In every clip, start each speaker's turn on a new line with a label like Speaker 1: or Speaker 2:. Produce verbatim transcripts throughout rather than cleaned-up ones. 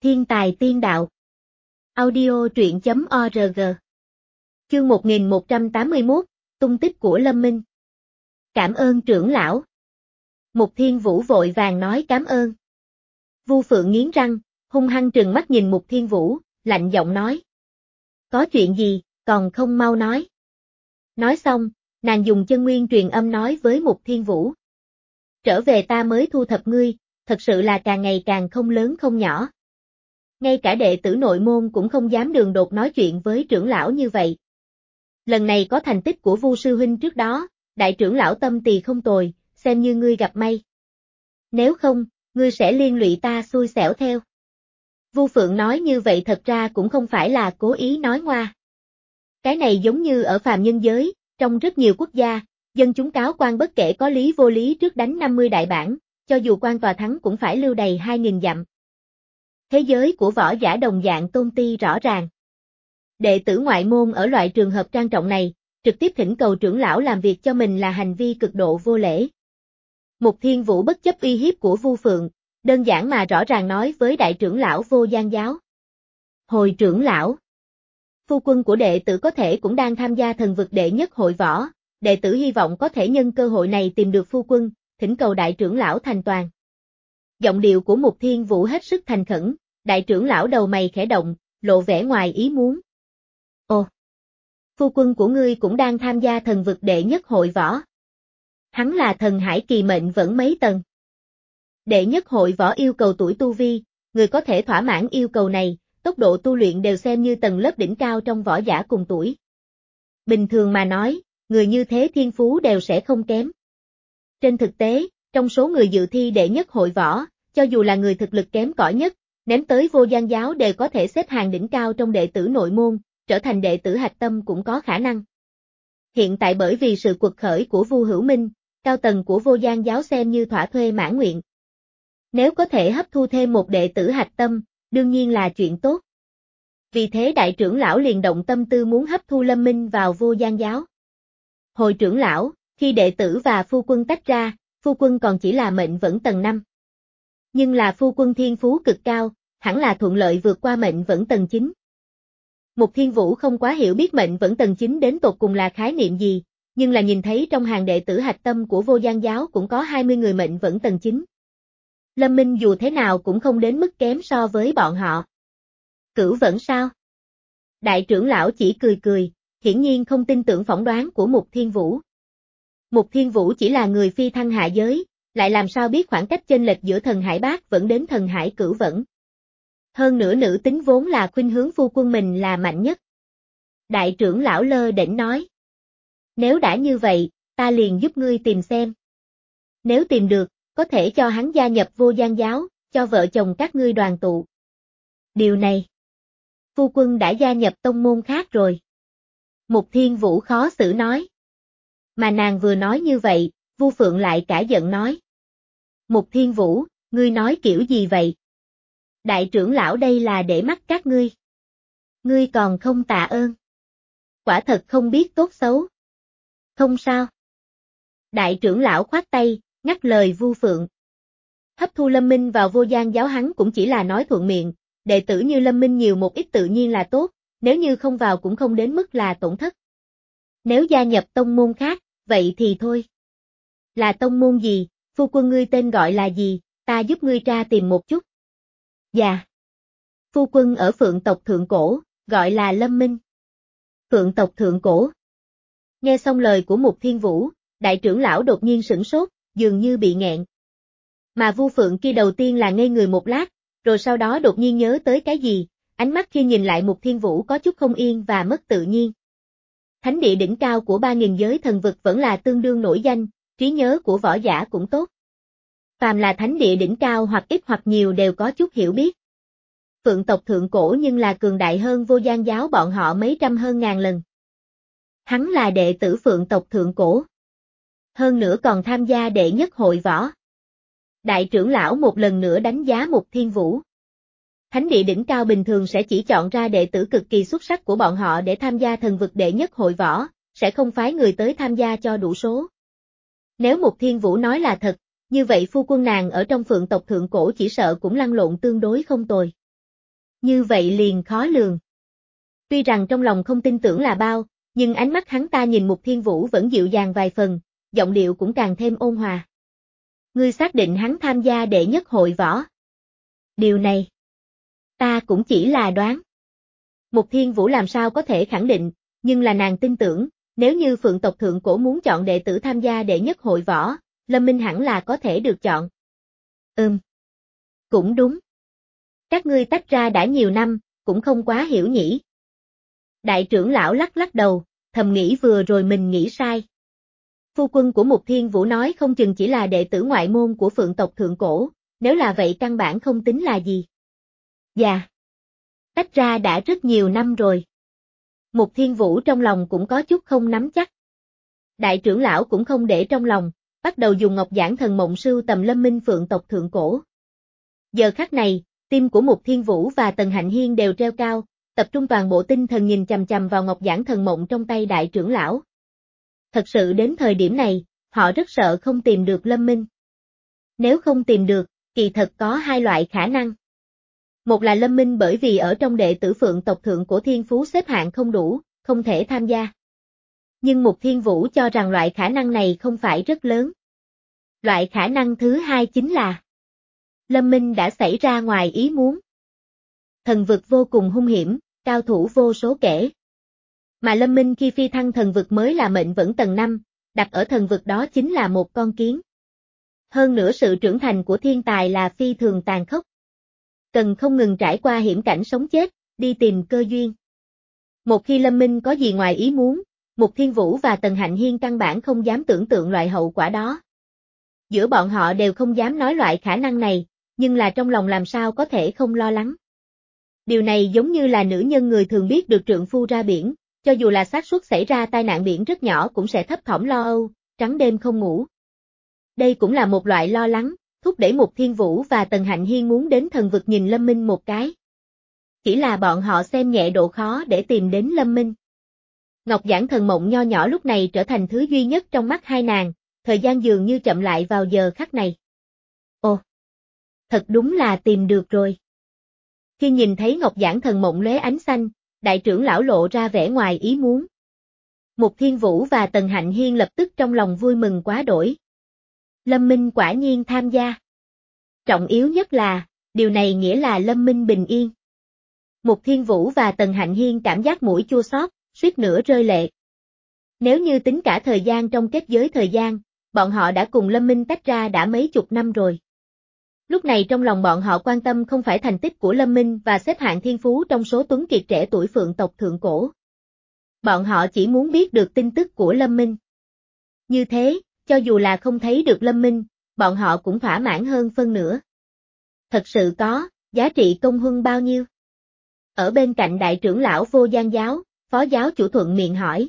Speaker 1: Thiên tài tiên đạo. Audio truyện chấm org. Chương một nghìn một trăm tám mươi mốt, tung tích của Lâm Minh. Cảm ơn trưởng lão. Mục Thiên Vũ vội vàng nói cảm ơn. Vu Phượng nghiến răng, hung hăng trừng mắt nhìn Mục Thiên Vũ, lạnh giọng nói. Có chuyện gì, còn không mau nói. Nói xong, nàng dùng chân nguyên truyền âm nói với Mục Thiên Vũ. Trở về ta mới thu thập ngươi, thật sự là càng ngày càng không lớn không nhỏ. Ngay cả đệ tử nội môn cũng không dám đường đột nói chuyện với trưởng lão như vậy. Lần này có thành tích của Vu sư huynh trước đó, đại trưởng lão tâm tỳ không tồi, xem như ngươi gặp may. Nếu không, ngươi sẽ liên lụy ta xui xẻo theo. Vu Phượng nói như vậy thật ra cũng không phải là cố ý nói ngoa. Cái này giống như ở phàm nhân giới, trong rất nhiều quốc gia, dân chúng cáo quan bất kể có lý vô lý trước đánh năm mươi đại bản, cho dù quan tòa thắng cũng phải lưu đày hai nghìn dặm. Thế giới của võ giả đồng dạng tôn ti rõ ràng. Đệ tử ngoại môn ở loại trường hợp trang trọng này, trực tiếp thỉnh cầu trưởng lão làm việc cho mình là hành vi cực độ vô lễ. Mục Thiên Vũ bất chấp uy hiếp của Vu Phượng, đơn giản mà rõ ràng nói với đại trưởng lão Vô Gian Giáo. Hồi trưởng lão, phu quân của đệ tử có thể cũng đang tham gia thần vực đệ nhất hội võ, đệ tử hy vọng có thể nhân cơ hội này tìm được phu quân, thỉnh cầu đại trưởng lão thành toàn. Giọng điệu của Mục Thiên Vũ hết sức thành khẩn, đại trưởng lão đầu mày khẽ động, lộ vẻ ngoài ý muốn. Ồ, phu quân của ngươi cũng đang tham gia thần vực đệ nhất hội võ. Hắn là thần hải kỳ mệnh vẫn mấy tầng. Đệ nhất hội võ yêu cầu tuổi tu vi, người có thể thỏa mãn yêu cầu này, tốc độ tu luyện đều xem như tầng lớp đỉnh cao trong võ giả cùng tuổi. Bình thường mà nói, người như thế thiên phú đều sẽ không kém. Trên thực tế, trong số người dự thi đệ nhất hội võ, cho dù là người thực lực kém cỏi nhất, ném tới Vô Gian Giáo đều có thể xếp hàng đỉnh cao trong đệ tử nội môn, trở thành đệ tử hạch tâm cũng có khả năng. Hiện tại bởi vì sự quật khởi của Vu Hữu Minh, cao tầng của Vô Gian Giáo xem như thỏa thuê mãn nguyện. Nếu có thể hấp thu thêm một đệ tử hạch tâm, đương nhiên là chuyện tốt. Vì thế đại trưởng lão liền động tâm tư muốn hấp thu Lâm Minh vào Vô Gian Giáo. Hồi trưởng lão, khi đệ tử và phu quân tách ra, phu quân còn chỉ là mệnh vẫn tầng năm. Nhưng là phu quân thiên phú cực cao, hẳn là thuận lợi vượt qua mệnh vẫn tầng chín. Mục Thiên Vũ không quá hiểu biết mệnh vẫn tầng chín đến tột cùng là khái niệm gì, nhưng là nhìn thấy trong hàng đệ tử hạch tâm của Vô Gian Giáo cũng có hai mươi người mệnh vẫn tầng chín. Lâm Minh dù thế nào cũng không đến mức kém so với bọn họ. Cửu vẫn sao? Đại trưởng lão chỉ cười cười, hiển nhiên không tin tưởng phỏng đoán của Mục Thiên Vũ. Mục Thiên Vũ chỉ là người phi thăng hạ giới, lại làm sao biết khoảng cách chênh lệch giữa thần hải bát vẫn đến thần hải cửu vẫn. Hơn nữa nữ tính vốn là khuynh hướng phu quân mình là mạnh nhất. Đại trưởng lão lơ đễnh nói. Nếu đã như vậy, ta liền giúp ngươi tìm xem. Nếu tìm được, có thể cho hắn gia nhập Vô Gian Giáo, cho vợ chồng các ngươi đoàn tụ. Điều này, phu quân đã gia nhập tông môn khác rồi. Mục Thiên Vũ khó xử nói. Mà nàng vừa nói như vậy, Vu Phượng lại cả giận nói. Mục Thiên Vũ, ngươi nói kiểu gì vậy? Đại trưởng lão đây là để mắt các ngươi. Ngươi còn không tạ ơn. Quả thật không biết tốt xấu. Không sao. Đại trưởng lão khoát tay, ngắt lời Vu Phượng. Hấp thu Lâm Minh vào Vô Gian Giáo hắn cũng chỉ là nói thuận miệng, đệ tử như Lâm Minh nhiều một ít tự nhiên là tốt, nếu như không vào cũng không đến mức là tổn thất. Nếu gia nhập tông môn khác, vậy thì thôi. Là tông môn gì, phu quân ngươi tên gọi là gì, ta giúp ngươi tra tìm một chút. Dạ. Phu quân ở Phượng tộc Thượng Cổ, gọi là Lâm Minh. Phượng tộc Thượng Cổ. Nghe xong lời của Mục Thiên Vũ, đại trưởng lão đột nhiên sửng sốt, dường như bị nghẹn. Mà Vu Phượng kia đầu tiên là ngây người một lát, rồi sau đó đột nhiên nhớ tới cái gì, ánh mắt khi nhìn lại Mục Thiên Vũ có chút không yên và mất tự nhiên. Thánh địa đỉnh cao của ba nghìn giới thần vực vẫn là tương đương nổi danh, trí nhớ của võ giả cũng tốt. Phàm là thánh địa đỉnh cao hoặc ít hoặc nhiều đều có chút hiểu biết. Phượng tộc Thượng Cổ nhưng là cường đại hơn Vô Gian Giáo bọn họ mấy trăm hơn ngàn lần. Hắn là đệ tử Phượng tộc Thượng Cổ. Hơn nữa còn tham gia đệ nhất hội võ. Đại trưởng lão một lần nữa đánh giá Mục Thiên Vũ. Thánh địa đỉnh cao bình thường sẽ chỉ chọn ra đệ tử cực kỳ xuất sắc của bọn họ để tham gia thần vực đệ nhất hội võ, sẽ không phái người tới tham gia cho đủ số. Nếu Mục Thiên Vũ nói là thật, như vậy phu quân nàng ở trong Phượng tộc Thượng Cổ chỉ sợ cũng lăn lộn tương đối không tồi. Như vậy liền khó lường. Tuy rằng trong lòng không tin tưởng là bao, nhưng ánh mắt hắn ta nhìn Mục Thiên Vũ vẫn dịu dàng vài phần, giọng điệu cũng càng thêm ôn hòa. Ngươi xác định hắn tham gia đệ nhất hội võ. Điều này, ta cũng chỉ là đoán. Mục Thiên Vũ làm sao có thể khẳng định, nhưng là nàng tin tưởng, nếu như Phượng tộc thượng cổ muốn chọn đệ tử tham gia đệ nhất hội võ, Lâm Minh hẳn là có thể được chọn. Ừm. Cũng đúng. Các ngươi tách ra đã nhiều năm, cũng không quá hiểu nhỉ. Đại trưởng lão lắc lắc đầu, thầm nghĩ vừa rồi mình nghĩ sai. Phu quân của Mục Thiên Vũ nói không chừng chỉ là đệ tử ngoại môn của Phượng tộc thượng cổ, nếu là vậy căn bản không tính là gì. Dạ. Tách ra đã rất nhiều năm rồi. Mục Thiên Vũ trong lòng cũng có chút không nắm chắc. Đại trưởng lão cũng không để trong lòng, bắt đầu dùng ngọc giản thần mộng sưu tầm Lâm Minh Phượng tộc thượng cổ. Giờ khắc này, tim của Mục Thiên Vũ và Tần Hạnh Hiên đều treo cao, tập trung toàn bộ tinh thần nhìn chằm chằm vào ngọc giản thần mộng trong tay đại trưởng lão. Thật sự đến thời điểm này, họ rất sợ không tìm được Lâm Minh. Nếu không tìm được, kỳ thật có hai loại khả năng. Một là Lâm Minh bởi vì ở trong đệ tử Phượng tộc thượng cổ thiên phú xếp hạng không đủ, không thể tham gia. Nhưng Mục Thiên Vũ cho rằng loại khả năng này không phải rất lớn. Loại khả năng thứ hai chính là Lâm Minh đã xảy ra ngoài ý muốn. Thần vực vô cùng hung hiểm, cao thủ vô số kể. Mà Lâm Minh khi phi thăng thần vực mới là mệnh vẫn tầng năm, đặt ở thần vực đó chính là một con kiến. Hơn nữa sự trưởng thành của thiên tài là phi thường tàn khốc. Cần không ngừng trải qua hiểm cảnh sống chết, đi tìm cơ duyên. Một khi Lâm Minh có gì ngoài ý muốn, Mục Thiên Vũ và Tần Hạnh Hiên căn bản không dám tưởng tượng loại hậu quả đó. Giữa bọn họ đều không dám nói loại khả năng này, nhưng là trong lòng làm sao có thể không lo lắng. Điều này giống như là nữ nhân người thường biết được trượng phu ra biển, cho dù là xác suất xảy ra tai nạn biển rất nhỏ cũng sẽ thấp thỏm lo âu, trắng đêm không ngủ. Đây cũng là một loại lo lắng, thúc đẩy Mục Thiên Vũ và Tần Hạnh Hiên muốn đến thần vực nhìn Lâm Minh một cái. Chỉ là bọn họ xem nhẹ độ khó để tìm đến Lâm Minh. Ngọc giản thần mộng nho nhỏ lúc này trở thành thứ duy nhất trong mắt hai nàng, thời gian dường như chậm lại vào giờ khắc này. Ồ! Thật đúng là tìm được rồi. Khi nhìn thấy ngọc giản thần mộng lóe ánh xanh, đại trưởng lão lộ ra vẻ ngoài ý muốn. Mục Thiên Vũ và Tần Hạnh Hiên lập tức trong lòng vui mừng quá đổi. Lâm Minh quả nhiên tham gia. Trọng yếu nhất là, điều này nghĩa là Lâm Minh bình yên. Mục Thiên Vũ và Tần Hạnh Hiên cảm giác mũi chua xót, suýt nữa rơi lệ. Nếu như tính cả thời gian trong kết giới thời gian, bọn họ đã cùng Lâm Minh tách ra đã mấy chục năm rồi. Lúc này trong lòng bọn họ quan tâm không phải thành tích của Lâm Minh và xếp hạng thiên phú trong số tuấn kiệt trẻ tuổi Phượng tộc thượng cổ. Bọn họ chỉ muốn biết được tin tức của Lâm Minh. Như thế, cho dù là không thấy được Lâm Minh, bọn họ cũng thỏa mãn hơn phân nửa. Thật sự có, giá trị công huân bao nhiêu? Ở bên cạnh đại trưởng lão Vô Gian giáo, phó giáo chủ thuận miệng hỏi.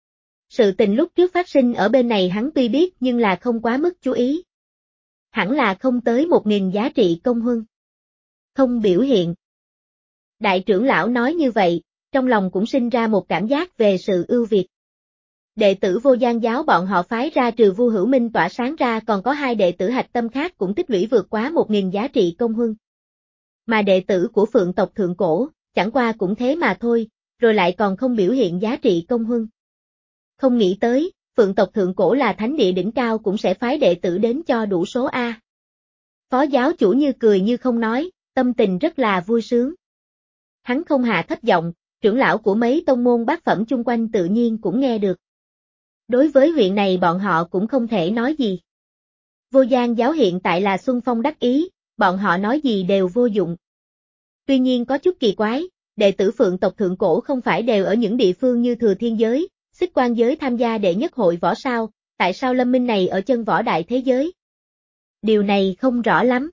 Speaker 1: Sự tình lúc trước phát sinh ở bên này hắn tuy biết nhưng là không quá mức chú ý. Hẳn là không tới một nghìn giá trị công huân. Không biểu hiện. Đại trưởng lão nói như vậy, trong lòng cũng sinh ra một cảm giác về sự ưu việt. Đệ tử Vô Gian giáo bọn họ phái ra trừ Vu Hữu Minh tỏa sáng ra còn có hai đệ tử hạch tâm khác cũng tích lũy vượt quá một nghìn giá trị công huân. Mà đệ tử của Phượng tộc thượng cổ, chẳng qua cũng thế mà thôi, rồi lại còn không biểu hiện giá trị công huân. Không nghĩ tới, Phượng tộc thượng cổ là thánh địa đỉnh cao cũng sẽ phái đệ tử đến cho đủ số A. Phó giáo chủ như cười như không nói, tâm tình rất là vui sướng. Hắn không hạ thấp giọng, trưởng lão của mấy tông môn bát phẩm chung quanh tự nhiên cũng nghe được. Đối với huyện này bọn họ cũng không thể nói gì. Vô Gian giáo hiện tại là Xuân Phong đắc ý, bọn họ nói gì đều vô dụng. Tuy nhiên có chút kỳ quái, đệ tử Phượng tộc thượng cổ không phải đều ở những địa phương như Thừa Thiên giới, Xích Quan giới tham gia đệ nhất hội võ sao, tại sao Lâm Minh này ở chân võ đại thế giới? Điều này không rõ lắm.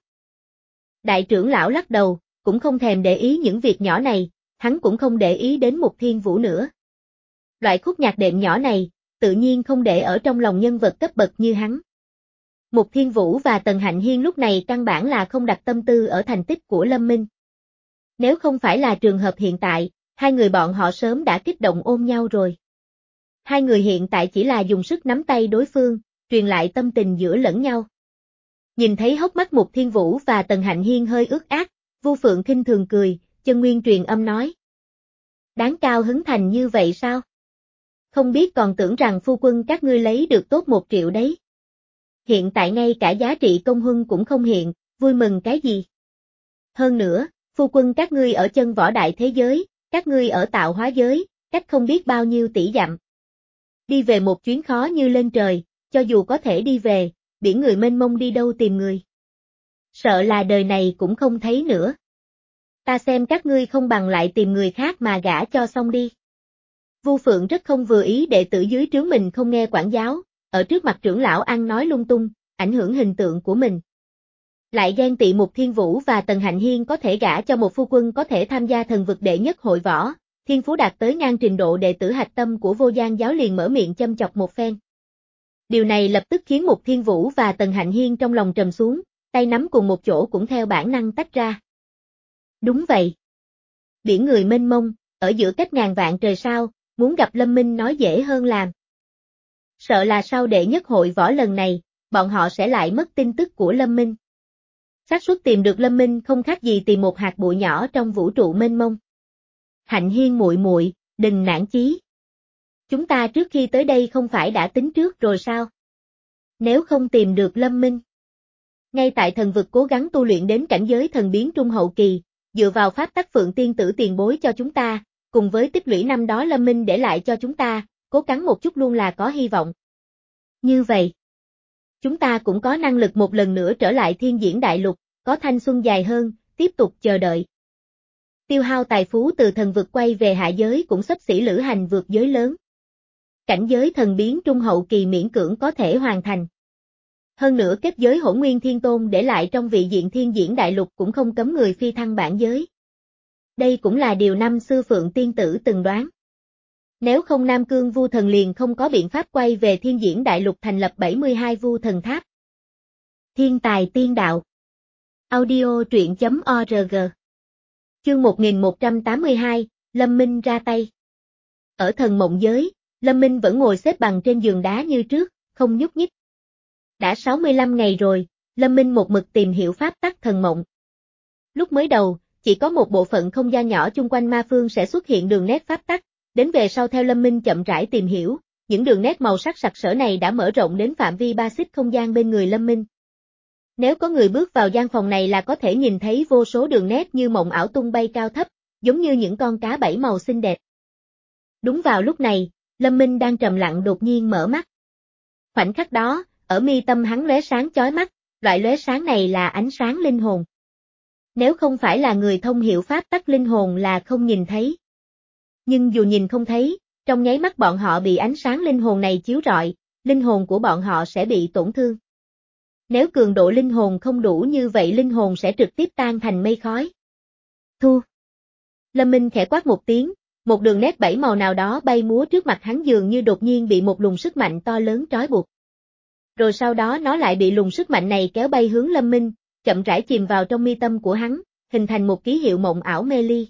Speaker 1: Đại trưởng lão lắc đầu, cũng không thèm để ý những việc nhỏ này, hắn cũng không để ý đến Mục Thiên Vũ nữa. Loại khúc nhạc đệm nhỏ này, tự nhiên không để ở trong lòng nhân vật cấp bậc như hắn. Mục Thiên Vũ và Tần Hạnh Hiên lúc này căn bản là không đặt tâm tư ở thành tích của Lâm Minh. Nếu không phải là trường hợp hiện tại, hai người bọn họ sớm đã kích động ôm nhau rồi. Hai người hiện tại chỉ là dùng sức nắm tay đối phương, truyền lại tâm tình giữa lẫn nhau. Nhìn thấy hốc mắt Mục Thiên Vũ và Tần Hạnh Hiên hơi ướt át, Vu Phượng khinh thường cười, chân nguyên truyền âm nói. Đáng cao hứng thành như vậy sao? Không biết còn tưởng rằng phu quân các ngươi lấy được tốt một triệu đấy. Hiện tại ngay cả giá trị công huân cũng không hiện, vui mừng cái gì? Hơn nữa, phu quân các ngươi ở chân võ đại thế giới, các ngươi ở tạo hóa giới, cách không biết bao nhiêu tỷ dặm. Đi về một chuyến khó như lên trời, cho dù có thể đi về, biển người mênh mông đi đâu tìm người. Sợ là đời này cũng không thấy nữa. Ta xem các ngươi không bằng lại tìm người khác mà gả cho xong đi. Vu Phượng rất không vừa ý đệ tử dưới trướng mình không nghe quản giáo, ở trước mặt trưởng lão ăn nói lung tung, ảnh hưởng hình tượng của mình. Lại ghen tị Mục Thiên Vũ và Tần Hạnh Hiên có thể gả cho một phu quân có thể tham gia thần vực đệ nhất hội võ, thiên phú đạt tới ngang trình độ đệ tử hạch tâm của Vô Gian giáo liền mở miệng châm chọc một phen. Điều này lập tức khiến Mục Thiên Vũ và Tần Hạnh Hiên trong lòng trầm xuống, tay nắm cùng một chỗ cũng theo bản năng tách ra. Đúng vậy. Biển người mênh mông, ở giữa cách ngàn vạn trời sao, muốn gặp Lâm Minh nói dễ hơn làm. Sợ là sau đệ nhất hội võ lần này, bọn họ sẽ lại mất tin tức của Lâm Minh. Xác suất tìm được Lâm Minh không khác gì tìm một hạt bụi nhỏ trong vũ trụ mênh mông. Hạnh Hiên muội muội, đừng nản chí. Chúng ta trước khi tới đây không phải đã tính trước rồi sao? Nếu không tìm được Lâm Minh, ngay tại thần vực cố gắng tu luyện đến cảnh giới thần biến trung hậu kỳ, dựa vào pháp tắc Phượng Tiên Tử tiền bối cho chúng ta, cùng với tích lũy năm đó Lâm Minh để lại cho chúng ta, cố gắng một chút luôn là có hy vọng. Như vậy, chúng ta cũng có năng lực một lần nữa trở lại thiên diễn đại lục, có thanh xuân dài hơn, tiếp tục chờ đợi. Tiêu hao tài phú từ thần vực quay về hạ giới cũng xấp xỉ lữ hành vượt giới lớn. Cảnh giới thần biến trung hậu kỳ miễn cưỡng có thể hoàn thành. Hơn nữa kết giới Hỗn Nguyên Thiên Tôn để lại trong vị diện thiên diễn đại lục cũng không cấm người phi thăng bản giới. Đây cũng là điều năm xưa Phượng Tiên Tử từng đoán. Nếu không Nam Cương Vu Thần liền không có biện pháp quay về thiên diễn đại lục thành lập bảy mươi hai Vu Thần Tháp. Thiên tài tiên đạo. Audio truyện chấm org. Chương một nghìn một trăm tám mươi hai, Lâm Minh ra tay. Ở thần mộng giới, Lâm Minh vẫn ngồi xếp bằng trên giường đá như trước, không nhúc nhích. Đã sáu mươi lăm ngày rồi, Lâm Minh một mực tìm hiểu pháp tắc thần mộng. Lúc mới đầu, chỉ có một bộ phận không gian nhỏ chung quanh ma phương sẽ xuất hiện đường nét pháp tắc, đến về sau theo Lâm Minh chậm rãi tìm hiểu, những đường nét màu sắc sặc sỡ này đã mở rộng đến phạm vi ba xích không gian bên người Lâm Minh. Nếu có người bước vào gian phòng này là có thể nhìn thấy vô số đường nét như mộng ảo tung bay cao thấp, giống như những con cá bảy màu xinh đẹp. Đúng vào lúc này, Lâm Minh đang trầm lặng đột nhiên mở mắt. Khoảnh khắc đó, ở mi tâm hắn lóe sáng chói mắt, loại lóe sáng này là ánh sáng linh hồn. Nếu không phải là người thông hiểu pháp tắc linh hồn là không nhìn thấy. Nhưng dù nhìn không thấy, trong nháy mắt bọn họ bị ánh sáng linh hồn này chiếu rọi, linh hồn của bọn họ sẽ bị tổn thương. Nếu cường độ linh hồn không đủ như vậy linh hồn sẽ trực tiếp tan thành mây khói. Thu. Lâm Minh khẽ quát một tiếng, một đường nét bảy màu nào đó bay múa trước mặt hắn dường như đột nhiên bị một luồng sức mạnh to lớn trói buộc. Rồi sau đó nó lại bị luồng sức mạnh này kéo bay hướng Lâm Minh, chậm rãi chìm vào trong mi tâm của hắn, hình thành một ký hiệu mộng ảo mê ly.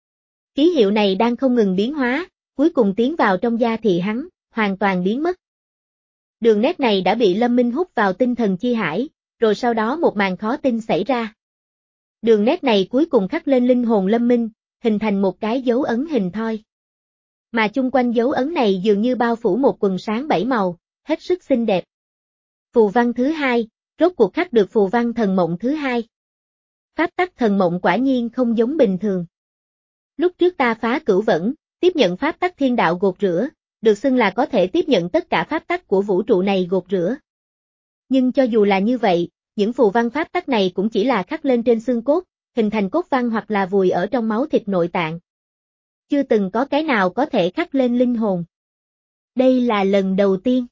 Speaker 1: Ký hiệu này đang không ngừng biến hóa, cuối cùng tiến vào trong da thị hắn, hoàn toàn biến mất. Đường nét này đã bị Lâm Minh hút vào tinh thần chi hải, rồi sau đó một màn khó tin xảy ra. Đường nét này cuối cùng khắc lên linh hồn Lâm Minh, hình thành một cái dấu ấn hình thoi. Mà chung quanh dấu ấn này dường như bao phủ một quần sáng bảy màu, hết sức xinh đẹp. Phù văn thứ hai, rốt cuộc khắc được phù văn thần mộng thứ hai. Pháp tắc thần mộng quả nhiên không giống bình thường. Lúc trước ta phá cửu vẫn, tiếp nhận pháp tắc thiên đạo gột rửa, được xưng là có thể tiếp nhận tất cả pháp tắc của vũ trụ này gột rửa. Nhưng cho dù là như vậy, những phù văn pháp tắc này cũng chỉ là khắc lên trên xương cốt, hình thành cốt văn hoặc là vùi ở trong máu thịt nội tạng. Chưa từng có cái nào có thể khắc lên linh hồn. Đây là lần đầu tiên.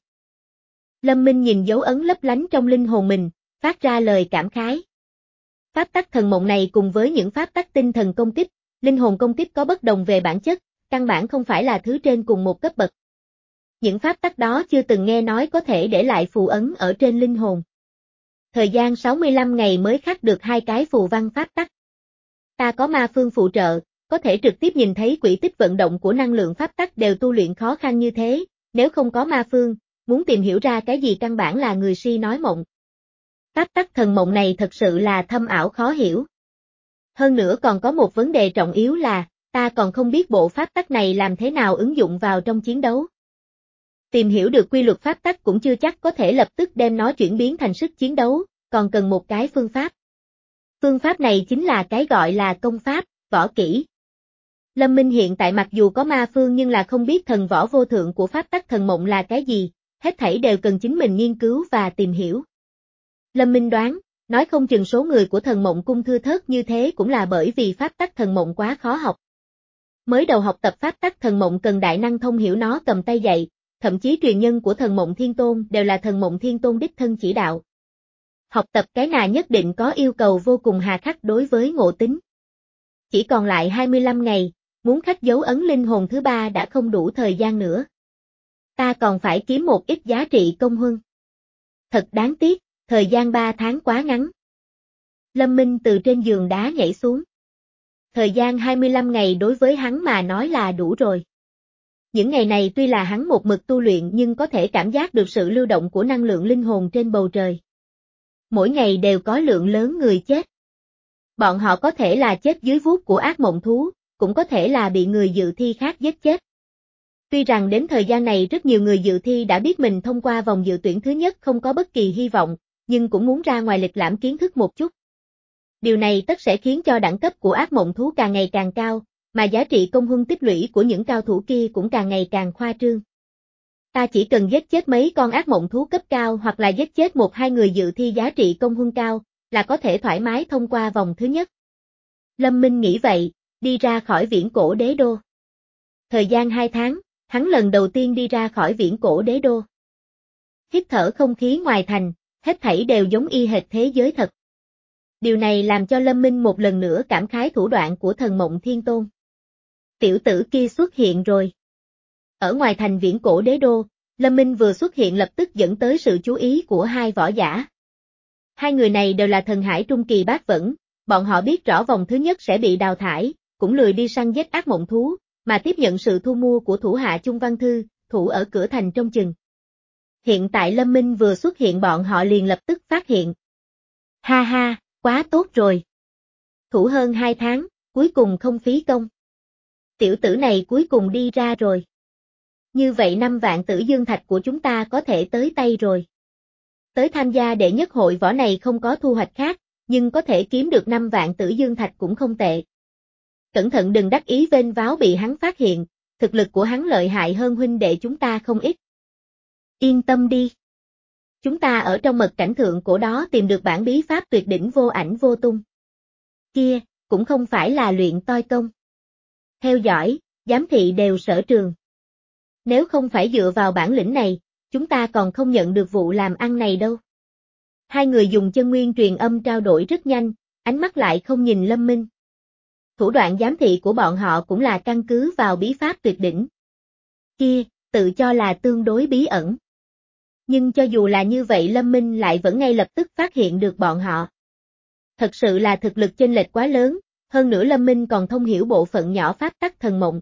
Speaker 1: Lâm Minh nhìn dấu ấn lấp lánh trong linh hồn mình, phát ra lời cảm khái. Pháp tắc thần mộng này cùng với những pháp tắc tinh thần công kích, linh hồn công kích có bất đồng về bản chất, căn bản không phải là thứ trên cùng một cấp bậc. Những pháp tắc đó chưa từng nghe nói có thể để lại phù ấn ở trên linh hồn. Thời gian sáu mươi lăm ngày mới khắc được hai cái phù văn pháp tắc. Ta có ma phương phụ trợ, có thể trực tiếp nhìn thấy quỹ tích vận động của năng lượng pháp tắc đều tu luyện khó khăn như thế, nếu không có ma phương, muốn tìm hiểu ra cái gì căn bản là người si nói mộng. Pháp tắc thần mộng này thật sự là thâm ảo khó hiểu. Hơn nữa còn có một vấn đề trọng yếu là, ta còn không biết bộ pháp tắc này làm thế nào ứng dụng vào trong chiến đấu. Tìm hiểu được quy luật pháp tắc cũng chưa chắc có thể lập tức đem nó chuyển biến thành sức chiến đấu, còn cần một cái phương pháp. Phương pháp này chính là cái gọi là công pháp, võ kỹ. Lâm Minh hiện tại mặc dù có ma phương nhưng là không biết thần võ vô thượng của pháp tắc thần mộng là cái gì, hết thảy đều cần chính mình nghiên cứu và tìm hiểu. Lâm Minh đoán, nói không chừng số người của thần mộng cung thưa thớt như thế cũng là bởi vì pháp tắc thần mộng quá khó học. Mới đầu học tập pháp tắc thần mộng cần đại năng thông hiểu nó cầm tay dạy, thậm chí truyền nhân của thần mộng thiên tôn đều là thần mộng thiên tôn đích thân chỉ đạo. Học tập cái nào nhất định có yêu cầu vô cùng hà khắc đối với ngộ tính. Chỉ còn lại hai mươi lăm ngày, muốn khắc dấu ấn linh hồn thứ ba đã không đủ thời gian nữa. Ta còn phải kiếm một ít giá trị công huân. Thật đáng tiếc, thời gian ba tháng quá ngắn. Lâm Minh từ trên giường đá nhảy xuống. Thời gian hai mươi lăm ngày đối với hắn mà nói là đủ rồi. Những ngày này tuy là hắn một mực tu luyện nhưng có thể cảm giác được sự lưu động của năng lượng linh hồn trên bầu trời. Mỗi ngày đều có lượng lớn người chết. Bọn họ có thể là chết dưới vuốt của ác mộng thú, cũng có thể là bị người dự thi khác giết chết. Tuy rằng đến thời gian này rất nhiều người dự thi đã biết mình thông qua vòng dự tuyển thứ nhất không có bất kỳ hy vọng, nhưng cũng muốn ra ngoài lịch lãm kiến thức một chút. Điều này tất sẽ khiến cho đẳng cấp của ác mộng thú càng ngày càng cao, mà giá trị công huân tích lũy của những cao thủ kia cũng càng ngày càng khoa trương. Ta chỉ cần giết chết mấy con ác mộng thú cấp cao hoặc là giết chết một hai người dự thi giá trị công huân cao, là có thể thoải mái thông qua vòng thứ nhất. Lâm Minh nghĩ vậy, đi ra khỏi viễn cổ đế đô. Thời gian hai tháng, hắn lần đầu tiên đi ra khỏi viễn cổ đế đô. Hít thở không khí ngoài thành, hết thảy đều giống y hệt thế giới thật. Điều này làm cho Lâm Minh một lần nữa cảm khái thủ đoạn của thần mộng thiên tôn. Tiểu tử kia xuất hiện rồi. Ở ngoài thành viễn cổ đế đô, Lâm Minh vừa xuất hiện lập tức dẫn tới sự chú ý của hai võ giả. Hai người này đều là thần hải trung kỳ bát vẫn, bọn họ biết rõ vòng thứ nhất sẽ bị đào thải, cũng lười đi săn giết ác mộng thú, mà tiếp nhận sự thu mua của thủ hạ Chung Văn Thư, thủ ở cửa thành trong chừng. Hiện tại Lâm Minh vừa xuất hiện bọn họ liền lập tức phát hiện. Ha ha, quá tốt rồi. Thủ hơn hai tháng, cuối cùng không phí công. Tiểu tử này cuối cùng đi ra rồi. Như vậy năm vạn tử dương thạch của chúng ta có thể tới tay rồi. Tới tham gia đệ nhất hội võ này không có thu hoạch khác, nhưng có thể kiếm được năm vạn tử dương thạch cũng không tệ. Cẩn thận đừng đắc ý vênh váo bị hắn phát hiện, thực lực của hắn lợi hại hơn huynh đệ chúng ta không ít. Yên tâm đi. Chúng ta ở trong mật cảnh thượng cổ đó tìm được bản bí pháp tuyệt đỉnh vô ảnh vô tung. Kia, cũng không phải là luyện toi công. Theo dõi, giám thị đều sở trường. Nếu không phải dựa vào bản lĩnh này, chúng ta còn không nhận được vụ làm ăn này đâu. Hai người dùng chân nguyên truyền âm trao đổi rất nhanh, ánh mắt lại không nhìn Lâm Minh. Thủ đoạn giám thị của bọn họ cũng là căn cứ vào bí pháp tuyệt đỉnh. Kia, tự cho là tương đối bí ẩn. Nhưng cho dù là như vậy Lâm Minh lại vẫn ngay lập tức phát hiện được bọn họ. Thật sự là thực lực chênh lệch quá lớn, hơn nữa Lâm Minh còn thông hiểu bộ phận nhỏ pháp tắc thần mộng.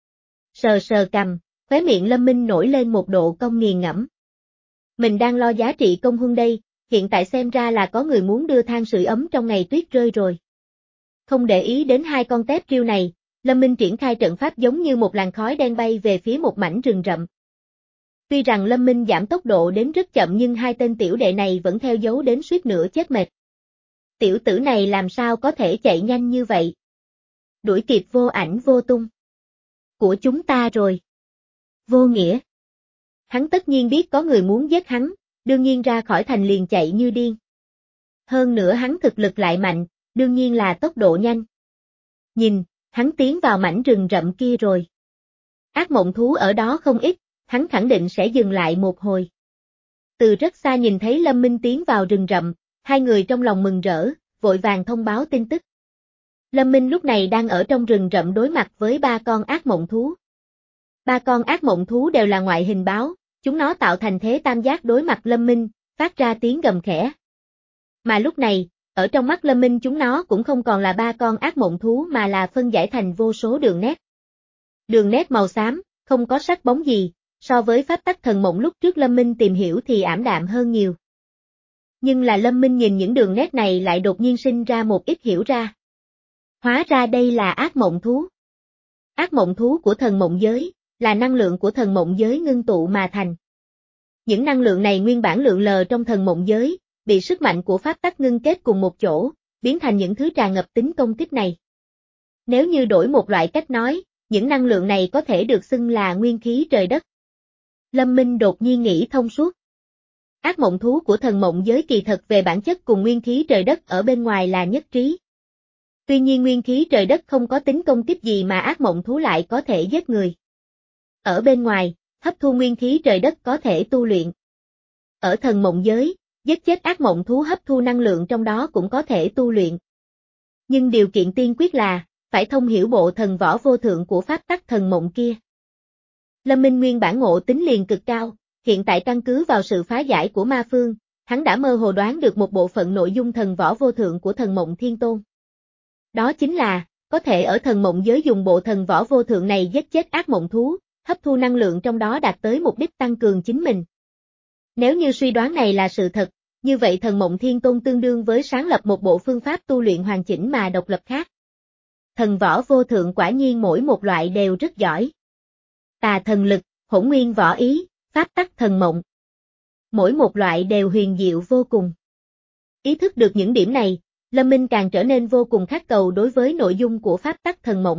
Speaker 1: Sờ sờ cằm, khóe miệng Lâm Minh nổi lên một độ cong nghiền ngẫm. Mình đang lo giá trị công huân đây, hiện tại xem ra là có người muốn đưa than sưởi ấm trong ngày tuyết rơi rồi. Không để ý đến hai con tép riêu này, Lâm Minh triển khai trận pháp giống như một làn khói đen bay về phía một mảnh rừng rậm. Tuy rằng Lâm Minh giảm tốc độ đến rất chậm nhưng hai tên tiểu đệ này vẫn theo dấu đến suýt nữa chết mệt. Tiểu tử này làm sao có thể chạy nhanh như vậy? Đuổi kịp vô ảnh vô tung. Của chúng ta rồi. Vô nghĩa. Hắn tất nhiên biết có người muốn giết hắn, đương nhiên ra khỏi thành liền chạy như điên. Hơn nữa hắn thực lực lại mạnh, đương nhiên là tốc độ nhanh. Nhìn, hắn tiến vào mảnh rừng rậm kia rồi. Ác mộng thú ở đó không ít, hắn khẳng định sẽ dừng lại một hồi. Từ rất xa nhìn thấy Lâm Minh tiến vào rừng rậm, hai người trong lòng mừng rỡ, vội vàng thông báo tin tức. Lâm Minh lúc này đang ở trong rừng rậm đối mặt với ba con ác mộng thú. Ba con ác mộng thú đều là ngoại hình báo, chúng nó tạo thành thế tam giác đối mặt Lâm Minh, phát ra tiếng gầm khẽ. Mà lúc này, ở trong mắt Lâm Minh chúng nó cũng không còn là ba con ác mộng thú mà là phân giải thành vô số đường nét. Đường nét màu xám, không có sắc bóng gì, so với pháp tắc thần mộng lúc trước Lâm Minh tìm hiểu thì ảm đạm hơn nhiều. Nhưng là Lâm Minh nhìn những đường nét này lại đột nhiên sinh ra một ít hiểu ra. Hóa ra đây là ác mộng thú. Ác mộng thú của thần mộng giới, là năng lượng của thần mộng giới ngưng tụ mà thành. Những năng lượng này nguyên bản lượn lờ trong thần mộng giới, bị sức mạnh của pháp tắc ngưng kết cùng một chỗ, biến thành những thứ tràn ngập tính công kích này. Nếu như đổi một loại cách nói, những năng lượng này có thể được xưng là nguyên khí trời đất. Lâm Minh đột nhiên nghĩ thông suốt. Ác mộng thú của thần mộng giới kỳ thật về bản chất cùng nguyên khí trời đất ở bên ngoài là nhất trí. Tuy nhiên nguyên khí trời đất không có tính công kích gì mà ác mộng thú lại có thể giết người. Ở bên ngoài, hấp thu nguyên khí trời đất có thể tu luyện. Ở thần mộng giới, giết chết ác mộng thú hấp thu năng lượng trong đó cũng có thể tu luyện. Nhưng điều kiện tiên quyết là, phải thông hiểu bộ thần võ vô thượng của pháp tắc thần mộng kia. Lâm Minh nguyên bản ngộ tính liền cực cao, hiện tại căn cứ vào sự phá giải của ma phương, hắn đã mơ hồ đoán được một bộ phận nội dung thần võ vô thượng của thần mộng thiên tôn. Đó chính là, có thể ở thần mộng giới dùng bộ thần võ vô thượng này giết chết ác mộng thú, hấp thu năng lượng trong đó đạt tới mục đích tăng cường chính mình. Nếu như suy đoán này là sự thật, như vậy thần mộng thiên tôn tương đương với sáng lập một bộ phương pháp tu luyện hoàn chỉnh mà độc lập khác. Thần võ vô thượng quả nhiên mỗi một loại đều rất giỏi. Tà thần lực, hỗn nguyên võ ý, pháp tắc thần mộng. Mỗi một loại đều huyền diệu vô cùng. Ý thức được những điểm này, Lâm Minh càng trở nên vô cùng khát cầu đối với nội dung của pháp tắc thần mộng.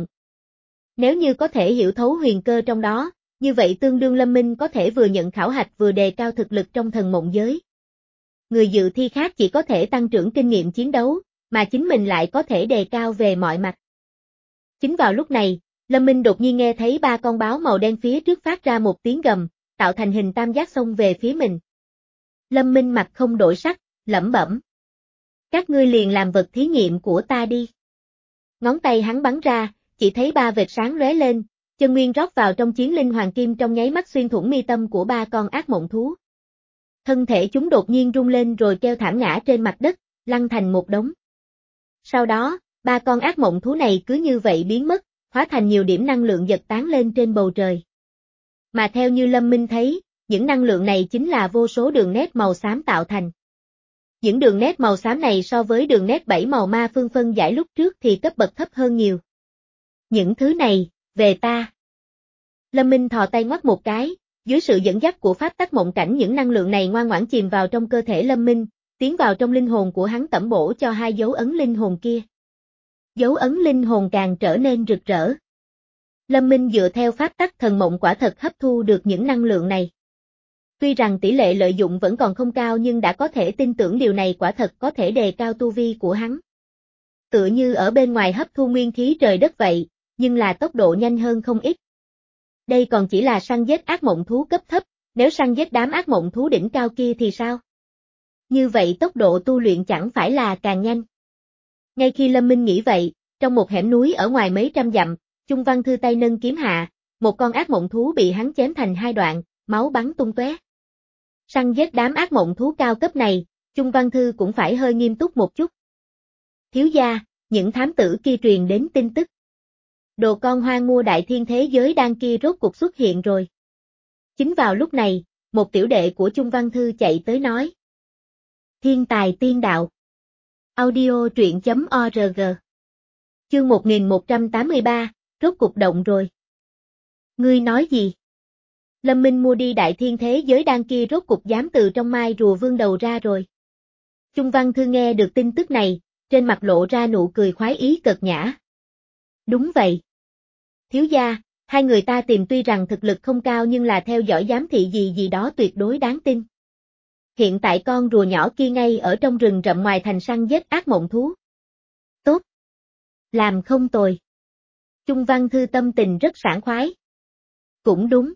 Speaker 1: Nếu như có thể hiểu thấu huyền cơ trong đó, như vậy tương đương Lâm Minh có thể vừa nhận khảo hạch vừa đề cao thực lực trong thần mộng giới. Người dự thi khác chỉ có thể tăng trưởng kinh nghiệm chiến đấu, mà chính mình lại có thể đề cao về mọi mặt. Chính vào lúc này, Lâm Minh đột nhiên nghe thấy ba con báo màu đen phía trước phát ra một tiếng gầm, tạo thành hình tam giác xông về phía mình. Lâm Minh mặt không đổi sắc, lẩm bẩm. Các ngươi liền làm vật thí nghiệm của ta đi. Ngón tay hắn bắn ra, chỉ thấy ba vệt sáng lóe lên, chân nguyên rót vào trong chiến linh hoàng kim trong nháy mắt xuyên thủng mi tâm của ba con ác mộng thú. Thân thể chúng đột nhiên rung lên rồi kêu thảm ngã trên mặt đất, lăn thành một đống. Sau đó, ba con ác mộng thú này cứ như vậy biến mất, hóa thành nhiều điểm năng lượng giật tán lên trên bầu trời. Mà theo như Lâm Minh thấy, những năng lượng này chính là vô số đường nét màu xám tạo thành. Những đường nét màu xám này so với đường nét bảy màu ma phương phân giải lúc trước thì cấp bậc thấp hơn nhiều. Những thứ này, về ta. Lâm Minh thò tay ngoắc một cái, dưới sự dẫn dắt của pháp tắc mộng cảnh những năng lượng này ngoan ngoãn chìm vào trong cơ thể Lâm Minh, tiến vào trong linh hồn của hắn tẩm bổ cho hai dấu ấn linh hồn kia. Dấu ấn linh hồn càng trở nên rực rỡ. Lâm Minh dựa theo pháp tắc thần mộng quả thật hấp thu được những năng lượng này. Tuy rằng tỷ lệ lợi dụng vẫn còn không cao nhưng đã có thể tin tưởng điều này quả thật có thể đề cao tu vi của hắn. Tựa như ở bên ngoài hấp thu nguyên khí trời đất vậy, nhưng là tốc độ nhanh hơn không ít. Đây còn chỉ là săn giết ác mộng thú cấp thấp, nếu săn giết đám ác mộng thú đỉnh cao kia thì sao? Như vậy tốc độ tu luyện chẳng phải là càng nhanh. Ngay khi Lâm Minh nghĩ vậy, trong một hẻm núi ở ngoài mấy trăm dặm, Chung Văn Thư tay nâng kiếm hạ, một con ác mộng thú bị hắn chém thành hai đoạn, máu bắn tung tóe. Săn giết đám ác mộng thú cao cấp này, Chung Văn Thư cũng phải hơi nghiêm túc một chút. Thiếu gia, những thám tử kia truyền đến tin tức. Đồ con hoang mua đại thiên thế giới đan kia rốt cuộc xuất hiện rồi. Chính vào lúc này, một tiểu đệ của Chung Văn Thư chạy tới nói. Thiên tài tiên đạo. Audio truyện chấm org. Chương một nghìn một trăm tám mươi ba, rốt cuộc động rồi. Ngươi nói gì? Lâm Minh mua đi đại thiên thế giới đan kia rốt cuộc dám từ trong mai rùa vương đầu ra rồi. Chung Văn Thư nghe được tin tức này, trên mặt lộ ra nụ cười khoái ý cợt nhã. Đúng vậy. Thiếu gia, hai người ta tìm tuy rằng thực lực không cao nhưng là theo dõi giám thị gì gì đó tuyệt đối đáng tin. Hiện tại con rùa nhỏ kia ngay ở trong rừng rậm ngoài thành săn giết ác mộng thú. Tốt. Làm không tồi. Chung Văn Thư tâm tình rất sảng khoái. Cũng đúng.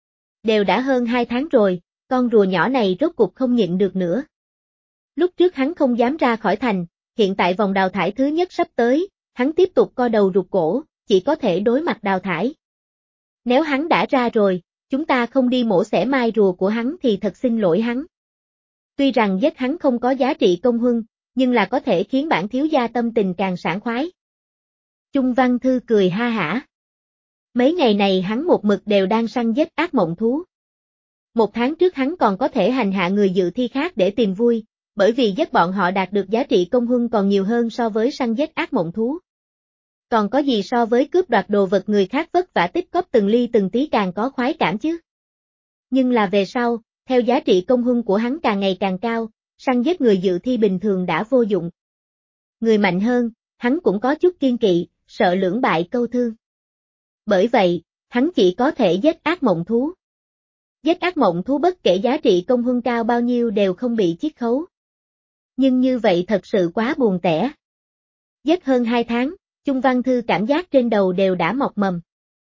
Speaker 1: Đều đã hơn hai tháng rồi, con rùa nhỏ này rốt cuộc không nhịn được nữa. Lúc trước hắn không dám ra khỏi thành, hiện tại vòng đào thải thứ nhất sắp tới, hắn tiếp tục co đầu rụt cổ, chỉ có thể đối mặt đào thải. Nếu hắn đã ra rồi, chúng ta không đi mổ xẻ mai rùa của hắn thì thật xin lỗi hắn. Tuy rằng giết hắn không có giá trị công huân, nhưng là có thể khiến bản thiếu gia tâm tình càng sảng khoái. Chung Văn Thư cười ha hả. Mấy ngày này hắn một mực đều đang săn giết ác mộng thú. Một tháng trước hắn còn có thể hành hạ người dự thi khác để tìm vui, bởi vì giết bọn họ đạt được giá trị công huân còn nhiều hơn so với săn giết ác mộng thú. Còn có gì so với cướp đoạt đồ vật người khác vất vả tích cóp từng ly từng tí càng có khoái cảm chứ? Nhưng là về sau, theo giá trị công huân của hắn càng ngày càng cao, săn giết người dự thi bình thường đã vô dụng. Người mạnh hơn, hắn cũng có chút kiên kỵ, sợ lưỡng bại câu thương. Bởi vậy, hắn chỉ có thể giết ác mộng thú. Giết ác mộng thú bất kể giá trị công huân cao bao nhiêu đều không bị chiết khấu. Nhưng như vậy thật sự quá buồn tẻ. Giết hơn hai tháng, Chung Văn Thư cảm giác trên đầu đều đã mọc mầm.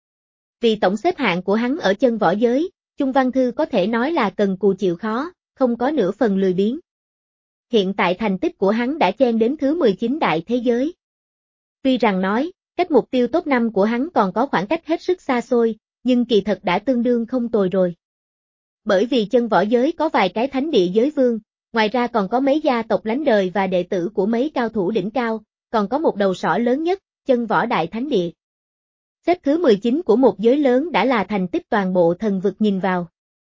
Speaker 1: Vì tổng xếp hạng của hắn ở chân võ giới, Chung Văn Thư có thể nói là cần cù chịu khó, không có nửa phần lười biếng. Hiện tại thành tích của hắn đã chen đến thứ mười chín đại thế giới. Tuy rằng nói, cách mục tiêu top năm của hắn còn có khoảng cách hết sức xa xôi, nhưng kỳ thật đã tương đương không tồi rồi. Bởi vì chân võ giới có vài cái thánh địa giới vương, ngoài ra còn có mấy gia tộc lánh đời và đệ tử của mấy cao thủ đỉnh cao, còn có một đầu sỏ lớn nhất, chân võ đại thánh địa. Xếp thứ mười chín của một giới lớn đã là thành tích toàn bộ thần vực nhìn vào.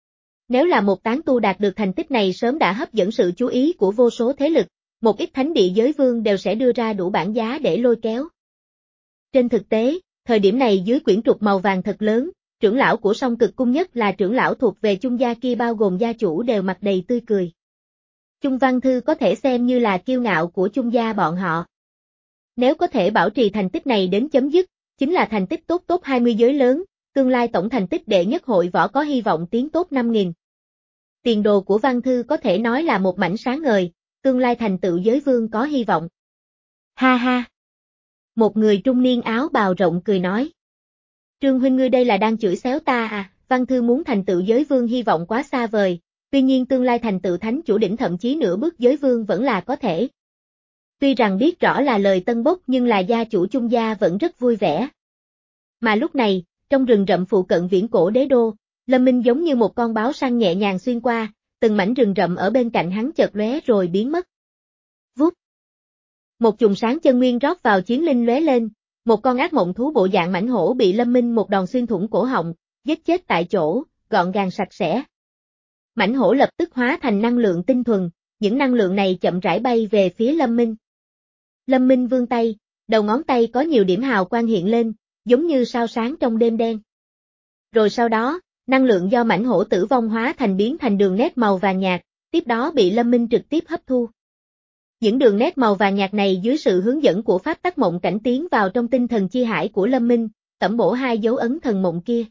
Speaker 1: Nếu là một tán tu đạt được thành tích này sớm đã hấp dẫn sự chú ý của vô số thế lực, một ít thánh địa giới vương đều sẽ đưa ra đủ bản giá để lôi kéo. Trên thực tế, thời điểm này dưới quyển trục màu vàng thật lớn, trưởng lão của song cực cung nhất là trưởng lão thuộc về Chung gia kia bao gồm gia chủ đều mặt đầy tươi cười. Chung Văn Thư có thể xem như là kiêu ngạo của Chung gia bọn họ. Nếu có thể bảo trì thành tích này đến chấm dứt, chính là thành tích tốt top hai mươi giới lớn, tương lai tổng thành tích đệ nhất hội võ có hy vọng tiến top năm nghìn. Tiền đồ của Văn Thư có thể nói là một mảnh sáng ngời, tương lai thành tựu giới vương có hy vọng. Ha ha! Một người trung niên áo bào rộng cười nói. Trương huynh ngươi đây là đang chửi xéo ta à, Văn Thư muốn thành tựu giới vương hy vọng quá xa vời, tuy nhiên tương lai thành tựu thánh chủ đỉnh thậm chí nửa bước giới vương vẫn là có thể. Tuy rằng biết rõ là lời tân bốc nhưng là gia chủ Chung gia vẫn rất vui vẻ. Mà lúc này, trong rừng rậm phụ cận viễn cổ đế đô, Lâm Minh giống như một con báo săn nhẹ nhàng xuyên qua, từng mảnh rừng rậm ở bên cạnh hắn chợt lóe rồi biến mất. Vút. Một chùm sáng chân nguyên rót vào chiến linh lóe lên, một con ác mộng thú bộ dạng mãnh hổ bị Lâm Minh một đòn xuyên thủng cổ họng, giết chết tại chỗ, gọn gàng sạch sẽ. Mãnh hổ lập tức hóa thành năng lượng tinh thuần, những năng lượng này chậm rãi bay về phía Lâm Minh. Lâm Minh vươn tay, đầu ngón tay có nhiều điểm hào quang hiện lên, giống như sao sáng trong đêm đen. Rồi sau đó, năng lượng do mãnh hổ tử vong hóa thành biến thành đường nét màu vàng nhạt, tiếp đó bị Lâm Minh trực tiếp hấp thu. Những đường nét màu vàng nhạt này dưới sự hướng dẫn của pháp tắc mộng cảnh tiến vào trong tinh thần chi hải của Lâm Minh, tẩm bổ hai dấu ấn thần mộng kia.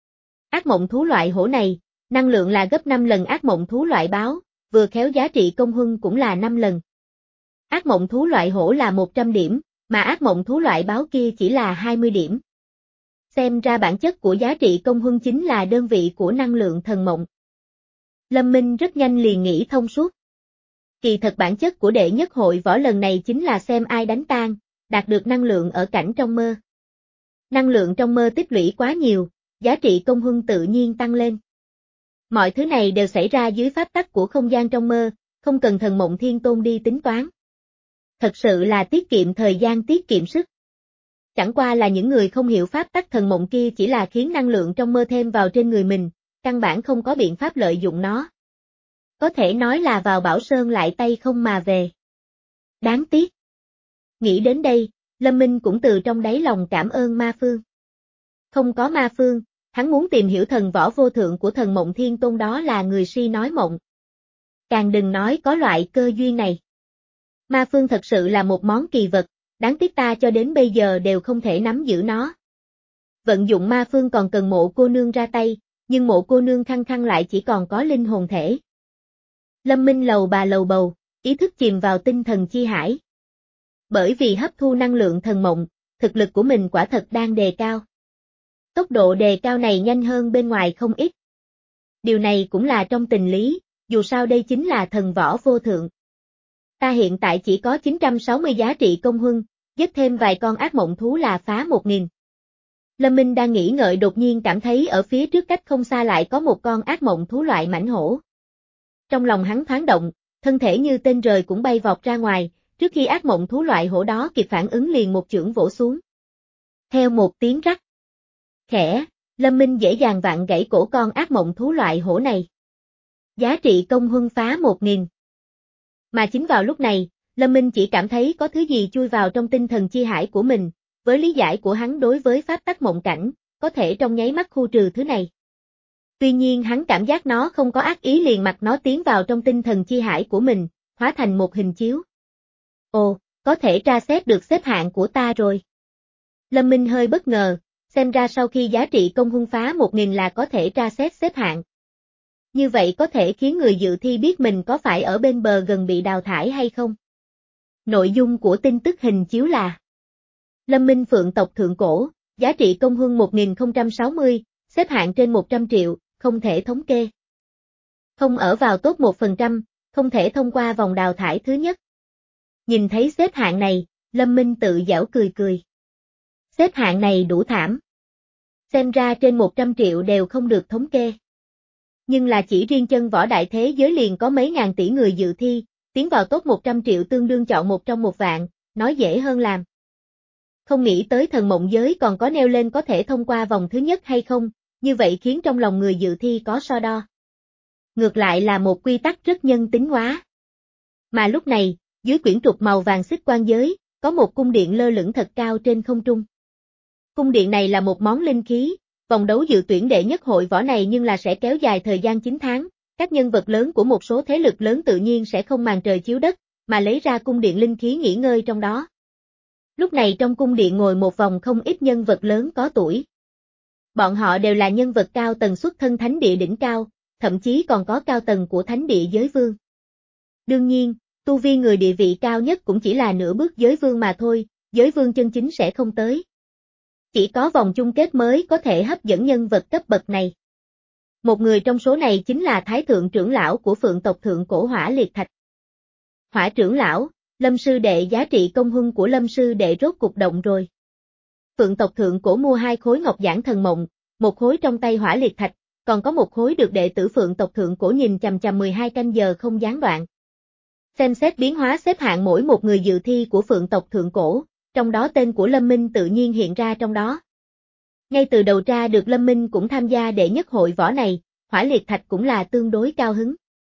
Speaker 1: Ác mộng thú loại hổ này, năng lượng là gấp năm lần ác mộng thú loại báo, vừa khéo giá trị công huân cũng là năm lần. Ác mộng thú loại hổ là một trăm điểm, mà ác mộng thú loại báo kia chỉ là hai mươi điểm. Xem ra bản chất của giá trị công huân chính là đơn vị của năng lượng thần mộng. Lâm Minh rất nhanh liền nghĩ thông suốt. Kỳ thật bản chất của đệ nhất hội võ lần này chính là xem ai đánh tan, đạt được năng lượng ở cảnh trong mơ. Năng lượng trong mơ tích lũy quá nhiều, giá trị công huân tự nhiên tăng lên. Mọi thứ này đều xảy ra dưới pháp tắc của không gian trong mơ, không cần thần mộng thiên tôn đi tính toán. Thật sự là tiết kiệm thời gian tiết kiệm sức. Chẳng qua là những người không hiểu pháp tắc thần mộng kia chỉ là khiến năng lượng trong mơ thêm vào trên người mình, căn bản không có biện pháp lợi dụng nó. Có thể nói là vào Bảo Sơn lại tay không mà về. Đáng tiếc. Nghĩ đến đây, Lâm Minh cũng từ trong đáy lòng cảm ơn Ma Phương. Không có Ma Phương, hắn muốn tìm hiểu thần võ vô thượng của thần mộng thiên tôn đó là người si nói mộng. Càng đừng nói có loại cơ duyên này. Ma Phương thật sự là một món kỳ vật, đáng tiếc ta cho đến bây giờ đều không thể nắm giữ nó. Vận dụng Ma Phương còn cần Mộ cô nương ra tay, nhưng Mộ cô nương khăng khăng lại chỉ còn có linh hồn thể. Lâm Minh lầu bà lầu bầu, ý thức chìm vào tinh thần chi hải. Bởi vì hấp thu năng lượng thần mộng, thực lực của mình quả thật đang đề cao. Tốc độ đề cao này nhanh hơn bên ngoài không ít. Điều này cũng là trong tình lý, dù sao đây chính là thần võ vô thượng. Ta hiện tại chỉ có chín trăm sáu mươi giá trị công huân, giết thêm vài con ác mộng thú là phá một nghìn. Lâm Minh đang nghĩ ngợi đột nhiên cảm thấy ở phía trước cách không xa lại có một con ác mộng thú loại mãnh hổ. Trong lòng hắn thoáng động, thân thể như tên rời cũng bay vọt ra ngoài, trước khi ác mộng thú loại hổ đó kịp phản ứng liền một chưởng vỗ xuống. Theo một tiếng rắc khẽ, Lâm Minh dễ dàng vặn gãy cổ con ác mộng thú loại hổ này. Giá trị công huân phá một nghìn. Mà chính vào lúc này, Lâm Minh chỉ cảm thấy có thứ gì chui vào trong tinh thần chi hải của mình, với lý giải của hắn đối với pháp tắc mộng cảnh, có thể trong nháy mắt khu trừ thứ này. Tuy nhiên hắn cảm giác nó không có ác ý liền mặc nó tiến vào trong tinh thần chi hải của mình, hóa thành một hình chiếu. Ồ, có thể tra xét được xếp hạng của ta rồi. Lâm Minh hơi bất ngờ, xem ra sau khi giá trị công hung phá một nghìn là có thể tra xét xếp hạng. Như vậy có thể khiến người dự thi biết mình có phải ở bên bờ gần bị đào thải hay không. Nội dung của tin tức hình chiếu là Lâm Minh Phượng tộc thượng cổ, giá trị công huân một nghìn không trăm sáu mươi, xếp hạng trên một trăm triệu, không thể thống kê. Không ở vào top một phần trăm, không thể thông qua vòng đào thải thứ nhất. Nhìn thấy xếp hạng này, Lâm Minh tự giễu cười cười. Xếp hạng này đủ thảm. Xem ra trên một trăm triệu đều không được thống kê. Nhưng là chỉ riêng chân võ đại thế giới liền có mấy ngàn tỷ người dự thi, tiến vào top một trăm triệu tương đương chọn một trong một vạn, nói dễ hơn làm. Không nghĩ tới thần mộng giới còn có nêu lên có thể thông qua vòng thứ nhất hay không, như vậy khiến trong lòng người dự thi có so đo. Ngược lại là một quy tắc rất nhân tính hóa. Mà lúc này, dưới quyển trục màu vàng xích quan giới, có một cung điện lơ lửng thật cao trên không trung. Cung điện này là một món linh khí, vòng đấu dự tuyển đệ nhất hội võ này nhưng là sẽ kéo dài thời gian chín tháng, các nhân vật lớn của một số thế lực lớn tự nhiên sẽ không màn trời chiếu đất, mà lấy ra cung điện linh khí nghỉ ngơi trong đó. Lúc này trong cung điện ngồi một vòng không ít nhân vật lớn có tuổi. Bọn họ đều là nhân vật cao tầng xuất thân thánh địa đỉnh cao, thậm chí còn có cao tầng của thánh địa giới vương. Đương nhiên, tu vi người địa vị cao nhất cũng chỉ là nửa bước giới vương mà thôi, giới vương chân chính sẽ không tới. Chỉ có vòng chung kết mới có thể hấp dẫn nhân vật cấp bậc này. Một người trong số này chính là Thái thượng trưởng lão của Phượng tộc thượng cổ Hỏa Liệt Thạch. Hỏa trưởng lão, Lâm sư đệ giá trị công huân của Lâm sư đệ rốt cục động rồi. Phượng tộc thượng cổ mua hai khối ngọc giản thần mộng, một khối trong tay Hỏa Liệt Thạch, còn có một khối được đệ tử Phượng tộc thượng cổ nhìn chằm chằm mười hai canh giờ không gián đoạn. Xem xét biến hóa xếp hạng mỗi một người dự thi của Phượng tộc thượng cổ, trong đó tên của Lâm Minh tự nhiên hiện ra trong đó. Ngay từ đầu ra được Lâm Minh cũng tham gia đệ nhất hội võ này, Hỏa Liệt Thạch cũng là tương đối cao hứng.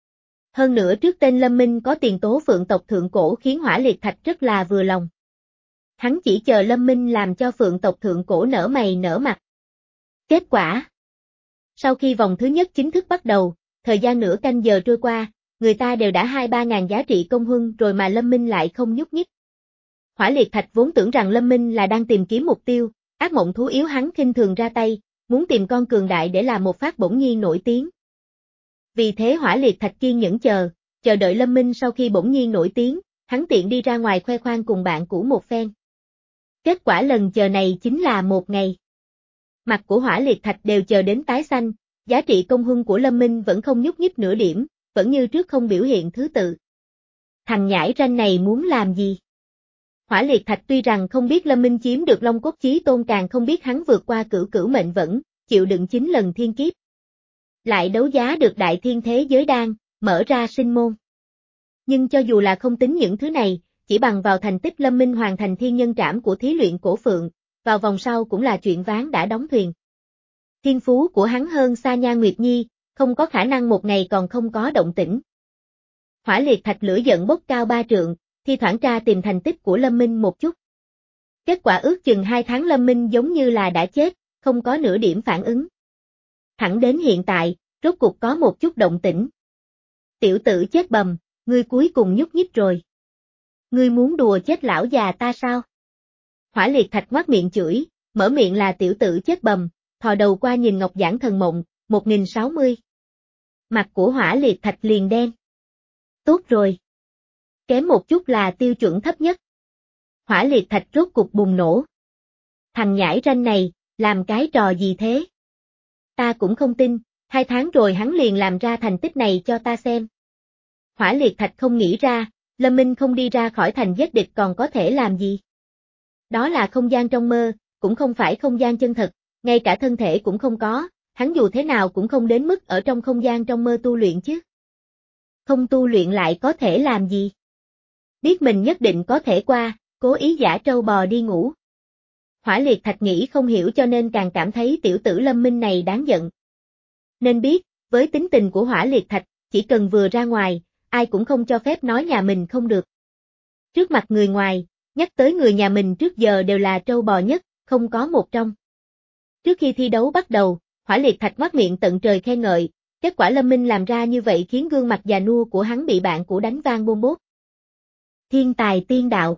Speaker 1: Hơn nữa trước tên Lâm Minh có tiền tố Phượng tộc thượng cổ khiến Hỏa Liệt Thạch rất là vừa lòng. Hắn chỉ chờ Lâm Minh làm cho Phượng tộc thượng cổ nở mày nở mặt. Kết quả sau khi vòng thứ nhất chính thức bắt đầu, thời gian nửa canh giờ trôi qua, người ta đều đã hai ba ngàn giá trị công huân rồi mà Lâm Minh lại không nhúc nhích. Hỏa Liệt Thạch vốn tưởng rằng Lâm Minh là đang tìm kiếm mục tiêu, ác mộng thú yếu hắn khinh thường ra tay, muốn tìm con cường đại để làm một phát bỗng nhiên nổi tiếng. Vì thế Hỏa Liệt Thạch kiên nhẫn chờ, chờ đợi Lâm Minh sau khi bỗng nhiên nổi tiếng, hắn tiện đi ra ngoài khoe khoang cùng bạn cũ một phen. Kết quả lần chờ này chính là một ngày. Mặt của Hỏa Liệt Thạch đều chờ đến tái xanh, giá trị công huân của Lâm Minh vẫn không nhúc nhích nửa điểm, vẫn như trước không biểu hiện thứ tự. Thằng nhãi ranh này muốn làm gì? Hỏa Liệt Thạch tuy rằng không biết Lâm Minh chiếm được Long Cốt Chí Tôn càng không biết hắn vượt qua cửu cửu mệnh vẫn, chịu đựng chín lần thiên kiếp. Lại đấu giá được đại thiên thế giới đan, mở ra sinh môn. Nhưng cho dù là không tính những thứ này, chỉ bằng vào thành tích Lâm Minh hoàn thành thiên nhân trảm của thí luyện cổ phượng, vào vòng sau cũng là chuyện ván đã đóng thuyền. Thiên phú của hắn hơn xa Nha Nguyệt Nhi, không có khả năng một ngày còn không có động tĩnh. Hỏa Liệt Thạch lửa giận bốc cao ba trượng, thi thoảng tra tìm thành tích của Lâm Minh một chút. Kết quả ước chừng hai tháng Lâm Minh giống như là đã chết, không có nửa điểm phản ứng. Thẳng đến hiện tại, rốt cục có một chút động tĩnh. Tiểu tử chết bầm, ngươi cuối cùng nhúc nhích rồi. Ngươi muốn đùa chết lão già ta sao? Hỏa Liệt Thạch ngoác miệng chửi, mở miệng là tiểu tử chết bầm, thò đầu qua nhìn ngọc giản thần mộng, một nghìn sáu mươi. Mặt của Hỏa Liệt Thạch liền đen. Tốt rồi. Kém một chút là tiêu chuẩn thấp nhất. Hỏa Liệt Thạch rốt cục bùng nổ. Thằng nhãi ranh này, làm cái trò gì thế? Ta cũng không tin, hai tháng rồi hắn liền làm ra thành tích này cho ta xem. Hỏa Liệt Thạch không nghĩ ra, Lâm Minh không đi ra khỏi thành giết địch còn có thể làm gì? Đó là không gian trong mơ, cũng không phải không gian chân thật, ngay cả thân thể cũng không có, hắn dù thế nào cũng không đến mức ở trong không gian trong mơ tu luyện chứ. Không tu luyện lại có thể làm gì? Biết mình nhất định có thể qua, cố ý giả trâu bò đi ngủ. Hỏa Liệt Thạch nghĩ không hiểu cho nên càng cảm thấy tiểu tử Lâm Minh này đáng giận. Nên biết, với tính tình của Hỏa Liệt Thạch, chỉ cần vừa ra ngoài, ai cũng không cho phép nói nhà mình không được. Trước mặt người ngoài, nhắc tới người nhà mình trước giờ đều là trâu bò nhất, không có một trong. Trước khi thi đấu bắt đầu, Hỏa Liệt Thạch ngoác miệng tận trời khen ngợi, kết quả Lâm Minh làm ra như vậy khiến gương mặt già nua của hắn bị bạn cũ đánh vang bôm bốp. Thiên tài tiên đạo.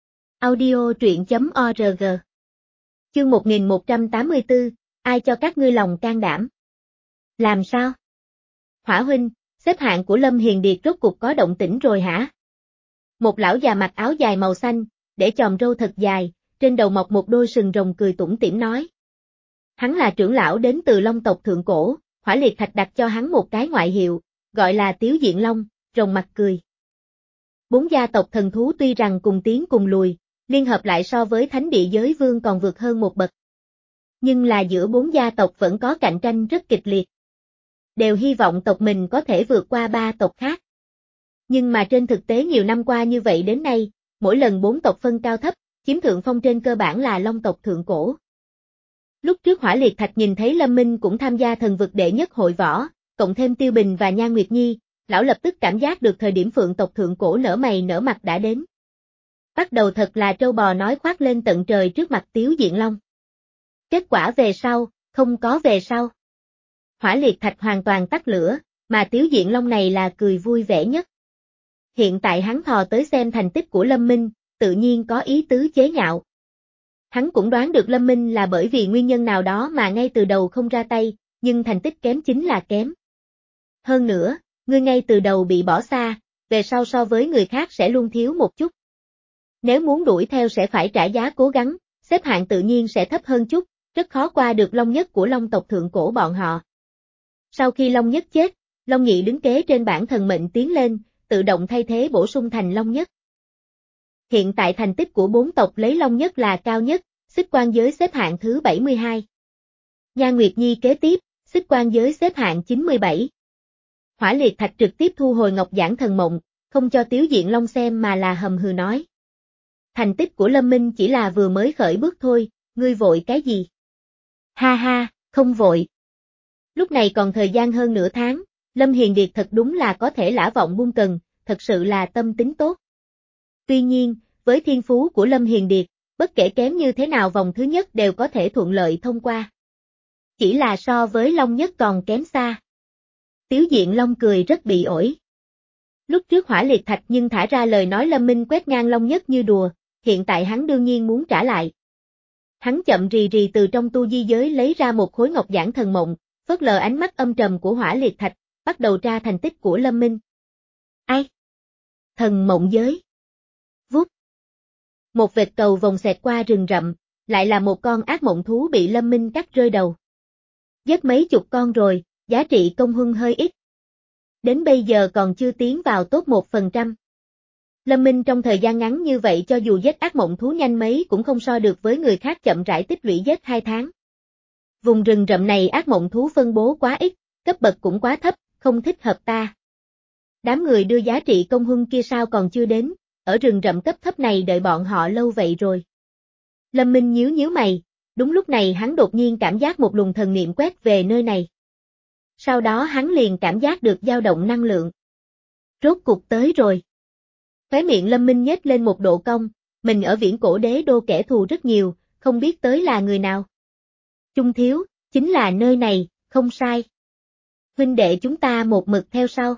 Speaker 1: Audio truyện chấm org. Chương một nghìn một trăm tám mươi tư, ai cho các ngươi lòng can đảm? Làm sao? Hỏa huynh, xếp hạng của Lâm Hiền Điệt rốt cục có động tĩnh rồi hả? Một lão già mặc áo dài màu xanh, để chòm râu thật dài, trên đầu mọc một đôi sừng rồng cười tủm tỉm nói. Hắn là trưởng lão đến từ Long tộc thượng cổ, Hỏa Liệt Thạch đặt cho hắn một cái ngoại hiệu, gọi là Tiếu Diện Long, rồng mặt cười. Bốn gia tộc thần thú tuy rằng cùng tiến cùng lùi, liên hợp lại so với Thánh Địa Giới Vương còn vượt hơn một bậc. Nhưng là giữa bốn gia tộc vẫn có cạnh tranh rất kịch liệt. Đều hy vọng tộc mình có thể vượt qua ba tộc khác. Nhưng mà trên thực tế nhiều năm qua như vậy đến nay, mỗi lần bốn tộc phân cao thấp, chiếm thượng phong trên cơ bản là Long tộc thượng cổ. Lúc trước Hỏa Liệt Thạch nhìn thấy Lâm Minh cũng tham gia thần vực đệ nhất hội võ, cộng thêm Tiêu Bình và Nhan Nguyệt Nhi, lão lập tức cảm giác được thời điểm phượng tộc thượng cổ nở mày nở mặt đã đến. Bắt đầu thật là trâu bò nói khoác lên tận trời trước mặt Tiếu Diện Long. Kết quả về sau, không có về sau. Hỏa Liệt Thạch hoàn toàn tắt lửa, mà Tiếu Diện Long này là cười vui vẻ nhất. Hiện tại hắn thò tới xem thành tích của Lâm Minh, tự nhiên có ý tứ chế nhạo. Hắn cũng đoán được Lâm Minh là bởi vì nguyên nhân nào đó mà ngay từ đầu không ra tay, nhưng thành tích kém chính là kém. Hơn nữa, ngươi ngay từ đầu bị bỏ xa, về sau so với người khác sẽ luôn thiếu một chút. Nếu muốn đuổi theo sẽ phải trả giá cố gắng, xếp hạng tự nhiên sẽ thấp hơn chút, rất khó qua được Long Nhất của Long tộc thượng cổ bọn họ. Sau khi Long Nhất chết, Long Nhị đứng kế trên bảng thần mệnh tiến lên, tự động thay thế bổ sung thành Long Nhất. Hiện tại thành tích của bốn tộc lấy Long Nhất là cao nhất, Xích Quan giới xếp hạng thứ bảy mươi hai. Nhan Nguyệt Nhi kế tiếp, Xích Quan giới xếp hạng chín mươi bảy. Hỏa Liệt Thạch trực tiếp thu hồi ngọc giản thần mộng, không cho Tiếu Diện Long xem mà là hầm hừ nói. Thành tích của Lâm Minh chỉ là vừa mới khởi bước thôi, ngươi vội cái gì? Ha ha, không vội. Lúc này còn thời gian hơn nửa tháng, Lâm Hiền Điệt thật đúng là có thể lả vọng buông cần, thật sự là tâm tính tốt. Tuy nhiên, với thiên phú của Lâm Hiền Điệt, bất kể kém như thế nào vòng thứ nhất đều có thể thuận lợi thông qua. Chỉ là so với Long Nhất còn kém xa. Tiếu Diện Long cười rất bị ổi. Lúc trước Hỏa Liệt Thạch nhưng thả ra lời nói Lâm Minh quét ngang Long Nhất như đùa, hiện tại hắn đương nhiên muốn trả lại. Hắn chậm rì rì từ trong tu di giới lấy ra một khối ngọc giản thần mộng, phớt lờ ánh mắt âm trầm của Hỏa Liệt Thạch, bắt đầu tra thành tích của Lâm Minh. Ai? Thần mộng giới. Vút. Một vệt cầu vòng xẹt qua rừng rậm, lại là một con ác mộng thú bị Lâm Minh cắt rơi đầu. Giết mấy chục con rồi, giá trị công huân hơi ít. Đến bây giờ còn chưa tiến vào top một phần trăm. Lâm Minh trong thời gian ngắn như vậy cho dù giết ác mộng thú nhanh mấy cũng không so được với người khác chậm rãi tích lũy giết hai tháng. Vùng rừng rậm này ác mộng thú phân bố quá ít, cấp bậc cũng quá thấp, không thích hợp ta. Đám người đưa giá trị công huân kia sao còn chưa đến, ở rừng rậm cấp thấp này đợi bọn họ lâu vậy rồi. Lâm Minh nhíu nhíu mày, đúng lúc này hắn đột nhiên cảm giác một luồng thần niệm quét về nơi này. Sau đó hắn liền cảm giác được dao động năng lượng. Rốt cục tới rồi. Khóe miệng Lâm Minh nhếch lên một độ cong, mình ở viễn cổ đế đô kẻ thù rất nhiều, không biết tới là người nào. Trung thiếu, chính là nơi này, không sai. Huynh đệ chúng ta một mực theo sau.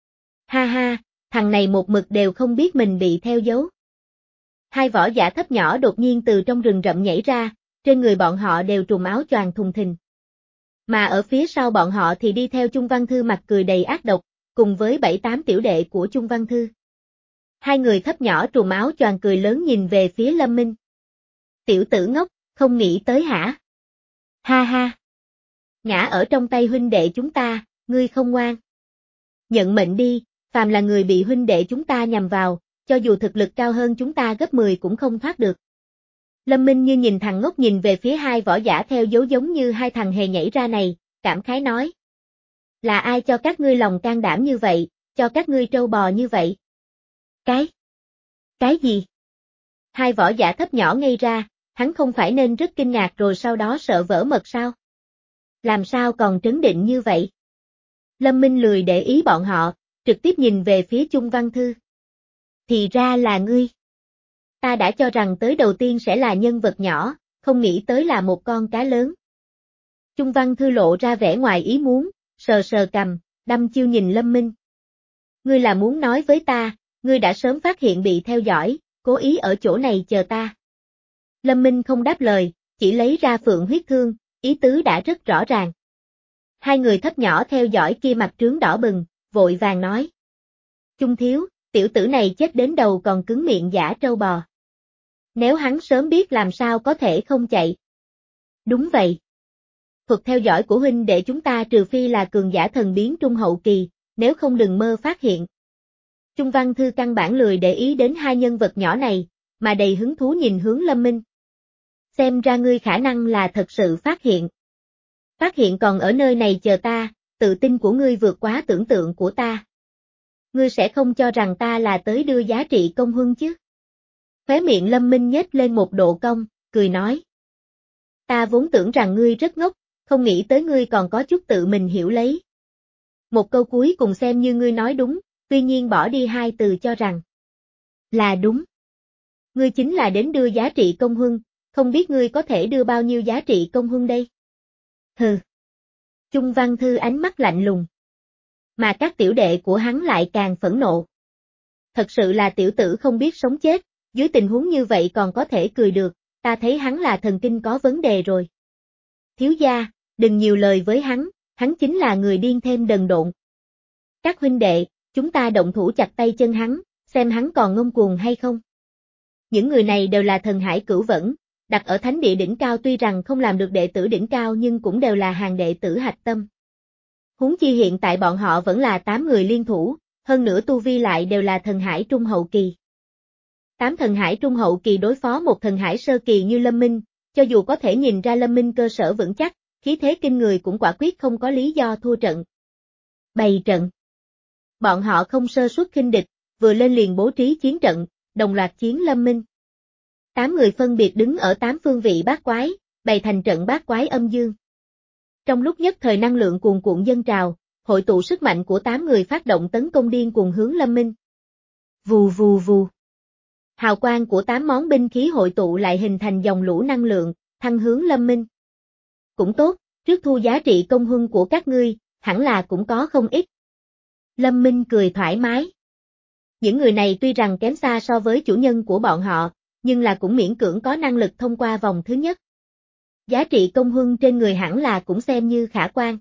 Speaker 1: Ha ha, thằng này một mực đều không biết mình bị theo dấu. Hai võ giả thấp nhỏ đột nhiên từ trong rừng rậm nhảy ra, trên người bọn họ đều trùm áo choàng thùng thình. Mà ở phía sau bọn họ thì đi theo Chung Văn Thư mặt cười đầy ác độc, cùng với bảy tám tiểu đệ của Chung Văn Thư. Hai người thấp nhỏ trùm áo choàng cười lớn nhìn về phía Lâm Minh. Tiểu tử ngốc, không nghĩ tới hả? Ha ha. Ngã ở trong tay huynh đệ chúng ta, ngươi không ngoan. Nhận mệnh đi, phàm là người bị huynh đệ chúng ta nhằm vào, cho dù thực lực cao hơn chúng ta gấp mười cũng không thoát được. Lâm Minh như nhìn thằng ngốc nhìn về phía hai võ giả theo dấu giống như hai thằng hề nhảy ra này, cảm khái nói. Là ai cho các ngươi lòng can đảm như vậy, cho các ngươi trâu bò như vậy? Cái? Cái gì? Hai võ giả thấp nhỏ ngây ra, hắn không phải nên rất kinh ngạc rồi sau đó sợ vỡ mật sao? Làm sao còn trấn định như vậy? Lâm Minh lười để ý bọn họ, trực tiếp nhìn về phía Chung Văn Thư. Thì ra là ngươi. Ta đã cho rằng tới đầu tiên sẽ là nhân vật nhỏ, không nghĩ tới là một con cá lớn. Chung Văn Thư lộ ra vẻ ngoài ý muốn, sờ sờ cằm, đăm chiêu nhìn Lâm Minh. Ngươi là muốn nói với ta, ngươi đã sớm phát hiện bị theo dõi, cố ý ở chỗ này chờ ta. Lâm Minh không đáp lời, chỉ lấy ra phượng huyết thương, ý tứ đã rất rõ ràng. Hai người thấp nhỏ theo dõi kia mặt trướng đỏ bừng, vội vàng nói. Chung thiếu, tiểu tử này chết đến đầu còn cứng miệng giả trâu bò. Nếu hắn sớm biết làm sao có thể không chạy. Đúng vậy. Thuật theo dõi của huynh đệ chúng ta trừ phi là cường giả thần biến trung hậu kỳ, nếu không đừng mơ phát hiện. Chung Văn Thư căn bản lười để ý đến hai nhân vật nhỏ này, mà đầy hứng thú nhìn hướng Lâm Minh. Xem ra ngươi khả năng là thật sự phát hiện. Phát hiện còn ở nơi này chờ ta, tự tin của ngươi vượt quá tưởng tượng của ta. Ngươi sẽ không cho rằng ta là tới đưa giá trị công huân chứ? Khóe miệng Lâm Minh nhếch lên một độ cong, cười nói. Ta vốn tưởng rằng ngươi rất ngốc, không nghĩ tới ngươi còn có chút tự mình hiểu lấy. Một câu cuối cùng xem như ngươi nói đúng, tuy nhiên bỏ đi hai từ cho rằng là đúng. Ngươi chính là đến đưa giá trị công huân, không biết ngươi có thể đưa bao nhiêu giá trị công huân đây? Hừ. Chung Văn Thư ánh mắt lạnh lùng. Mà các tiểu đệ của hắn lại càng phẫn nộ. Thật sự là tiểu tử không biết sống chết, dưới tình huống như vậy còn có thể cười được, ta thấy hắn là thần kinh có vấn đề rồi. Thiếu gia, đừng nhiều lời với hắn, hắn chính là người điên thêm đần độn. Các huynh đệ, chúng ta động thủ chặt tay chân hắn, xem hắn còn ngông cuồng hay không. Những người này đều là thần hải cửu vẫn, đặt ở thánh địa đỉnh cao tuy rằng không làm được đệ tử đỉnh cao nhưng cũng đều là hàng đệ tử hạch tâm. Huống chi hiện tại bọn họ vẫn là tám người liên thủ, hơn nữa tu vi lại đều là thần hải trung hậu kỳ. Tám thần hải trung hậu kỳ đối phó một thần hải sơ kỳ như Lâm Minh, cho dù có thể nhìn ra Lâm Minh cơ sở vững chắc, khí thế kinh người cũng quả quyết không có lý do thua trận. Bày trận. Bọn họ không sơ suất khinh địch, vừa lên liền bố trí chiến trận, đồng loạt chiến Lâm Minh. Tám người phân biệt đứng ở tám phương vị bát quái, bày thành trận bát quái âm dương. Trong lúc nhất thời năng lượng cuồn cuộn dâng trào, hội tụ sức mạnh của tám người phát động tấn công điên cuồng hướng Lâm Minh. Vù vù vù. Hào quang của tám món binh khí hội tụ lại hình thành dòng lũ năng lượng, thăng hướng Lâm Minh. Cũng tốt, trước thu giá trị công huân của các ngươi, hẳn là cũng có không ít. Lâm Minh cười thoải mái. Những người này tuy rằng kém xa so với chủ nhân của bọn họ, nhưng là cũng miễn cưỡng có năng lực thông qua vòng thứ nhất. Giá trị công huân trên người hẳn là cũng xem như khả quan.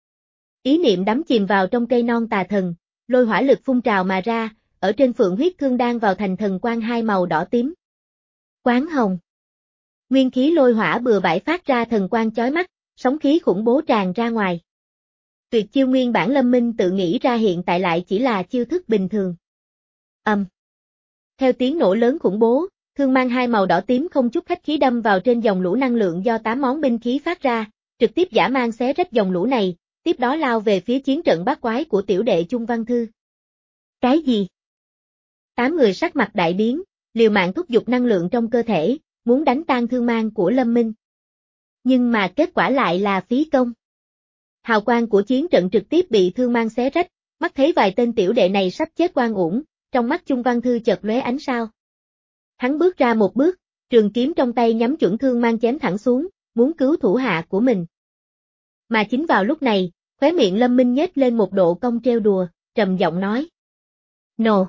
Speaker 1: Ý niệm đắm chìm vào trong cây non tà thần, lôi hỏa lực phun trào mà ra, ở trên phượng huyết thương đang vào thành thần quang hai màu đỏ tím. Quán hồng. Nguyên khí lôi hỏa bừa bãi phát ra thần quang chói mắt, sóng khí khủng bố tràn ra ngoài. Tuyệt chiêu nguyên bản Lâm Minh tự nghĩ ra hiện tại lại chỉ là chiêu thức bình thường. Âm. Theo tiếng nổ lớn khủng bố, thương mang hai màu đỏ tím không chút khách khí đâm vào trên dòng lũ năng lượng do tám món binh khí phát ra, trực tiếp dã man xé rách dòng lũ này, tiếp đó lao về phía chiến trận bát quái của tiểu đệ Chung Văn Thư. Cái gì? Tám người sắc mặt đại biến, liều mạng thúc giục năng lượng trong cơ thể, muốn đánh tan thương mang của Lâm Minh. Nhưng mà kết quả lại là phí công. Hào quang của chiến trận trực tiếp bị thương mang xé rách, mắt thấy vài tên tiểu đệ này sắp chết oan uổng, trong mắt Chung Văn Thư chợt lóe ánh sao. Hắn bước ra một bước, trường kiếm trong tay nhắm chuẩn thương mang chém thẳng xuống, muốn cứu thủ hạ của mình. Mà chính vào lúc này, khóe miệng Lâm Minh nhếch lên một độ cong trêu đùa, trầm giọng nói. Nổ.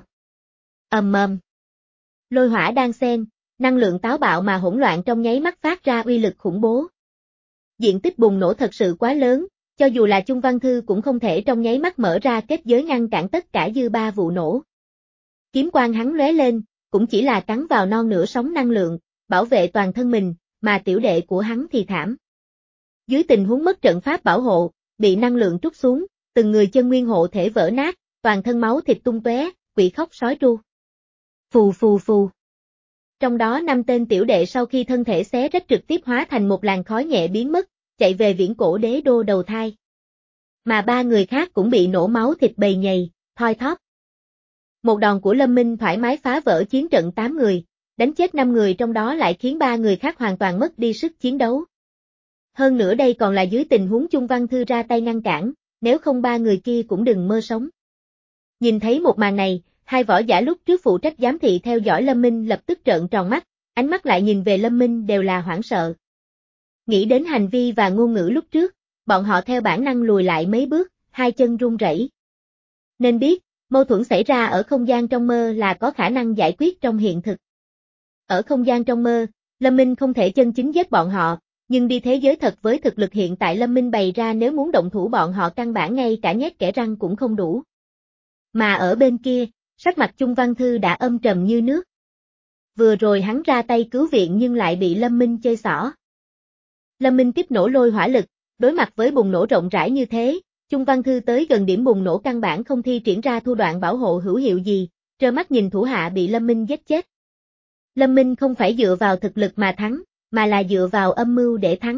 Speaker 1: Ầm ầm. Lôi hỏa đang xen, năng lượng táo bạo mà hỗn loạn trong nháy mắt phát ra uy lực khủng bố. Diện tích bùng nổ thật sự quá lớn, cho dù là Chung Văn Thư cũng không thể trong nháy mắt mở ra kết giới ngăn cản tất cả dư ba vụ nổ. Kiếm quang hắn lóe lên, cũng chỉ là cắn vào non nửa sóng năng lượng, bảo vệ toàn thân mình, mà tiểu đệ của hắn thì thảm. Dưới tình huống mất trận pháp bảo hộ, bị năng lượng trút xuống, từng người chân nguyên hộ thể vỡ nát, toàn thân máu thịt tung tóe, quỷ khóc sói tru. Phù phù phù. Trong đó năm tên tiểu đệ sau khi thân thể xé rách trực tiếp hóa thành một làn khói nhẹ biến mất, chạy về viễn cổ đế đô đầu thai. Mà ba người khác cũng bị nổ máu thịt bầy nhầy, thoi thóp. Một đòn của Lâm Minh thoải mái phá vỡ chiến trận tám người, đánh chết năm người trong đó lại khiến ba người khác hoàn toàn mất đi sức chiến đấu. Hơn nữa đây còn là dưới tình huống Chung Văn Thư ra tay ngăn cản, nếu không ba người kia cũng đừng mơ sống. Nhìn thấy một màn này, Hai võ giả lúc trước phụ trách giám thị theo dõi Lâm Minh lập tức trợn tròn mắt, ánh mắt lại nhìn về Lâm Minh đều là hoảng sợ. Nghĩ đến hành vi và ngôn ngữ lúc trước, bọn họ theo bản năng lùi lại mấy bước, hai chân run rẩy. Nên biết, mâu thuẫn xảy ra ở không gian trong mơ là có khả năng giải quyết trong hiện thực. Ở không gian trong mơ, Lâm Minh không thể chân chính giết bọn họ, nhưng đi thế giới thật với thực lực hiện tại Lâm Minh bày ra nếu muốn động thủ bọn họ căn bản ngay cả nhét kẽ răng cũng không đủ. Mà ở bên kia, sắc mặt Chung Văn Thư đã âm trầm như nước. Vừa rồi hắn ra tay cứu viện nhưng lại bị Lâm Minh chơi xỏ. Lâm Minh tiếp nổ lôi hỏa lực, đối mặt với bùng nổ rộng rãi như thế, Chung Văn Thư tới gần điểm bùng nổ căn bản không thi triển ra thu đoạn bảo hộ hữu hiệu gì, trơ mắt nhìn thủ hạ bị Lâm Minh giết chết. Lâm Minh không phải dựa vào thực lực mà thắng, mà là dựa vào âm mưu để thắng.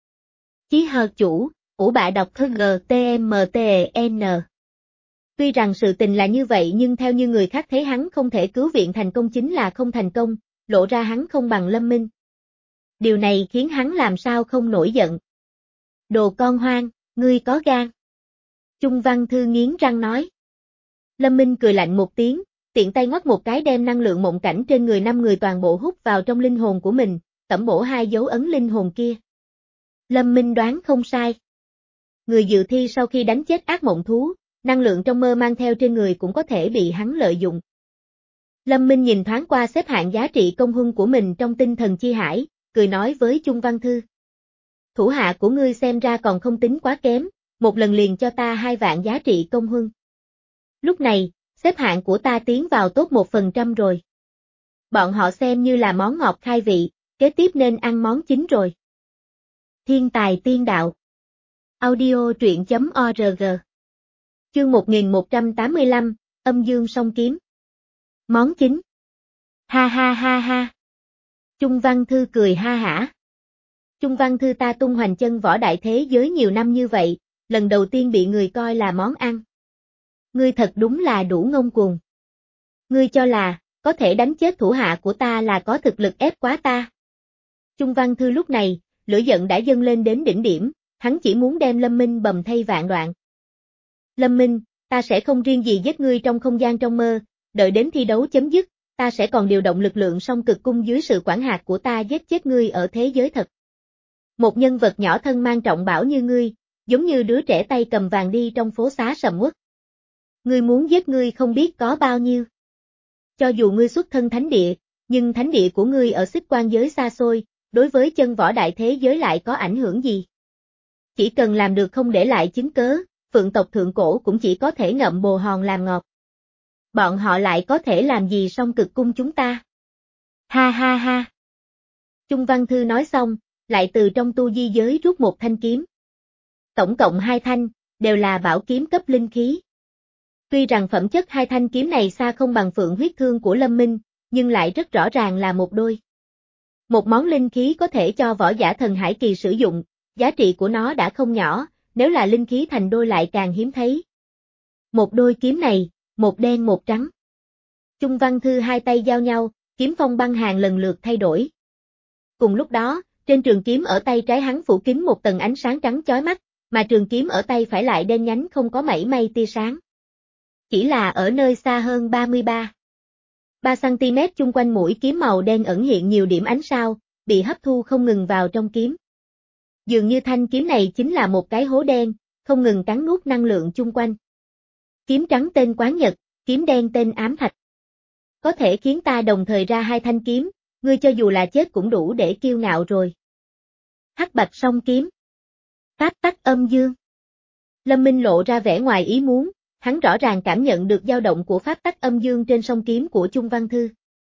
Speaker 1: Chí hờ chủ, ủ bạ đọc thơ G T M T E N. Tuy rằng sự tình là như vậy nhưng theo như người khác thấy hắn không thể cứu viện thành công chính là không thành công, lộ ra hắn không bằng Lâm Minh. Điều này khiến hắn làm sao không nổi giận. Đồ con hoang, ngươi có gan. Chung Văn Thư nghiến răng nói. Lâm Minh cười lạnh một tiếng, tiện tay ngoắc một cái đem năng lượng mộng cảnh trên người năm người toàn bộ hút vào trong linh hồn của mình, tẩm bổ hai dấu ấn linh hồn kia. Lâm Minh đoán không sai. Người dự thi sau khi đánh chết ác mộng thú, năng lượng trong mơ mang theo trên người cũng có thể bị hắn lợi dụng. Lâm Minh nhìn thoáng qua xếp hạng giá trị công huân của mình trong tinh thần chi hải, cười nói với Chung Văn Thư. Thủ hạ của ngươi xem ra còn không tính quá kém, một lần liền cho ta hai vạn giá trị công huân. Lúc này, xếp hạng của ta tiến vào top một phần trăm rồi. Bọn họ xem như là món ngọt khai vị, kế tiếp nên ăn món chính rồi. Thiên tài tiên đạo. Audio truyện chấm org. Chương một nghìn một trăm tám mươi lăm, âm dương song kiếm. Món chính. Ha ha ha ha. Chung Văn Thư cười ha hả. Chung Văn Thư ta tung hoành chân võ đại thế giới nhiều năm như vậy, lần đầu tiên bị người coi là món ăn. Ngươi thật đúng là đủ ngông cuồng. Ngươi cho là, có thể đánh chết thủ hạ của ta là có thực lực ép quá ta. Chung Văn Thư lúc này, lửa giận đã dâng lên đến đỉnh điểm, hắn chỉ muốn đem Lâm Minh bầm thây vạn đoạn. Lâm Minh, ta sẽ không riêng gì giết ngươi trong không gian trong mơ, đợi đến thi đấu chấm dứt, ta sẽ còn điều động lực lượng song cực cung dưới sự quản hạt của ta giết chết ngươi ở thế giới thật. Một nhân vật nhỏ thân mang trọng bảo như ngươi, giống như đứa trẻ tay cầm vàng đi trong phố xá sầm uất. Ngươi muốn giết ngươi không biết có bao nhiêu. Cho dù ngươi xuất thân thánh địa, nhưng thánh địa của ngươi ở xích quan giới xa xôi, đối với chân võ đại thế giới lại có ảnh hưởng gì? Chỉ cần làm được không để lại chứng cớ, phượng tộc thượng cổ cũng chỉ có thể ngậm bồ hòn làm ngọt. Bọn họ lại có thể làm gì song cực cung chúng ta? Ha ha ha. Chung Văn Thư nói xong, lại từ trong tu di giới rút một thanh kiếm. Tổng cộng hai thanh, đều là bảo kiếm cấp linh khí. Tuy rằng phẩm chất hai thanh kiếm này xa không bằng phượng huyết thương của Lâm Minh, nhưng lại rất rõ ràng là một đôi. Một món linh khí có thể cho võ giả thần hải kỳ sử dụng, giá trị của nó đã không nhỏ, nếu là linh khí thành đôi lại càng hiếm thấy. Một đôi kiếm này, một đen một trắng. Chung Văn Thư hai tay giao nhau, kiếm phong băng hàng lần lượt thay đổi. Cùng lúc đó, trên trường kiếm ở tay trái hắn phủ kín một tầng ánh sáng trắng chói mắt, mà trường kiếm ở tay phải lại đen nhánh không có mảy may tia sáng. Chỉ là ở nơi xa hơn ba mươi ba. ba xăng-ti-mét chung quanh mũi kiếm màu đen ẩn hiện nhiều điểm ánh sao, bị hấp thu không ngừng vào trong kiếm. Dường như thanh kiếm này chính là một cái hố đen, không ngừng cắn nuốt năng lượng chung quanh. Kiếm trắng tên Quán Nhật, kiếm đen tên Ám Thạch. Có thể khiến ta đồng thời ra hai thanh kiếm, ngươi cho dù là chết cũng đủ để kiêu ngạo rồi. Hắc bạch song kiếm. Pháp tắc âm dương. Lâm Minh lộ ra vẻ ngoài ý muốn, hắn rõ ràng cảm nhận được dao động của pháp tắc âm dương trên song kiếm của Chung Văn Thư.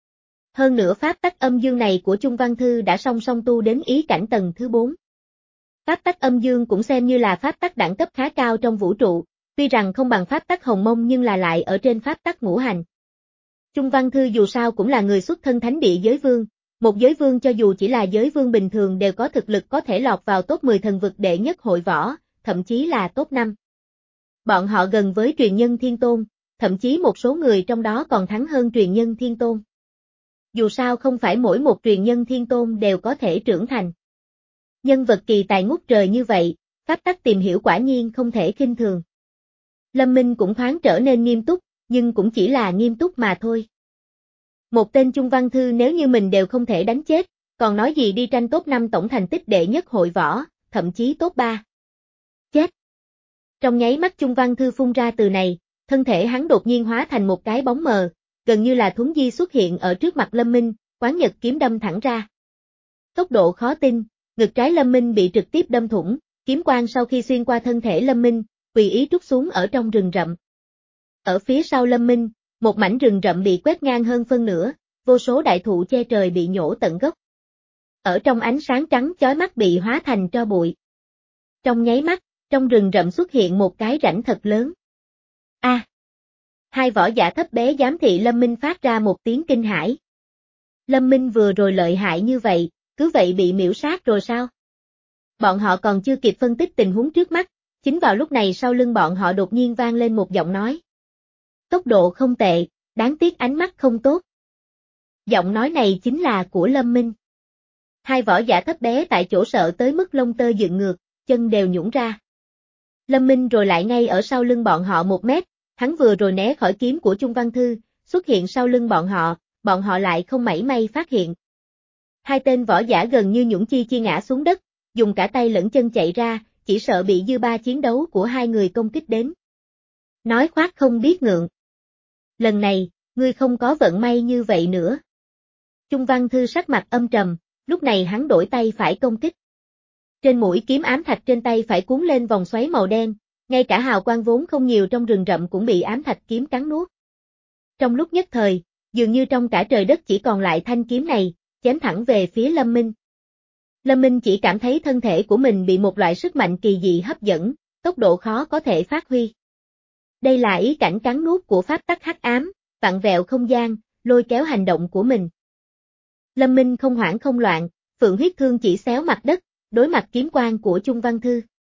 Speaker 1: Hơn nữa pháp tắc âm dương này của Chung Văn Thư đã song song tu đến ý cảnh tầng thứ bốn. Pháp tắc âm dương cũng xem như là pháp tắc đẳng cấp khá cao trong vũ trụ, tuy rằng không bằng pháp tắc hồng mông nhưng là lại ở trên pháp tắc ngũ hành. Chung Văn Thư dù sao cũng là người xuất thân thánh địa giới vương, một giới vương cho dù chỉ là giới vương bình thường đều có thực lực có thể lọt vào top mười thần vực đệ nhất hội võ, thậm chí là top năm. Bọn họ gần với truyền nhân thiên tôn, thậm chí một số người trong đó còn thắng hơn truyền nhân thiên tôn. Dù sao không phải mỗi một truyền nhân thiên tôn đều có thể trưởng thành. Nhân vật kỳ tài ngút trời như vậy, pháp tắc tìm hiểu quả nhiên không thể khinh thường. Lâm Minh cũng thoáng trở nên nghiêm túc, nhưng cũng chỉ là nghiêm túc mà thôi. Một tên Chung Văn Thư nếu như mình đều không thể đánh chết, còn nói gì đi tranh top năm tổng thành tích đệ nhất hội võ, thậm chí top ba. Chết! Trong nháy mắt Chung Văn Thư phun ra từ này, thân thể hắn đột nhiên hóa thành một cái bóng mờ, gần như là thuấn di xuất hiện ở trước mặt Lâm Minh, quán nhật kiếm đâm thẳng ra. Tốc độ khó tin, ngực trái Lâm Minh bị trực tiếp đâm thủng, kiếm quang sau khi xuyên qua thân thể Lâm Minh, tùy ý trút xuống ở trong rừng rậm. Ở phía sau Lâm Minh, một mảnh rừng rậm bị quét ngang hơn phân nửa, vô số đại thụ che trời bị nhổ tận gốc. Ở trong ánh sáng trắng chói mắt bị hóa thành tro bụi. Trong nháy mắt, trong rừng rậm xuất hiện một cái rãnh thật lớn. A! À, hai võ giả thấp bé giám thị Lâm Minh phát ra một tiếng kinh hãi. Lâm Minh vừa rồi lợi hại như vậy, cứ vậy bị miễu sát rồi sao? Bọn họ còn chưa kịp phân tích tình huống trước mắt, chính vào lúc này sau lưng bọn họ đột nhiên vang lên một giọng nói. Tốc độ không tệ, đáng tiếc ánh mắt không tốt. Giọng nói này chính là của Lâm Minh. Hai võ giả thấp bé tại chỗ sợ tới mức lông tơ dựng ngược, chân đều nhũn ra. Lâm Minh rồi lại ngay ở sau lưng bọn họ một mét, hắn vừa rồi né khỏi kiếm của Chung Văn Thư, xuất hiện sau lưng bọn họ, bọn họ lại không mảy may phát hiện. Hai tên võ giả gần như nhũn chi chi ngã xuống đất, dùng cả tay lẫn chân chạy ra, chỉ sợ bị dư ba chiến đấu của hai người công kích đến. Nói khoác không biết ngượng. Lần này, ngươi không có vận may như vậy nữa. Chung Văn Thư sắc mặt âm trầm, lúc này hắn đổi tay phải công kích. Trên mũi kiếm ám thạch trên tay phải cuốn lên vòng xoáy màu đen, ngay cả hào quang vốn không nhiều trong rừng rậm cũng bị ám thạch kiếm cắn nuốt. Trong lúc nhất thời, dường như trong cả trời đất chỉ còn lại thanh kiếm này, chém thẳng về phía Lâm Minh. Lâm Minh chỉ cảm thấy thân thể của mình bị một loại sức mạnh kỳ dị hấp dẫn, tốc độ khó có thể phát huy. Đây là ý cảnh cắn nuốt của pháp tắc hắc ám, vặn vẹo không gian, lôi kéo hành động của mình. Lâm Minh không hoảng không loạn, phượng huyết thương chỉ xéo mặt đất, đối mặt kiếm quang của Chung Văn Thư.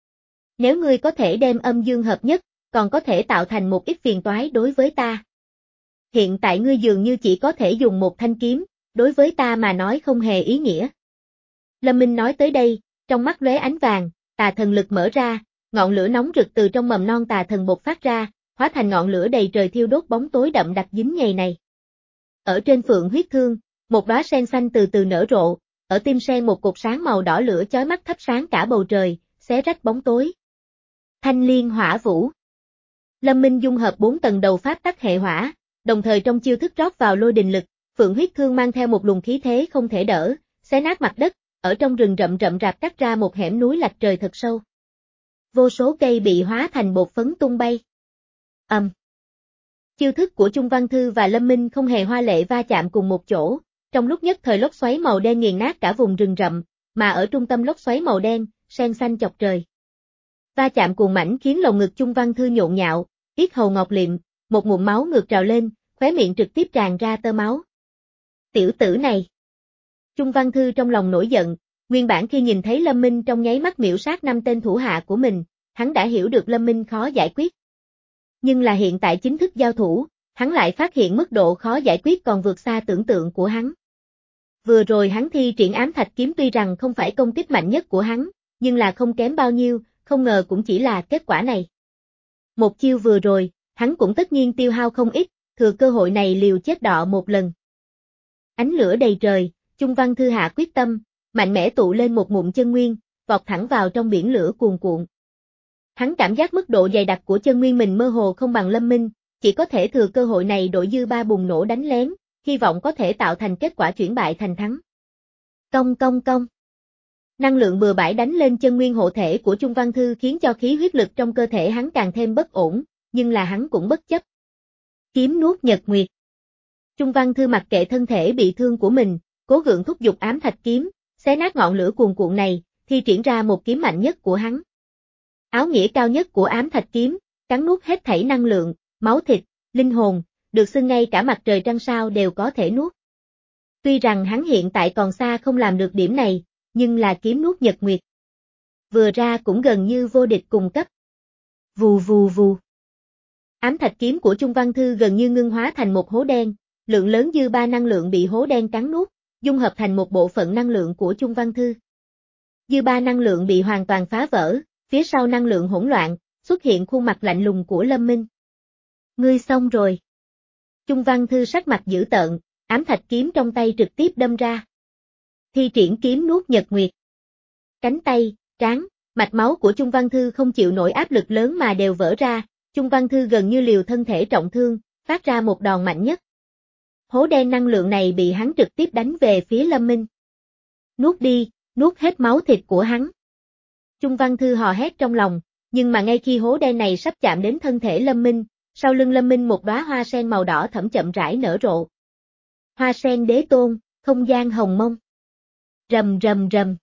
Speaker 1: Nếu ngươi có thể đem âm dương hợp nhất, còn có thể tạo thành một ít phiền toái đối với ta. Hiện tại ngươi dường như chỉ có thể dùng một thanh kiếm, đối với ta mà nói không hề ý nghĩa. Lâm Minh nói tới đây, trong mắt lóe ánh vàng, tà thần lực mở ra, ngọn lửa nóng rực từ trong mầm non tà thần bộc phát ra, hóa thành ngọn lửa đầy trời thiêu đốt bóng tối đậm đặc dính ngày này. Ở trên phượng huyết thương, một đóa sen xanh từ từ nở rộ, ở tim sen một cột sáng màu đỏ lửa chói mắt thắp sáng cả bầu trời, xé rách bóng tối. Thanh liên hỏa vũ. Lâm Minh dung hợp bốn tầng đầu pháp tắc hệ hỏa, đồng thời trong chiêu thức rót vào lôi đình lực, phượng huyết thương mang theo một luồng khí thế không thể đỡ, xé nát mặt đất, ở trong rừng rậm rậm rạp cắt ra một hẻm núi lạch trời thật sâu. Vô số cây bị hóa thành bột phấn tung bay. Ầm. Um. Chiêu thức của Chung Văn Thư và Lâm Minh không hề hoa lệ va chạm cùng một chỗ, trong lúc nhất thời lốc xoáy màu đen nghiền nát cả vùng rừng rậm, mà ở trung tâm lốc xoáy màu đen, sen xanh chọc trời. Va chạm cuồng mãnh khiến lồng ngực Chung Văn Thư nhộn nhạo, yết hầu ngọc liệm, một ngụm máu ngược trào lên, khóe miệng trực tiếp tràn ra tơ máu. Tiểu tử này. Chung Văn Thư trong lòng nổi giận, nguyên bản khi nhìn thấy Lâm Minh trong nháy mắt miễu sát năm tên thủ hạ của mình, hắn đã hiểu được Lâm Minh khó giải quyết. Nhưng là hiện tại chính thức giao thủ, hắn lại phát hiện mức độ khó giải quyết còn vượt xa tưởng tượng của hắn. Vừa rồi hắn thi triển ám thạch kiếm tuy rằng không phải công kích mạnh nhất của hắn, nhưng là không kém bao nhiêu, không ngờ cũng chỉ là kết quả này. Một chiêu vừa rồi, hắn cũng tất nhiên tiêu hao không ít, thừa cơ hội này liều chết đọ một lần. Ánh lửa đầy trời, Chung Văn Thư hạ quyết tâm, mạnh mẽ tụ lên một ngụm chân nguyên, vọt thẳng vào trong biển lửa cuồn cuộn. Hắn cảm giác mức độ dày đặc của chân nguyên mình mơ hồ không bằng Lâm Minh, chỉ có thể thừa cơ hội này đội dư ba bùng nổ đánh lén, hy vọng có thể tạo thành kết quả chuyển bại thành thắng. Công công công. Năng lượng bừa bãi đánh lên chân nguyên hộ thể của Chung Văn Thư khiến cho khí huyết lực trong cơ thể hắn càng thêm bất ổn, nhưng là hắn cũng bất chấp. Kiếm nuốt nhật nguyệt. Chung Văn Thư mặc kệ thân thể bị thương của mình, cố gượng thúc giục ám thạch kiếm, xé nát ngọn lửa cuồn cuộn này, thi triển ra một kiếm mạnh nhất của hắn. Áo nghĩa cao nhất của ám thạch kiếm, cắn nuốt hết thảy năng lượng, máu thịt, linh hồn, được xưng ngay cả mặt trời trăng sao đều có thể nuốt. Tuy rằng hắn hiện tại còn xa không làm được điểm này, nhưng là kiếm nuốt nhật nguyệt. Vừa ra cũng gần như vô địch cùng cấp. Vù vù vù. Ám thạch kiếm của Chung Văn Thư gần như ngưng hóa thành một hố đen, lượng lớn dư ba năng lượng bị hố đen cắn nuốt, dung hợp thành một bộ phận năng lượng của Chung Văn Thư. Dư ba năng lượng bị hoàn toàn phá vỡ, phía sau năng lượng hỗn loạn, xuất hiện khuôn mặt lạnh lùng của Lâm Minh. Ngươi xong rồi. Chung Văn Thư sắc mặt dữ tợn, ám thạch kiếm trong tay trực tiếp đâm ra. Thi triển kiếm nuốt nhật nguyệt. Cánh tay, trán, mạch máu của Chung Văn Thư không chịu nổi áp lực lớn mà đều vỡ ra, Chung Văn Thư gần như liều thân thể trọng thương, phát ra một đòn mạnh nhất. Hố đen năng lượng này bị hắn trực tiếp đánh về phía Lâm Minh. Nuốt đi, nuốt hết máu thịt của hắn. Chung Văn Thư hò hét trong lòng, nhưng mà ngay khi hố đen này sắp chạm đến thân thể Lâm Minh, sau lưng Lâm Minh một đóa hoa sen màu đỏ thẫm chậm rãi nở rộ. Hoa sen đế tôn, không gian hồng mông. Rầm rầm rầm.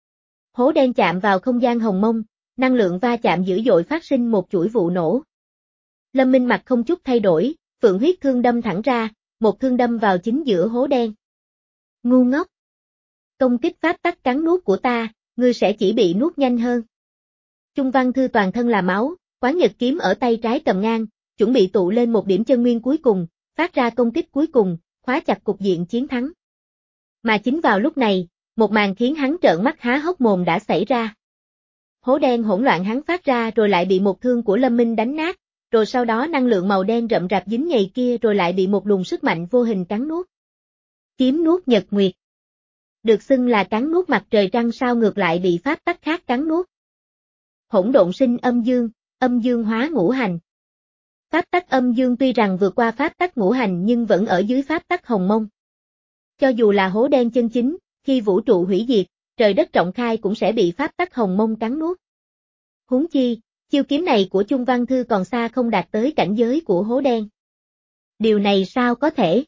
Speaker 1: Hố đen chạm vào không gian hồng mông, năng lượng va chạm dữ dội phát sinh một chuỗi vụ nổ. Lâm Minh mặt không chút thay đổi, phượng huyết thương đâm thẳng ra, một thương đâm vào chính giữa hố đen. Ngu ngốc. Công kích pháp tắc cắn nuốt của ta, ngươi sẽ chỉ bị nuốt nhanh hơn. Chung Văn Thư toàn thân là máu, Quán Nhật kiếm ở tay trái cầm ngang, chuẩn bị tụ lên một điểm chân nguyên cuối cùng, phát ra công kích cuối cùng, khóa chặt cục diện chiến thắng. Mà chính vào lúc này, một màn khiến hắn trợn mắt há hốc mồm đã xảy ra. Hố đen hỗn loạn hắn phát ra rồi lại bị một thương của Lâm Minh đánh nát, rồi sau đó năng lượng màu đen rậm rạp dính nhầy kia rồi lại bị một luồng sức mạnh vô hình cắn nuốt. Kiếm nuốt nhật nguyệt. Được xưng là cắn nuốt mặt trời trăng sao ngược lại bị pháp tắc khác cắn nuốt. Hỗn độn sinh âm dương, âm dương hóa ngũ hành. Pháp tắc âm dương tuy rằng vượt qua pháp tắc ngũ hành nhưng vẫn ở dưới pháp tắc hồng mông. Cho dù là hố đen chân chính, khi vũ trụ hủy diệt, trời đất trọng khai cũng sẽ bị pháp tắc hồng mông cắn nuốt. Huống chi, chiêu kiếm này của Chung Văn Thư còn xa không đạt tới cảnh giới của hố đen. Điều này sao có thể?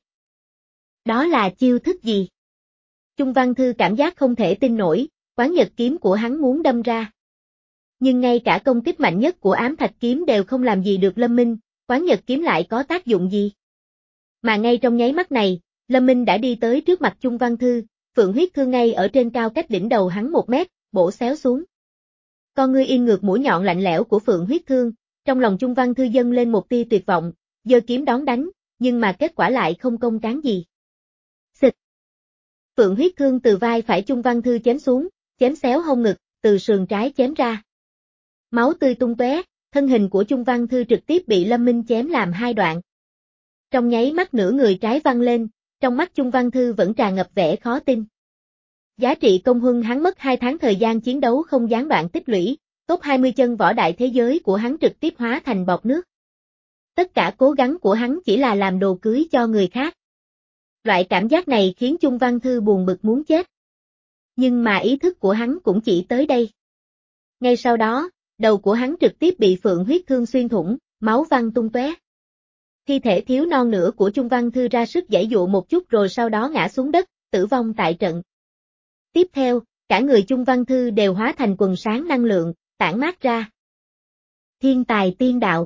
Speaker 1: Đó là chiêu thức gì? Chung Văn Thư cảm giác không thể tin nổi, Quán Nhật kiếm của hắn muốn đâm ra. Nhưng ngay cả công kích mạnh nhất của ám thạch kiếm đều không làm gì được Lâm Minh, Quán Nhật kiếm lại có tác dụng gì? Mà ngay trong nháy mắt này, Lâm Minh đã đi tới trước mặt Chung Văn Thư, phượng huyết thương ngay ở trên cao cách đỉnh đầu hắn một mét, bổ xéo xuống. Con ngươi in ngược mũi nhọn lạnh lẽo của phượng huyết thương, trong lòng Chung Văn Thư dâng lên một tia tuyệt vọng, giơ kiếm đón đánh, nhưng mà kết quả lại không công cán gì. Xịt. Phượng huyết thương từ vai phải Chung Văn Thư chém xuống, chém xéo hông ngực, từ sườn trái chém ra. Máu tươi tung tóe, thân hình của Chung Văn Thư trực tiếp bị Lâm Minh chém làm hai đoạn. Trong nháy mắt nửa người trái văng lên, trong mắt Chung Văn Thư vẫn tràn ngập vẻ khó tin. Giá trị công huân hắn mất hai tháng thời gian chiến đấu không gián đoạn tích lũy, top hai mươi chân võ đại thế giới của hắn trực tiếp hóa thành bọt nước. Tất cả cố gắng của hắn chỉ là làm đồ cưới cho người khác. Loại cảm giác này khiến Chung Văn Thư buồn bực muốn chết. Nhưng mà ý thức của hắn cũng chỉ tới đây. Ngay sau đó, đầu của hắn trực tiếp bị phượng huyết thương xuyên thủng, máu văng tung tóe. Thi thể thiếu non nửa của Chung Văn Thư ra sức giãy dụa một chút rồi sau đó ngã xuống đất, tử vong tại trận. Tiếp theo, cả người Chung Văn Thư đều hóa thành quần sáng năng lượng, tản mát ra. Thiên tài tiên đạo.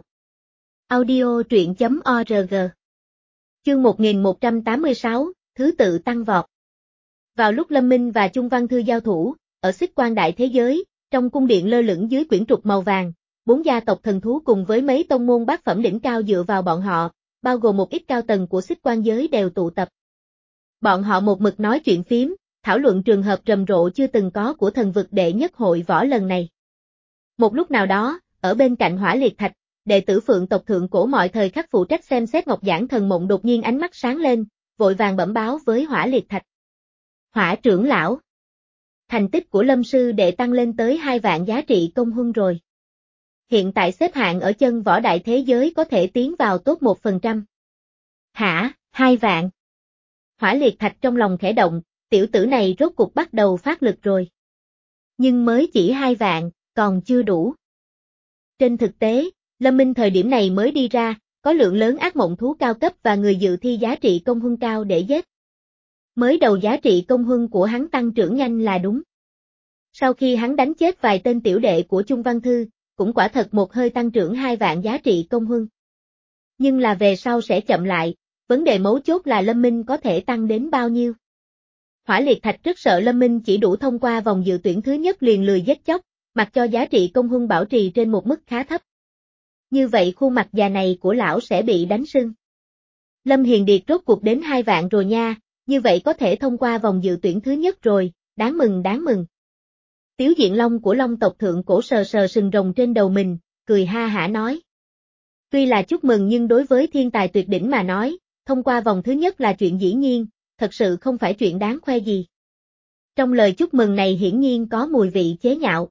Speaker 1: Audio truyện chấm org. Chương một nghìn một trăm tám mươi sáu, thứ tự tăng vọt. Vào lúc Lâm Minh và Chung Văn Thư giao thủ, ở Xích Quan đại thế giới, trong cung điện lơ lửng dưới quyển trục màu vàng, bốn gia tộc thần thú cùng với mấy tông môn bát phẩm đỉnh cao dựa vào bọn họ, bao gồm một ít cao tầng của Xích Quan giới đều tụ tập. Bọn họ một mực nói chuyện phím, thảo luận trường hợp rầm rộ chưa từng có của thần vực đệ nhất hội võ lần này. Một lúc nào đó, ở bên cạnh Hỏa Liệt Thạch, đệ tử Phượng tộc thượng cổ mọi thời khắc phụ trách xem xét Ngọc Giản Thần Mộng đột nhiên ánh mắt sáng lên, vội vàng bẩm báo với Hỏa Liệt Thạch. Hỏa trưởng lão. Thành tích của Lâm sư đệ tăng lên tới hai vạn giá trị công huân rồi. Hiện tại xếp hạng ở chân võ đại thế giới có thể tiến vào top một phần trăm. Hả, hai vạn. Hỏa Liệt Thạch trong lòng khẽ động, tiểu tử này rốt cục bắt đầu phát lực rồi. Nhưng mới chỉ hai vạn, còn chưa đủ. Trên thực tế, Lâm Minh thời điểm này mới đi ra, có lượng lớn ác mộng thú cao cấp và người dự thi giá trị công huân cao để giết. Mới đầu giá trị công huân của hắn tăng trưởng nhanh là đúng. Sau khi hắn đánh chết vài tên tiểu đệ của Chung Văn Thư, cũng quả thật một hơi tăng trưởng hai vạn giá trị công huân. Nhưng là về sau sẽ chậm lại, vấn đề mấu chốt là Lâm Minh có thể tăng đến bao nhiêu. Hỏa Liệt Thạch rất sợ Lâm Minh chỉ đủ thông qua vòng dự tuyển thứ nhất liền lười giết chóc, mặc cho giá trị công huân bảo trì trên một mức khá thấp. Như vậy khuôn mặt già này của lão sẽ bị đánh sưng. Lâm Hiền Điệt rốt cuộc đến hai vạn rồi nha, như vậy có thể thông qua vòng dự tuyển thứ nhất rồi, đáng mừng đáng mừng. Tiếu Diện Long của Long tộc thượng cổ sờ sờ sừng rồng trên đầu mình, cười ha hả nói. Tuy là chúc mừng nhưng đối với thiên tài tuyệt đỉnh mà nói, thông qua vòng thứ nhất là chuyện dĩ nhiên, thật sự không phải chuyện đáng khoe gì. Trong lời chúc mừng này hiển nhiên có mùi vị chế nhạo.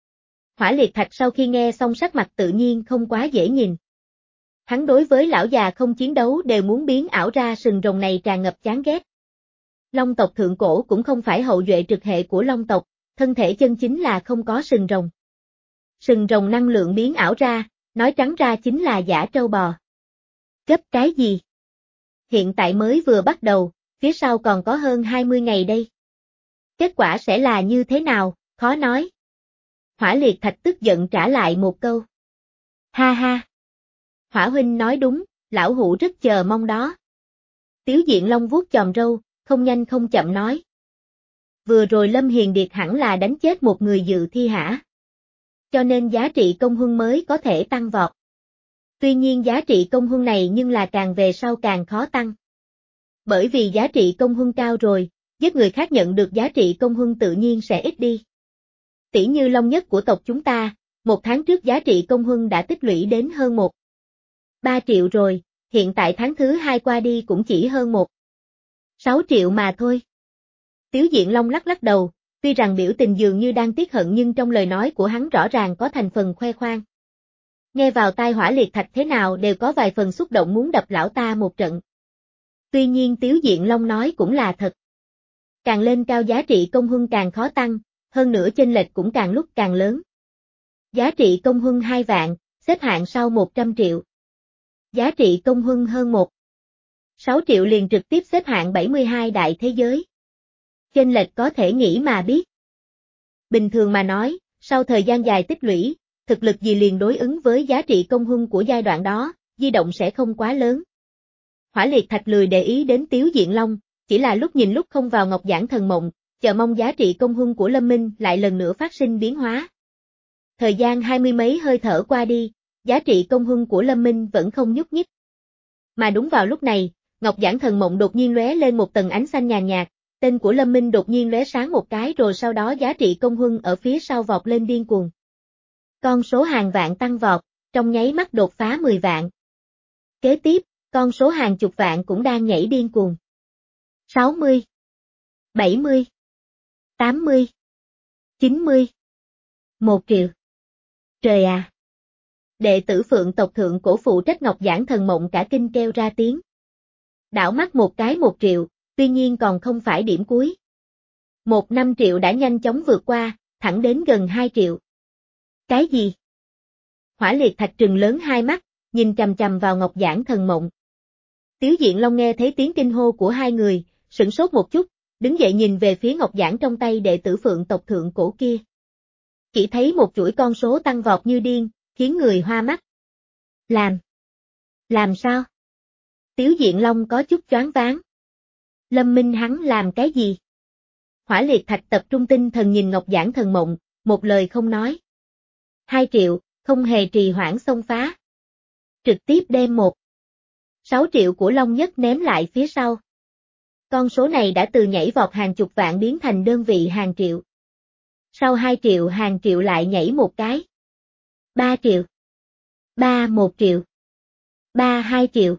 Speaker 1: Hỏa Liệt Thạch sau khi nghe xong sắc mặt tự nhiên không quá dễ nhìn. Hắn đối với lão già không chiến đấu đều muốn biến ảo ra sừng rồng này tràn ngập chán ghét. Long tộc thượng cổ cũng không phải hậu duệ trực hệ của Long tộc, thân thể chân chính là không có sừng rồng. Sừng rồng năng lượng biến ảo ra, nói trắng ra chính là giả trâu bò. Gấp cái gì? Hiện tại mới vừa bắt đầu, phía sau còn có hơn hai mươi ngày đây. Kết quả sẽ là như thế nào, khó nói. Hỏa Liệt Thạch tức giận trả lại một câu. Ha ha. Hỏa huynh nói đúng, lão hủ rất chờ mong đó. Tiếu Diện Long vuốt chòm râu, không nhanh không chậm nói. Vừa rồi Lâm Hiền Điệt hẳn là đánh chết một người dự thi hả? Cho nên giá trị công huân mới có thể tăng vọt. Tuy nhiên giá trị công huân này nhưng là càng về sau càng khó tăng. Bởi vì giá trị công huân cao rồi, giết người khác nhận được giá trị công huân tự nhiên sẽ ít đi. Tỷ như Long Nhất của tộc chúng ta, một tháng trước giá trị công huân đã tích lũy đến hơn một ba triệu rồi, hiện tại tháng thứ hai qua đi cũng chỉ hơn một sáu triệu mà thôi. Tiếu Diện Long lắc lắc đầu, tuy rằng biểu tình dường như đang tiếc hận nhưng trong lời nói của hắn rõ ràng có thành phần khoe khoang. Nghe vào tai Hỏa Liệt Thạch thế nào đều có vài phần xúc động muốn đập lão ta một trận. Tuy nhiên Tiếu Diện Long nói cũng là thật. Càng lên cao giá trị công huân càng khó tăng, hơn nữa chênh lệch cũng càng lúc càng lớn. Giá trị công huân hai vạn, xếp hạng sau một trăm triệu. Giá trị công huân hơn một sáu triệu liền trực tiếp xếp hạng bảy mươi hai đại thế giới. Chênh lệch có thể nghĩ mà biết. Bình thường mà nói, sau thời gian dài tích lũy, thực lực gì liền đối ứng với giá trị công huân của giai đoạn đó, di động sẽ không quá lớn. Hỏa Liệt Thạch lười để ý đến Tiếu Diện Long, chỉ là lúc nhìn lúc không vào Ngọc Giản Thần Mộng, chờ mong giá trị công huân của Lâm Minh lại lần nữa phát sinh biến hóa. Thời gian hai mươi mấy hơi thở qua đi, giá trị công huân của Lâm Minh vẫn không nhúc nhích. Mà đúng vào lúc này, Ngọc Giản Thần Mộng đột nhiên lóe lên một tầng ánh xanh nhàn nhạt, tên của Lâm Minh đột nhiên lóe sáng một cái rồi sau đó giá trị công huân ở phía sau vọt lên điên cuồng. Con số hàng vạn tăng vọt, trong nháy mắt đột phá mười vạn. Kế tiếp, con số hàng chục vạn cũng đang nhảy điên cuồng. sáu mươi, bảy mươi, tám mươi, chín mươi, một triệu. Trời à! Đệ tử Phượng tộc thượng cổ phụ trách Ngọc Giản Thần Mộng cả kinh kêu ra tiếng. Đảo mắt một cái một triệu, tuy nhiên còn không phải điểm cuối. Một năm triệu đã nhanh chóng vượt qua, thẳng đến gần hai triệu. Cái gì? Hỏa Liệt Thạch trừng lớn hai mắt, nhìn chằm chằm vào Ngọc Giản Thần Mộng. Tiếu Diện Long nghe thấy tiếng kinh hô của hai người, sửng sốt một chút, đứng dậy nhìn về phía Ngọc Giản trong tay đệ tử Phượng tộc thượng cổ kia. Chỉ thấy một chuỗi con số tăng vọt như điên, khiến người hoa mắt. Làm? Làm sao? Tiếu Diện Long có chút choáng váng. Lâm Minh hắn làm cái gì? Hỏa Liệt Thạch tập trung tinh thần nhìn Ngọc Giản Thần Mộng, một lời không nói. Hai triệu, không hề trì hoãn xông phá. Trực tiếp đem một sáu triệu của Long Nhất ném lại phía sau. Con số này đã từ nhảy vọt hàng chục vạn biến thành đơn vị hàng triệu. Sau hai triệu hàng triệu lại nhảy một cái. Ba triệu. Ba một triệu. Ba hai triệu.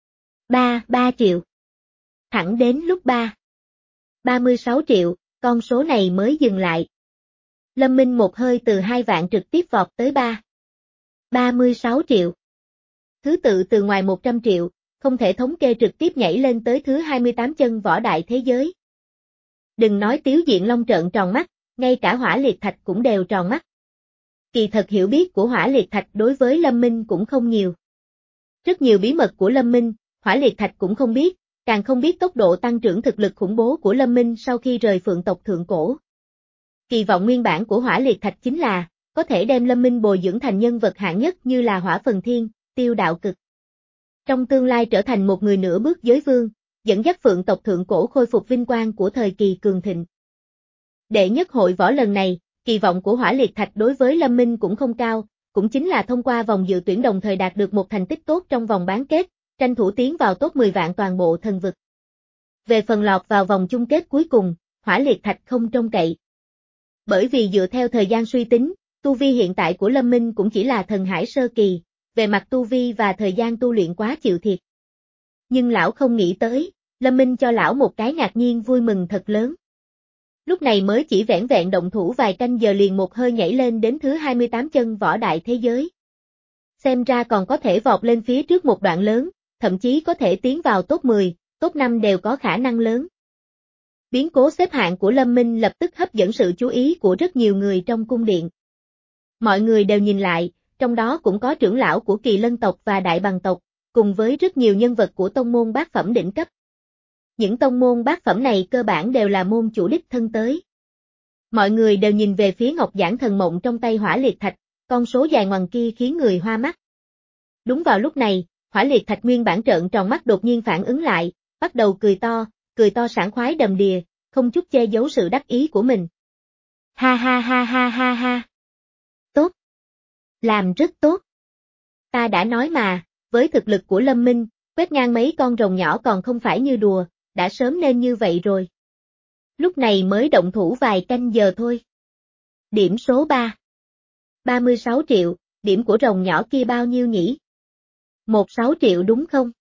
Speaker 1: Ba ba triệu. Thẳng đến lúc ba. Ba mươi sáu triệu, con số này mới dừng lại. Lâm Minh một hơi từ hai vạn trực tiếp vọt tới ba. Ba mươi sáu triệu. Thứ tự từ ngoài một trăm triệu, không thể thống kê trực tiếp nhảy lên tới thứ hai mươi tám chân võ đại thế giới. Đừng nói Tiếu Diện Long trợn tròn mắt, ngay cả Hỏa Liệt Thạch cũng đều tròn mắt. Kỳ thật hiểu biết của Hỏa Liệt Thạch đối với Lâm Minh cũng không nhiều. Rất nhiều bí mật của Lâm Minh, Hỏa Liệt Thạch cũng không biết, càng không biết tốc độ tăng trưởng thực lực khủng bố của Lâm Minh sau khi rời Phượng tộc thượng cổ. Kỳ vọng nguyên bản của Hỏa Liệt Thạch chính là, có thể đem Lâm Minh bồi dưỡng thành nhân vật hạng nhất như là Hỏa Phần Thiên, Tiêu Đạo Cực. Trong tương lai trở thành một người nửa bước giới vương, dẫn dắt Phượng tộc thượng cổ khôi phục vinh quang của thời kỳ cường thịnh. Đệ nhất hội võ lần này, kỳ vọng của Hỏa Liệt Thạch đối với Lâm Minh cũng không cao, cũng chính là thông qua vòng dự tuyển đồng thời đạt được một thành tích tốt trong vòng bán kết, tranh thủ tiến vào top mười vạn toàn bộ thần vực. Về phần lọt vào vòng chung kết cuối cùng, Hỏa Liệt Thạch không trông cậy. Bởi vì dựa theo thời gian suy tính, tu vi hiện tại của Lâm Minh cũng chỉ là thần hải sơ kỳ, về mặt tu vi và thời gian tu luyện quá chịu thiệt. Nhưng lão không nghĩ tới, Lâm Minh cho lão một cái ngạc nhiên vui mừng thật lớn. Lúc này mới chỉ vẻn vẹn động thủ vài canh giờ liền một hơi nhảy lên đến thứ hai mươi tám chân võ đại thế giới. Xem ra còn có thể vọt lên phía trước một đoạn lớn, thậm chí có thể tiến vào top mười, top năm đều có khả năng lớn. Biến cố xếp hạng của Lâm Minh lập tức hấp dẫn sự chú ý của rất nhiều người trong cung điện. Mọi người đều nhìn lại, trong đó cũng có trưởng lão của Kỳ Lân tộc và Đại Bằng tộc, cùng với rất nhiều nhân vật của tông môn bát phẩm đỉnh cấp. Những tông môn bát phẩm này cơ bản đều là môn chủ đích thân tới. Mọi người đều nhìn về phía ngọc giản thần mộng trong tay Hỏa Liệt Thạch, con số dài ngoằng kia khiến người hoa mắt. Đúng vào lúc này, Hỏa Liệt Thạch nguyên bản trợn tròn mắt đột nhiên phản ứng lại, bắt đầu cười to, cười to sảng khoái đầm đìa, không chút che giấu sự đắc ý của mình. Ha ha ha ha ha ha. Tốt. Làm rất tốt. Ta đã nói mà, với thực lực của Lâm Minh, quét ngang mấy con rồng nhỏ còn không phải như đùa, đã sớm nên như vậy rồi. Lúc này mới động thủ vài canh giờ thôi. Điểm số ba. ba mươi sáu triệu, điểm của rồng nhỏ kia bao nhiêu nhỉ? mười sáu triệu đúng không?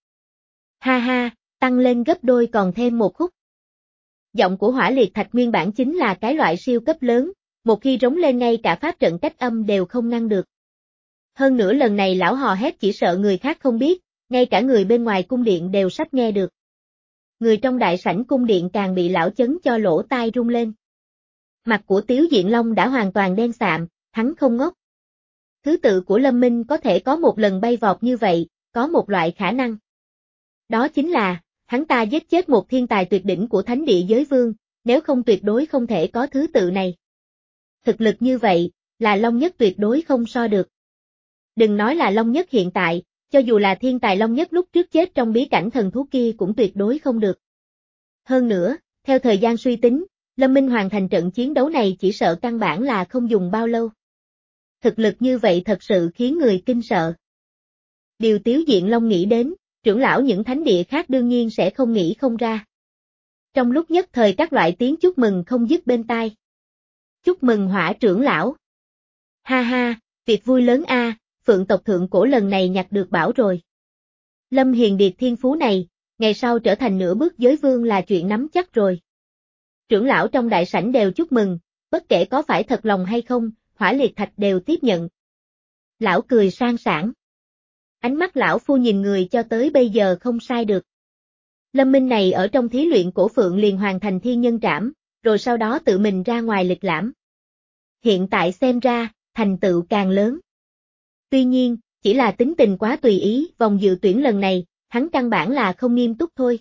Speaker 1: Ha ha, tăng lên gấp đôi còn thêm một khúc. Giọng của Hỏa Liệt Thạch nguyên bản chính là cái loại siêu cấp lớn, một khi rống lên ngay cả pháp trận cách âm đều không ngăn được. Hơn nữa lần này lão hò hét chỉ sợ người khác không biết, ngay cả người bên ngoài cung điện đều sắp nghe được. Người trong đại sảnh cung điện càng bị lão chấn cho lỗ tai rung lên. Mặt của Tiếu Diện Long đã hoàn toàn đen sạm, hắn không ngốc. Thứ tự của Lâm Minh có thể có một lần bay vọt như vậy, có một loại khả năng. Đó chính là, hắn ta giết chết một thiên tài tuyệt đỉnh của thánh địa giới vương, nếu không tuyệt đối không thể có thứ tự này. Thực lực như vậy, là Long Nhất tuyệt đối không so được. Đừng nói là Long Nhất hiện tại, cho dù là thiên tài Long Nhất lúc trước chết trong bí cảnh thần thú kia cũng tuyệt đối không được. Hơn nữa, theo thời gian suy tính, Lâm Minh hoàn thành trận chiến đấu này chỉ sợ căn bản là không dùng bao lâu. Thực lực như vậy thật sự khiến người kinh sợ. Điều Tiếu Diện Long nghĩ đến, trưởng lão những thánh địa khác đương nhiên sẽ không nghĩ không ra. Trong lúc nhất thời các loại tiếng chúc mừng không dứt bên tai. Chúc mừng Hỏa trưởng lão. Ha ha, việc vui lớn a, Phượng tộc thượng cổ lần này nhặt được bảo rồi. Lâm Hiền Điệt thiên phú này, ngày sau trở thành nửa bước giới vương là chuyện nắm chắc rồi. Trưởng lão trong đại sảnh đều chúc mừng, bất kể có phải thật lòng hay không, Hỏa Liệt Thạch đều tiếp nhận. Lão cười sang sảng. Ánh mắt lão phu nhìn người cho tới bây giờ không sai được. Lâm Minh này ở trong thí luyện cổ Phượng liền hoàn thành thiên nhân trảm, rồi sau đó tự mình ra ngoài lịch lãm. Hiện tại xem ra, thành tựu càng lớn. Tuy nhiên, chỉ là tính tình quá tùy ý, vòng dự tuyển lần này, hắn căn bản là không nghiêm túc thôi.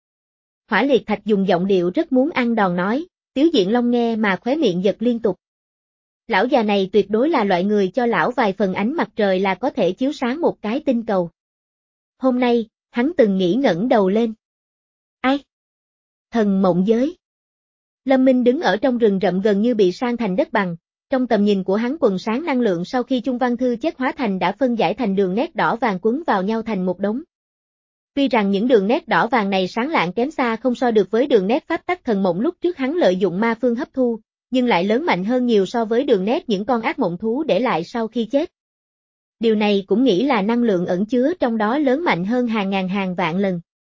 Speaker 1: Hỏa Liệt Thạch dùng giọng điệu rất muốn ăn đòn nói, Tiếu Diện Long nghe mà khóe miệng giật liên tục. Lão già này tuyệt đối là loại người cho lão vài phần ánh mặt trời là có thể chiếu sáng một cái tinh cầu. Hôm nay, hắn từng nghĩ ngẩng đầu lên. Ai? Thần mộng giới. Lâm Minh đứng ở trong rừng rậm gần như bị san thành đất bằng, trong tầm nhìn của hắn quần sáng năng lượng sau khi Trung Văn Thư chết hóa thành đã phân giải thành đường nét đỏ vàng quấn vào nhau thành một đống. Tuy rằng những đường nét đỏ vàng này sáng lạng kém xa không so được với đường nét pháp tắc thần mộng lúc trước hắn lợi dụng ma phương hấp thu, nhưng lại lớn mạnh hơn nhiều so với đường nét những con ác mộng thú để lại sau khi chết. Điều này cũng nghĩ là năng lượng ẩn chứa trong đó lớn mạnh hơn hàng ngàn hàng vạn lần.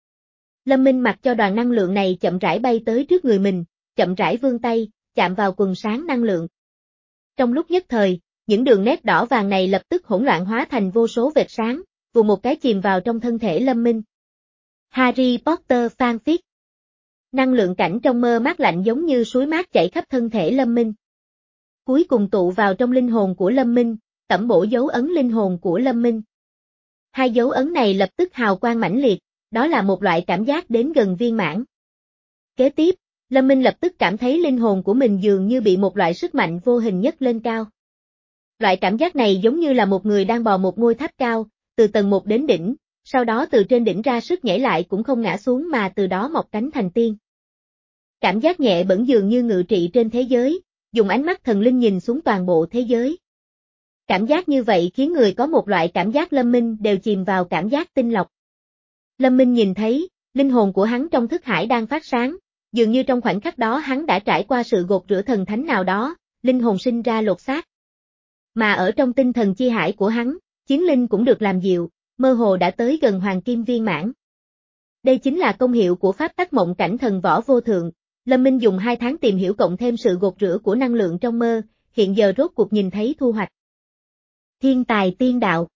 Speaker 1: Lâm Minh mặc cho đoàn năng lượng này chậm rãi bay tới trước người mình, chậm rãi vươn tay, chạm vào quần sáng năng lượng. Trong lúc nhất thời, những đường nét đỏ vàng này lập tức hỗn loạn hóa thành vô số vệt sáng, vù một cái chìm vào trong thân thể Lâm Minh. Harry Potter fanfic. Năng lượng cảnh trong mơ mát lạnh giống như suối mát chảy khắp thân thể Lâm Minh. Cuối cùng tụ vào trong linh hồn của Lâm Minh, tẩm bổ dấu ấn linh hồn của Lâm Minh. Hai dấu ấn này lập tức hào quang mãnh liệt, đó là một loại cảm giác đến gần viên mãn. Kế tiếp, Lâm Minh lập tức cảm thấy linh hồn của mình dường như bị một loại sức mạnh vô hình nhấc lên cao. Loại cảm giác này giống như là một người đang bò một ngôi tháp cao, từ tầng một đến đỉnh, sau đó từ trên đỉnh ra sức nhảy lại cũng không ngã xuống mà từ đó mọc cánh thành tiên. Cảm giác nhẹ bẫng dường như ngự trị trên thế giới, dùng ánh mắt thần linh nhìn xuống toàn bộ thế giới. Cảm giác như vậy khiến người có một loại cảm giác Lâm Minh đều chìm vào cảm giác tinh lọc. Lâm Minh nhìn thấy, linh hồn của hắn trong thức hải đang phát sáng, dường như trong khoảnh khắc đó hắn đã trải qua sự gột rửa thần thánh nào đó, linh hồn sinh ra lột xác. Mà ở trong tinh thần chi hải của hắn, chiến linh cũng được làm dịu, mơ hồ đã tới gần hoàng kim viên mãn. Đây chính là công hiệu của pháp tắc mộng cảnh thần võ vô thượng. Lâm Minh dùng hai tháng tìm hiểu cộng thêm sự gột rửa của năng lượng trong mơ, hiện giờ rốt cuộc nhìn thấy thu hoạch. Thiên tài tiên đạo.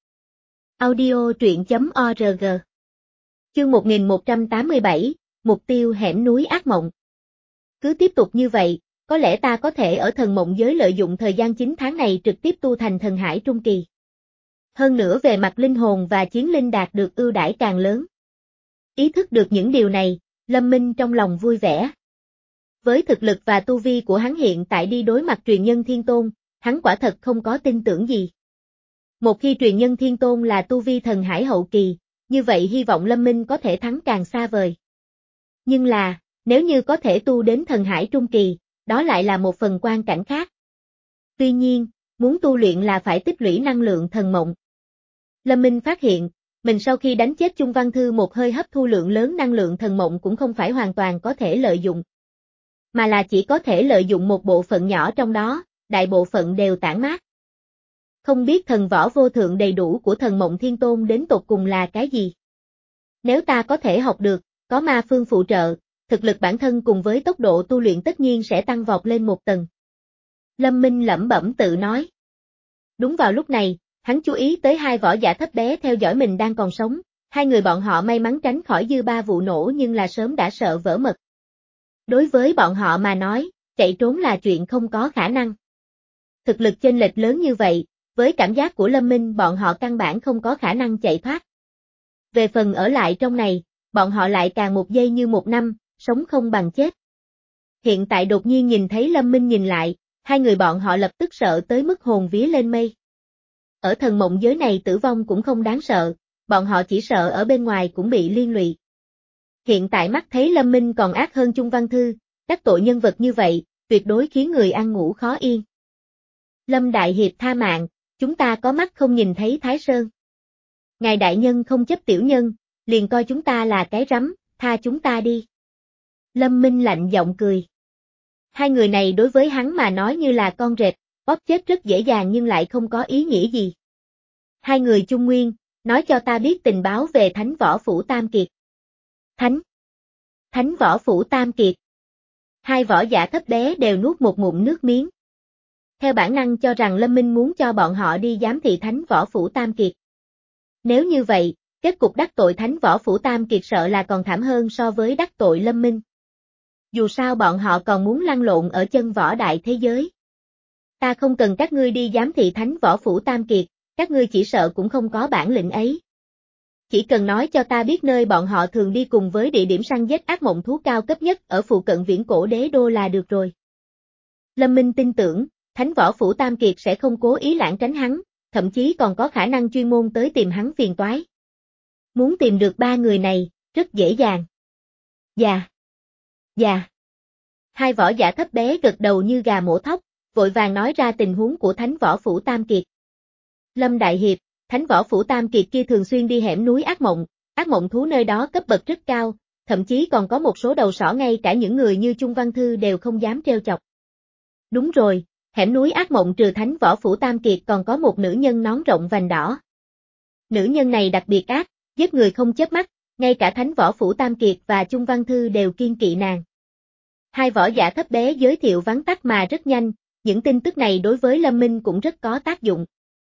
Speaker 1: Audio truyện chấm org. Chương một nghìn một trăm tám mươi bảy, mục tiêu hẻm núi ác mộng. Cứ tiếp tục như vậy, có lẽ ta có thể ở thần mộng giới lợi dụng thời gian chín tháng này trực tiếp tu thành thần hải trung kỳ. Hơn nữa về mặt linh hồn và chiến linh đạt được ưu đãi càng lớn. Ý thức được những điều này, Lâm Minh trong lòng vui vẻ. Với thực lực và tu vi của hắn hiện tại đi đối mặt truyền nhân thiên tôn, hắn quả thật không có tin tưởng gì. Một khi truyền nhân thiên tôn là tu vi thần hải hậu kỳ, như vậy hy vọng Lâm Minh có thể thắng càng xa vời. Nhưng là, nếu như có thể tu đến thần hải trung kỳ, đó lại là một phần quan cảnh khác. Tuy nhiên, muốn tu luyện là phải tích lũy năng lượng thần mộng. Lâm Minh phát hiện, mình sau khi đánh chết Chung Văn Thư một hơi hấp thu lượng lớn năng lượng thần mộng cũng không phải hoàn toàn có thể lợi dụng. Mà là chỉ có thể lợi dụng một bộ phận nhỏ trong đó, đại bộ phận đều tản mát. Không biết thần võ vô thượng đầy đủ của thần mộng thiên tôn đến tột cùng là cái gì? Nếu ta có thể học được, có ma phương phụ trợ, thực lực bản thân cùng với tốc độ tu luyện tất nhiên sẽ tăng vọt lên một tầng. Lâm Minh lẩm bẩm tự nói. Đúng vào lúc này, hắn chú ý tới hai võ giả thấp bé theo dõi mình đang còn sống, hai người bọn họ may mắn tránh khỏi dư ba vụ nổ nhưng là sớm đã sợ vỡ mật. Đối với bọn họ mà nói, chạy trốn là chuyện không có khả năng. Thực lực chênh lệch lớn như vậy, với cảm giác của Lâm Minh bọn họ căn bản không có khả năng chạy thoát. Về phần ở lại trong này, bọn họ lại càng một giây như một năm, sống không bằng chết. Hiện tại đột nhiên nhìn thấy Lâm Minh nhìn lại, hai người bọn họ lập tức sợ tới mức hồn vía lên mây. Ở thần mộng giới này tử vong cũng không đáng sợ, bọn họ chỉ sợ ở bên ngoài cũng bị liên lụy. Hiện tại mắt thấy Lâm Minh còn ác hơn Chung Văn Thư, đắc tội nhân vật như vậy, tuyệt đối khiến người ăn ngủ khó yên. Lâm Đại Hiệp tha mạng, chúng ta có mắt không nhìn thấy Thái Sơn. Ngài đại nhân không chấp tiểu nhân, liền coi chúng ta là cái rắm, tha chúng ta đi. Lâm Minh lạnh giọng cười. Hai người này đối với hắn mà nói như là con rệp, bóp chết rất dễ dàng nhưng lại không có ý nghĩa gì. Hai người Trung Nguyên, nói cho ta biết tình báo về Thánh Võ Phủ Tam Kiệt. Thánh? Thánh Võ Phủ Tam Kiệt. Hai võ giả thấp bé đều nuốt một ngụm nước miếng. Theo bản năng cho rằng Lâm Minh muốn cho bọn họ đi giám thị Thánh Võ Phủ Tam Kiệt. Nếu như vậy, kết cục đắc tội Thánh Võ Phủ Tam Kiệt sợ là còn thảm hơn so với đắc tội Lâm Minh. Dù sao bọn họ còn muốn lăn lộn ở chân võ đại thế giới. Ta không cần các ngươi đi giám thị Thánh Võ Phủ Tam Kiệt, các ngươi chỉ sợ cũng không có bản lĩnh ấy. Chỉ cần nói cho ta biết nơi bọn họ thường đi cùng với địa điểm săn giết ác mộng thú cao cấp nhất ở phụ cận Viễn Cổ Đế Đô là được rồi. Lâm Minh tin tưởng, Thánh Võ Phủ Tam Kiệt sẽ không cố ý lảng tránh hắn, thậm chí còn có khả năng chuyên môn tới tìm hắn phiền toái. Muốn tìm được ba người này, rất dễ dàng. Dạ. Dạ. Hai võ giả thấp bé gật đầu như gà mổ thóc, vội vàng nói ra tình huống của Thánh Võ Phủ Tam Kiệt. Lâm Đại Hiệp, Thánh Võ Phủ Tam Kiệt kia thường xuyên đi hẻm núi ác mộng, ác mộng thú nơi đó cấp bậc rất cao, thậm chí còn có một số đầu sỏ ngay cả những người như Chung Văn Thư đều không dám trêu chọc. Đúng rồi, hẻm núi ác mộng trừ Thánh Võ Phủ Tam Kiệt còn có một nữ nhân nón rộng vành đỏ. Nữ nhân này đặc biệt ác, giết người không chớp mắt, ngay cả Thánh Võ Phủ Tam Kiệt và Chung Văn Thư đều kiêng kỵ nàng. Hai võ giả thấp bé giới thiệu vắn tắt mà rất nhanh, những tin tức này đối với Lâm Minh cũng rất có tác dụng.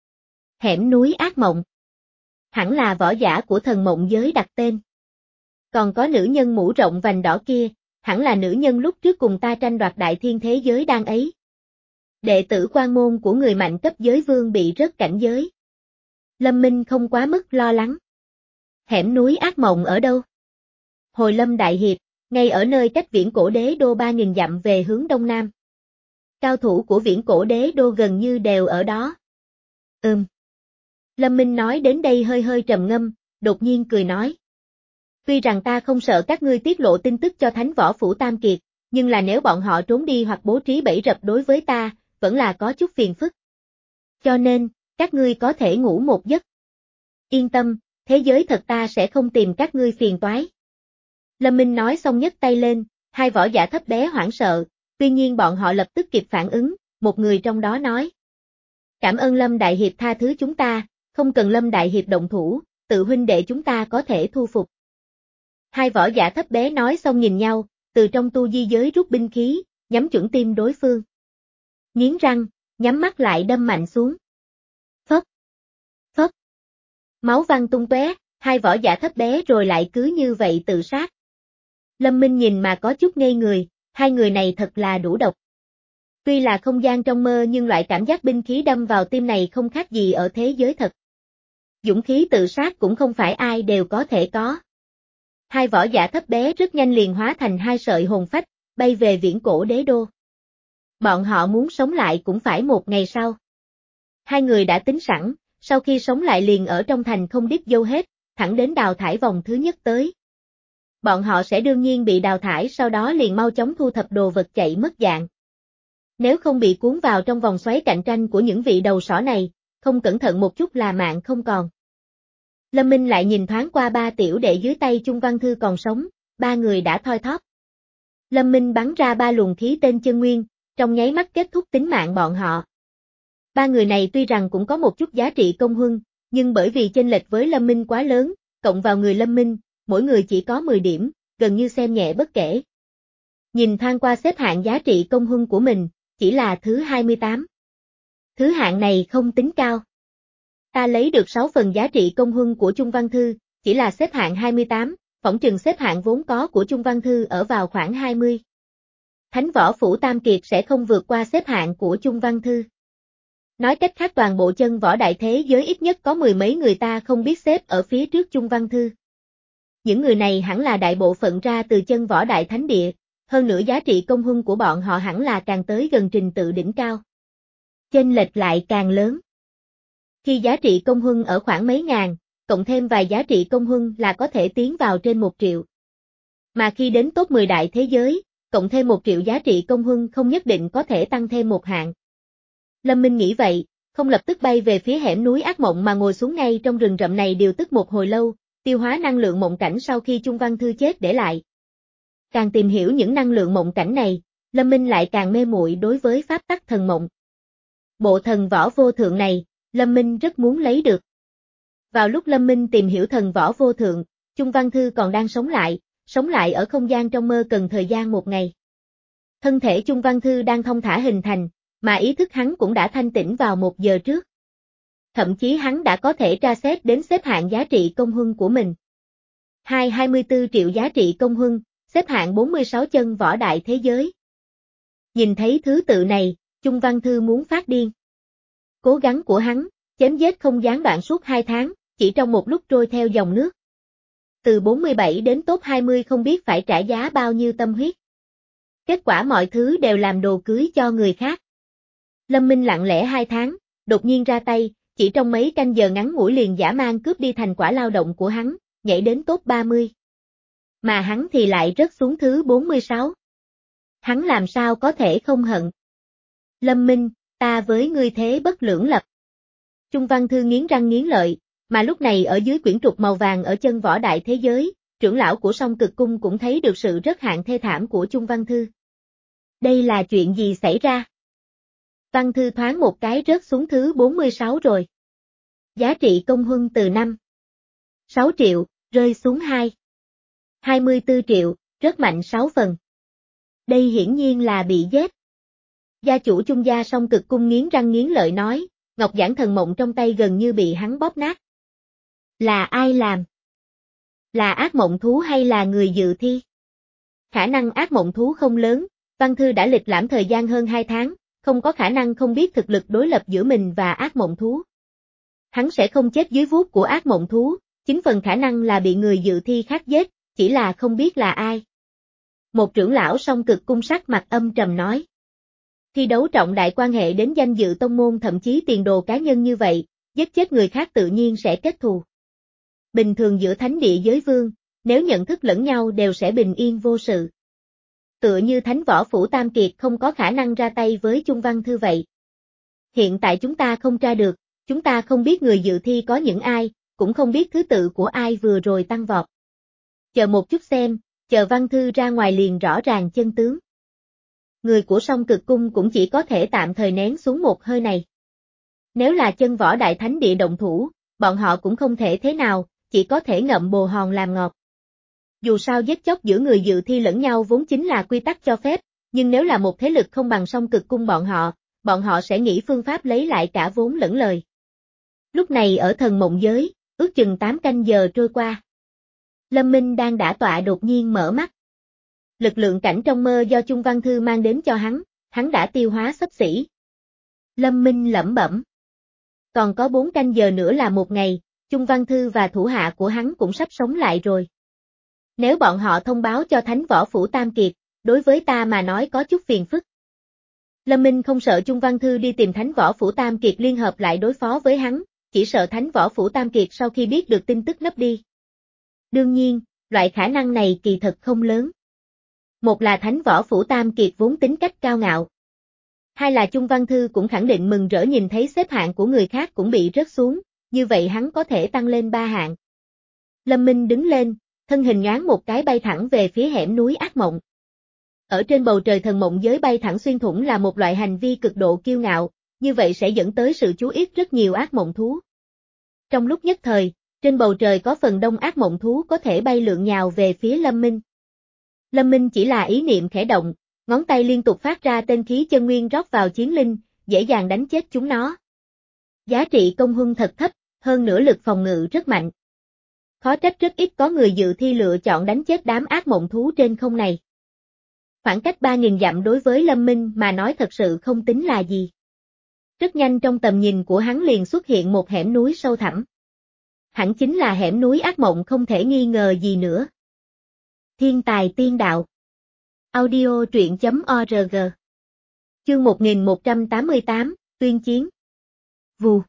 Speaker 1: Hẻm núi ác mộng. Hẳn là võ giả của thần mộng giới đặt tên. Còn có nữ nhân mũ rộng vành đỏ kia, hẳn là nữ nhân lúc trước cùng ta tranh đoạt đại thiên thế giới đang ấy. Đệ tử quan môn của người mạnh cấp giới vương bị rớt cảnh giới. Lâm Minh không quá mức lo lắng. Hẻm núi ác mộng ở đâu? Hồi Lâm Đại Hiệp, ngay ở nơi cách Viễn Cổ Đế Đô ba nghìn dặm về hướng đông nam. Cao thủ của Viễn Cổ Đế Đô gần như đều ở đó. Ừm. Lâm Minh nói đến đây hơi hơi trầm ngâm, đột nhiên cười nói. Tuy rằng ta không sợ các ngươi tiết lộ tin tức cho Thánh Võ Phủ Tam Kiệt, nhưng là nếu bọn họ trốn đi hoặc bố trí bẫy rập đối với ta, vẫn là có chút phiền phức. Cho nên, các ngươi có thể ngủ một giấc. Yên tâm, thế giới thật ta sẽ không tìm các ngươi phiền toái. Lâm Minh nói xong nhấc tay lên, hai võ giả thấp bé hoảng sợ, tuy nhiên bọn họ lập tức kịp phản ứng, một người trong đó nói. Cảm ơn Lâm Đại Hiệp tha thứ chúng ta, không cần Lâm Đại Hiệp động thủ, tự huynh đệ chúng ta có thể thu phục. Hai võ giả thấp bé nói xong nhìn nhau, từ trong tu di giới rút binh khí, nhắm chuẩn tim đối phương. Nghiến răng, nhắm mắt lại đâm mạnh xuống. Phất, phất. Máu văng tung tóe, hai võ giả thấp bé rồi lại cứ như vậy tự sát. Lâm Minh nhìn mà có chút ngây người, hai người này thật là đủ độc. Tuy là không gian trong mơ nhưng loại cảm giác binh khí đâm vào tim này không khác gì ở thế giới thật. Dũng khí tự sát cũng không phải ai đều có thể có. Hai võ giả thấp bé rất nhanh liền hóa thành hai sợi hồn phách, bay về viễn cổ đế đô. Bọn họ muốn sống lại cũng phải một ngày sau. Hai người đã tính sẵn, sau khi sống lại liền ở trong thành không đít dâu hết, thẳng đến đào thải vòng thứ nhất tới. Bọn họ sẽ đương nhiên bị đào thải, sau đó liền mau chóng thu thập đồ vật chạy mất dạng. Nếu không bị cuốn vào trong vòng xoáy cạnh tranh của những vị đầu sỏ này, không cẩn thận một chút là mạng không còn. Lâm Minh lại nhìn thoáng qua ba tiểu đệ dưới tay Chung Văn Thư còn sống, ba người đã thoi thóp. Lâm Minh bắn ra ba luồng khí tên chân nguyên, trong nháy mắt kết thúc tính mạng bọn họ. Ba người này tuy rằng cũng có một chút giá trị công huân, nhưng bởi vì chênh lệch với Lâm Minh quá lớn, cộng vào người Lâm Minh, mỗi người chỉ có mười điểm, gần như xem nhẹ bất kể. Nhìn thoáng qua xếp hạng giá trị công huân của mình, chỉ là thứ hai mươi tám. Thứ hạng này không tính cao. Ta lấy được sáu phần giá trị công huân của Chung Văn Thư, chỉ là xếp hạng hai mươi tám, phỏng chừng xếp hạng vốn có của Chung Văn Thư ở vào khoảng hai mươi. Thánh Võ Phủ Tam Kiệt sẽ không vượt qua xếp hạng của Chung Văn Thư. Nói cách khác toàn bộ chân võ đại thế giới ít nhất có mười mấy người ta không biết xếp ở phía trước Chung Văn Thư. Những người này hẳn là đại bộ phận ra từ chân võ đại thánh địa, hơn nữa giá trị công huân của bọn họ hẳn là càng tới gần trình tự đỉnh cao. Chênh lệch lại càng lớn. Khi giá trị công huân ở khoảng mấy ngàn, cộng thêm vài giá trị công huân là có thể tiến vào trên một triệu. Mà khi đến top mười đại thế giới, cộng thêm một triệu giá trị công huân không nhất định có thể tăng thêm một hạng. Lâm Minh nghĩ vậy, không lập tức bay về phía hẻm núi ác mộng mà ngồi xuống ngay trong rừng rậm này điều tức một hồi lâu, tiêu hóa năng lượng mộng cảnh sau khi Chung Văn Thư chết để lại. Càng tìm hiểu những năng lượng mộng cảnh này, Lâm Minh lại càng mê muội đối với pháp tắc thần mộng. Bộ thần võ vô thượng này, Lâm Minh rất muốn lấy được. Vào lúc Lâm Minh tìm hiểu thần võ vô thượng, Chung Văn Thư còn đang sống lại, sống lại ở không gian trong mơ cần thời gian một ngày. Thân thể Chung Văn Thư đang thong thả hình thành, mà ý thức hắn cũng đã thanh tĩnh vào một giờ trước. Thậm chí hắn đã có thể tra xét đến xếp hạng giá trị công huân của mình. hai hai mươi tư triệu giá trị công huân, xếp hạng bốn mươi sáu chân võ đại thế giới. Nhìn thấy thứ tự này, Chung Văn Thư muốn phát điên. Cố gắng của hắn, chém giết không gián đoạn suốt hai tháng, chỉ trong một lúc trôi theo dòng nước. Từ bốn mươi bảy đến top hai mươi không biết phải trả giá bao nhiêu tâm huyết. Kết quả mọi thứ đều làm đồ cưới cho người khác. Lâm Minh lặng lẽ hai tháng, đột nhiên ra tay, chỉ trong mấy canh giờ ngắn ngủi liền dã man cướp đi thành quả lao động của hắn, nhảy đến top ba mươi. Mà hắn thì lại rớt xuống thứ bốn mươi sáu. Hắn làm sao có thể không hận. Lâm Minh, ta với ngươi thế bất lưỡng lập. Chung Văn Thư nghiến răng nghiến lợi, mà lúc này ở dưới quyển trục màu vàng ở chân võ đại thế giới, trưởng lão của Song Cực Cung cũng thấy được sự rất hạn thê thảm của Chung Văn Thư. Đây là chuyện gì xảy ra? Văn Thư thoáng một cái rớt xuống thứ bốn mươi sáu rồi. Giá trị công huân từ năm sáu triệu, rơi xuống hai hai mươi tư triệu, rất mạnh sáu phần. Đây hiển nhiên là bị giết. Gia chủ Chung gia Song Cực Cung nghiến răng nghiến lợi nói, ngọc giản thần mộng trong tay gần như bị hắn bóp nát. Là ai làm? Là ác mộng thú hay là người dự thi? Khả năng ác mộng thú không lớn, Văn Thư đã lịch lãm thời gian hơn hai tháng, không có khả năng không biết thực lực đối lập giữa mình và ác mộng thú. Hắn sẽ không chết dưới vuốt của ác mộng thú, chính phần khả năng là bị người dự thi khác giết, chỉ là không biết là ai. Một trưởng lão Song Cực Cung sắc mặt âm trầm nói. Thi đấu trọng đại quan hệ đến danh dự tông môn thậm chí tiền đồ cá nhân như vậy, giết chết người khác tự nhiên sẽ kết thù. Bình thường giữa thánh địa giới vương, nếu nhận thức lẫn nhau đều sẽ bình yên vô sự. Tựa như Thánh Võ Phủ Tam Kiệt không có khả năng ra tay với Chung Văn Thư vậy. Hiện tại chúng ta không tra được, chúng ta không biết người dự thi có những ai, cũng không biết thứ tự của ai vừa rồi tăng vọt. Chờ một chút xem, chờ Văn Thư ra ngoài liền rõ ràng chân tướng. Người của Song Cực Cung cũng chỉ có thể tạm thời nén xuống một hơi này. Nếu là chân võ đại thánh địa động thủ, bọn họ cũng không thể thế nào, chỉ có thể ngậm bồ hòn làm ngọt. Dù sao giết chóc giữa người dự thi lẫn nhau vốn chính là quy tắc cho phép, nhưng nếu là một thế lực không bằng song cực cung bọn họ, bọn họ sẽ nghĩ phương pháp lấy lại cả vốn lẫn lời. Lúc này ở thần mộng giới, ước chừng tám canh giờ trôi qua. Lâm Minh đang đả tọa đột nhiên mở mắt. Lực lượng cảnh trong mơ do Chung Văn Thư mang đến cho hắn, hắn đã tiêu hóa xấp xỉ. Lâm Minh lẩm bẩm. Còn có bốn canh giờ nữa là một ngày, Chung Văn Thư và thủ hạ của hắn cũng sắp sống lại rồi. Nếu bọn họ thông báo cho Thánh Võ Phủ Tam Kiệt, đối với ta mà nói có chút phiền phức. Lâm Minh không sợ Chung Văn Thư đi tìm Thánh Võ Phủ Tam Kiệt liên hợp lại đối phó với hắn, chỉ sợ Thánh Võ Phủ Tam Kiệt sau khi biết được tin tức nấp đi. Đương nhiên, loại khả năng này kỳ thật không lớn. Một là Thánh Võ Phủ Tam Kiệt vốn tính cách cao ngạo. Hai là Chung Văn Thư cũng khẳng định mừng rỡ nhìn thấy xếp hạng của người khác cũng bị rớt xuống, như vậy hắn có thể tăng lên ba hạng. Lâm Minh đứng lên, thân hình nhoáng một cái bay thẳng về phía hẻm núi ác mộng. Ở trên bầu trời thần mộng giới bay thẳng xuyên thủng là một loại hành vi cực độ kiêu ngạo, như vậy sẽ dẫn tới sự chú ý rất nhiều ác mộng thú. Trong lúc nhất thời, trên bầu trời có phần đông ác mộng thú có thể bay lượn nhào về phía Lâm Minh. Lâm Minh chỉ là ý niệm khẽ động, ngón tay liên tục phát ra tên khí chân nguyên rót vào chiến linh, dễ dàng đánh chết chúng nó. Giá trị công huân thật thấp, hơn nữa lực phòng ngự rất mạnh. Khó trách rất ít có người dự thi lựa chọn đánh chết đám ác mộng thú trên không này. Khoảng cách ba nghìn dặm đối với Lâm Minh mà nói thật sự không tính là gì. Rất nhanh trong tầm nhìn của hắn liền xuất hiện một hẻm núi sâu thẳm. Hẳn chính là hẻm núi ác mộng không thể nghi ngờ gì nữa. Thiên tài tiên đạo. Audio truyện chấm org. Chương một nghìn một trăm tám mươi tám, tuyên chiến. Vù.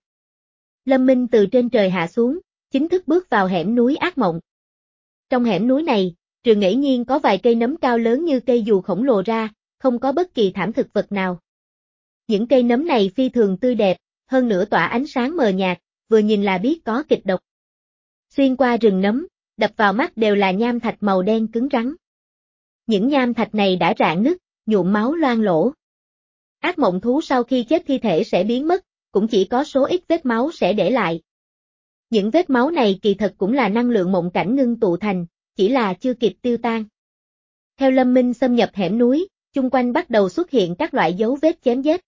Speaker 1: Lâm Minh từ trên trời hạ xuống, chính thức bước vào hẻm núi ác mộng. Trong hẻm núi này, trừ ngẫu nhiên có vài cây nấm cao lớn như cây dù khổng lồ ra, không có bất kỳ thảm thực vật nào. Những cây nấm này phi thường tươi đẹp, hơn nữa tỏa ánh sáng mờ nhạt, vừa nhìn là biết có kịch độc. Xuyên qua rừng nấm, đập vào mắt đều là nham thạch màu đen cứng rắn. Những nham thạch này đã rạn nứt, nhuộm máu loang lỗ. Ác mộng thú sau khi chết thi thể sẽ biến mất, cũng chỉ có số ít vết máu sẽ để lại. Những vết máu này kỳ thật cũng là năng lượng mộng cảnh ngưng tụ thành, chỉ là chưa kịp tiêu tan. Theo Lâm Minh xâm nhập hẻm núi, chung quanh bắt đầu xuất hiện các loại dấu vết chém giết.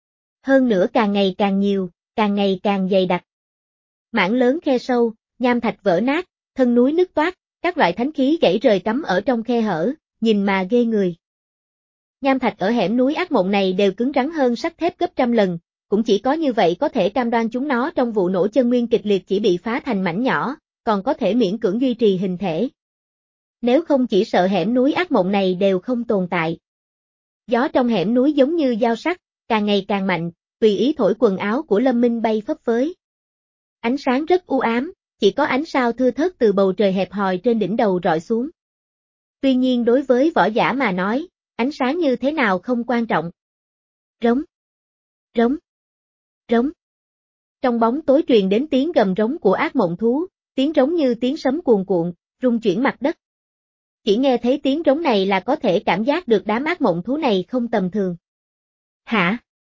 Speaker 1: Hơn nữa càng ngày càng nhiều, càng ngày càng dày đặc. Mảng lớn khe sâu, nham thạch vỡ nát, thân núi nứt toác, các loại thánh khí gãy rời cắm ở trong khe hở, nhìn mà ghê người. Nham thạch ở hẻm núi ác mộng này đều cứng rắn hơn sắt thép gấp trăm lần, cũng chỉ có như vậy có thể cam đoan chúng nó trong vụ nổ chân nguyên kịch liệt chỉ bị phá thành mảnh nhỏ, còn có thể miễn cưỡng duy trì hình thể. Nếu không chỉ sợ hẻm núi ác mộng này đều không tồn tại. Gió trong hẻm núi giống như dao sắc, càng ngày càng mạnh, tùy ý thổi quần áo của Lâm Minh bay phấp phới. Ánh sáng rất u ám, chỉ có ánh sao thưa thớt từ bầu trời hẹp hòi trên đỉnh đầu rọi xuống. Tuy nhiên đối với võ giả mà nói, ánh sáng như thế nào không quan trọng. Rống, rống, rống. Trong bóng tối truyền đến tiếng gầm rống của ác mộng thú, tiếng rống như tiếng sấm cuồn cuộn, rung chuyển mặt đất. Chỉ nghe thấy tiếng rống này là có thể cảm giác được đám ác mộng thú này không tầm thường. Hả?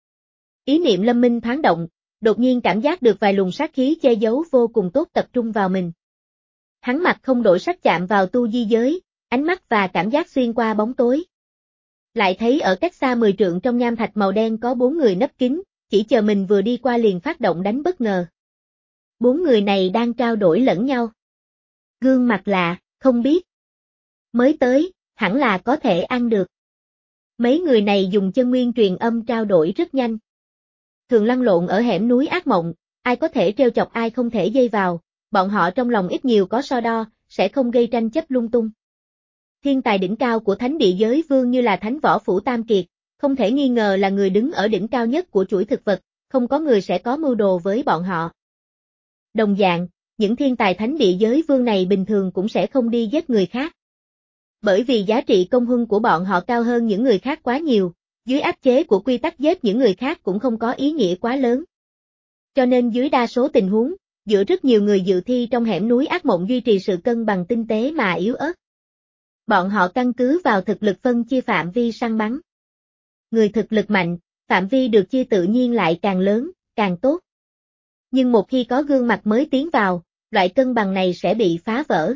Speaker 1: Ý niệm Lâm Minh thoáng động, đột nhiên cảm giác được vài luồng sát khí che giấu vô cùng tốt tập trung vào mình. Hắn mặt không đổi sắc chạm vào tu di giới, ánh mắt và cảm giác xuyên qua bóng tối. Lại thấy ở cách xa mười trượng trong nham thạch màu đen có bốn người nấp kín, chỉ chờ mình vừa đi qua liền phát động đánh bất ngờ. Bốn người này đang trao đổi lẫn nhau. Gương mặt lạ, không biết. Mới tới, hẳn là có thể ăn được. Mấy người này dùng chân nguyên truyền âm trao đổi rất nhanh. Thường lăn lộn ở hẻm núi ác mộng, ai có thể trêu chọc ai không thể dây vào, bọn họ trong lòng ít nhiều có so đo, sẽ không gây tranh chấp lung tung. Thiên tài đỉnh cao của thánh địa giới vương như là Thánh Võ Phủ Tam Kiệt, không thể nghi ngờ là người đứng ở đỉnh cao nhất của chuỗi thực vật, không có người sẽ có mưu đồ với bọn họ. Đồng dạng, những thiên tài thánh địa giới vương này bình thường cũng sẽ không đi giết người khác. Bởi vì giá trị công huân của bọn họ cao hơn những người khác quá nhiều, dưới áp chế của quy tắc giết những người khác cũng không có ý nghĩa quá lớn. Cho nên dưới đa số tình huống, giữa rất nhiều người dự thi trong hẻm núi ác mộng duy trì sự cân bằng tinh tế mà yếu ớt. Bọn họ căn cứ vào thực lực phân chia phạm vi săn bắn. Người thực lực mạnh, phạm vi được chia tự nhiên lại càng lớn, càng tốt. Nhưng một khi có gương mặt mới tiến vào, loại cân bằng này sẽ bị phá vỡ.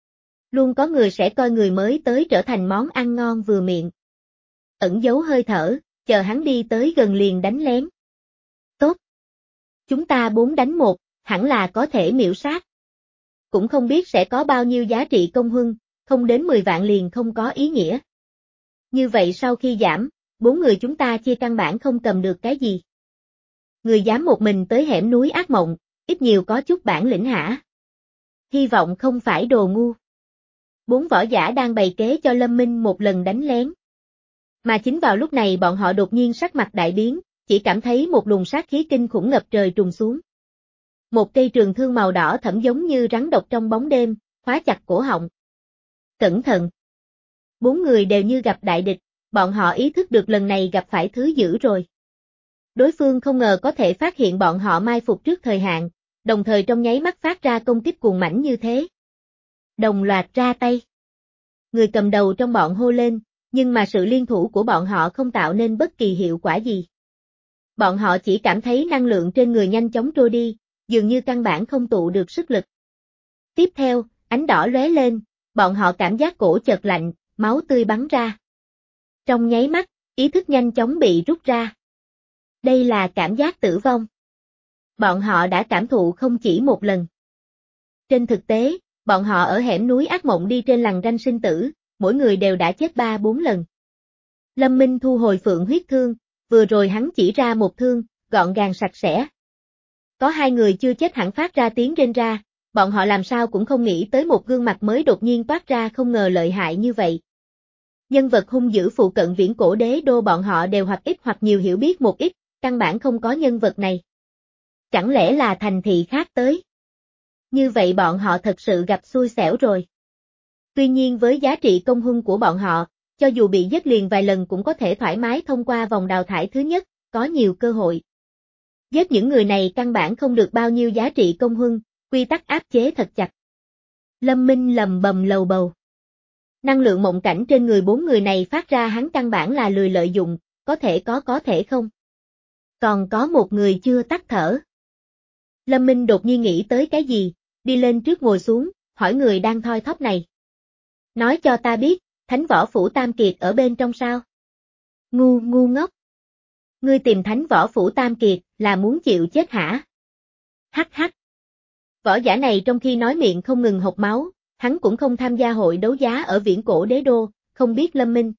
Speaker 1: Luôn có người sẽ coi người mới tới trở thành món ăn ngon vừa miệng. Ẩn giấu hơi thở, chờ hắn đi tới gần liền đánh lén. Tốt. Chúng ta bốn đánh một, hẳn là có thể miểu sát. Cũng không biết sẽ có bao nhiêu giá trị công huân, không đến mười vạn liền không có ý nghĩa. Như vậy sau khi giảm, bốn người chúng ta chia căn bản không cầm được cái gì. Người dám một mình tới hẻm núi ác mộng, ít nhiều có chút bản lĩnh hả? Hy vọng không phải đồ ngu. Bốn võ giả đang bày kế cho Lâm Minh một lần đánh lén. Mà chính vào lúc này bọn họ đột nhiên sắc mặt đại biến, chỉ cảm thấy một luồng sát khí kinh khủng ngập trời trùng xuống. Một cây trường thương màu đỏ thẫm giống như rắn độc trong bóng đêm, khóa chặt cổ họng. Cẩn thận! Bốn người đều như gặp đại địch, bọn họ ý thức được lần này gặp phải thứ dữ rồi. Đối phương không ngờ có thể phát hiện bọn họ mai phục trước thời hạn, đồng thời trong nháy mắt phát ra công kích cuồng mãnh như thế. Đồng loạt ra tay. Người cầm đầu trong bọn hô lên, nhưng mà sự liên thủ của bọn họ không tạo nên bất kỳ hiệu quả gì. Bọn họ chỉ cảm thấy năng lượng trên người nhanh chóng trôi đi, dường như căn bản không tụ được sức lực. Tiếp theo, ánh đỏ lóe lên, bọn họ cảm giác cổ chợt lạnh, máu tươi bắn ra. Trong nháy mắt, ý thức nhanh chóng bị rút ra. Đây là cảm giác tử vong. Bọn họ đã cảm thụ không chỉ một lần. Trên thực tế, bọn họ ở hẻm núi ác mộng đi trên lằn ranh sinh tử, mỗi người đều đã chết ba bốn lần. Lâm Minh thu hồi phượng huyết thương, vừa rồi hắn chỉ ra một thương, gọn gàng sạch sẽ. Có hai người chưa chết hẳn phát ra tiếng rên ra, bọn họ làm sao cũng không nghĩ tới một gương mặt mới đột nhiên toát ra không ngờ lợi hại như vậy. Nhân vật hung dữ phụ cận viễn cổ đế đô bọn họ đều hoặc ít hoặc nhiều hiểu biết một ít, căn bản không có nhân vật này. Chẳng lẽ là thành thị khác tới? Như vậy bọn họ thật sự gặp xui xẻo rồi. Tuy nhiên với giá trị công huân của bọn họ, cho dù bị giết liền vài lần cũng có thể thoải mái thông qua vòng đào thải thứ nhất, có nhiều cơ hội. Giết những người này căn bản không được bao nhiêu giá trị công huân, quy tắc áp chế thật chặt. Lâm Minh lầm bầm lầu bầu. Năng lượng mộng cảnh trên người bốn người này phát ra hắn căn bản là lười lợi dụng, có thể có có thể không. Còn có một người chưa tắt thở. Lâm Minh đột nhiên nghĩ tới cái gì, đi lên trước ngồi xuống, hỏi người đang thoi thóp này. Nói cho ta biết, Thánh Võ Phủ Tam Kiệt ở bên trong sao? Ngu ngu ngốc. Ngươi tìm Thánh Võ Phủ Tam Kiệt là muốn chịu chết hả? Hắc hắc. Võ giả này trong khi nói miệng không ngừng hộc máu, hắn cũng không tham gia hội đấu giá ở viễn cổ đế đô, không biết Lâm Minh.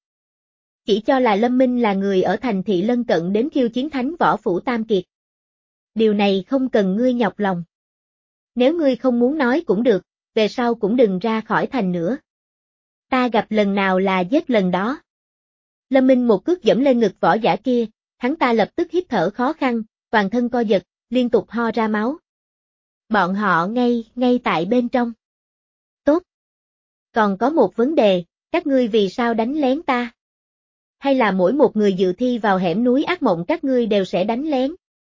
Speaker 1: Chỉ cho là Lâm Minh là người ở thành thị lân cận đến khiêu chiến Thánh Võ Phủ Tam Kiệt. Điều này không cần ngươi nhọc lòng. Nếu ngươi không muốn nói cũng được, về sau cũng đừng ra khỏi thành nữa. Ta gặp lần nào là giết lần đó. Lâm Minh một cước dẫm lên ngực võ giả kia, hắn ta lập tức hít thở khó khăn, toàn thân co giật, liên tục ho ra máu. Bọn họ ngay, ngay tại bên trong. Tốt. Còn có một vấn đề, các ngươi vì sao đánh lén ta? Hay là mỗi một người dự thi vào hẻm núi ác mộng các ngươi đều sẽ đánh lén?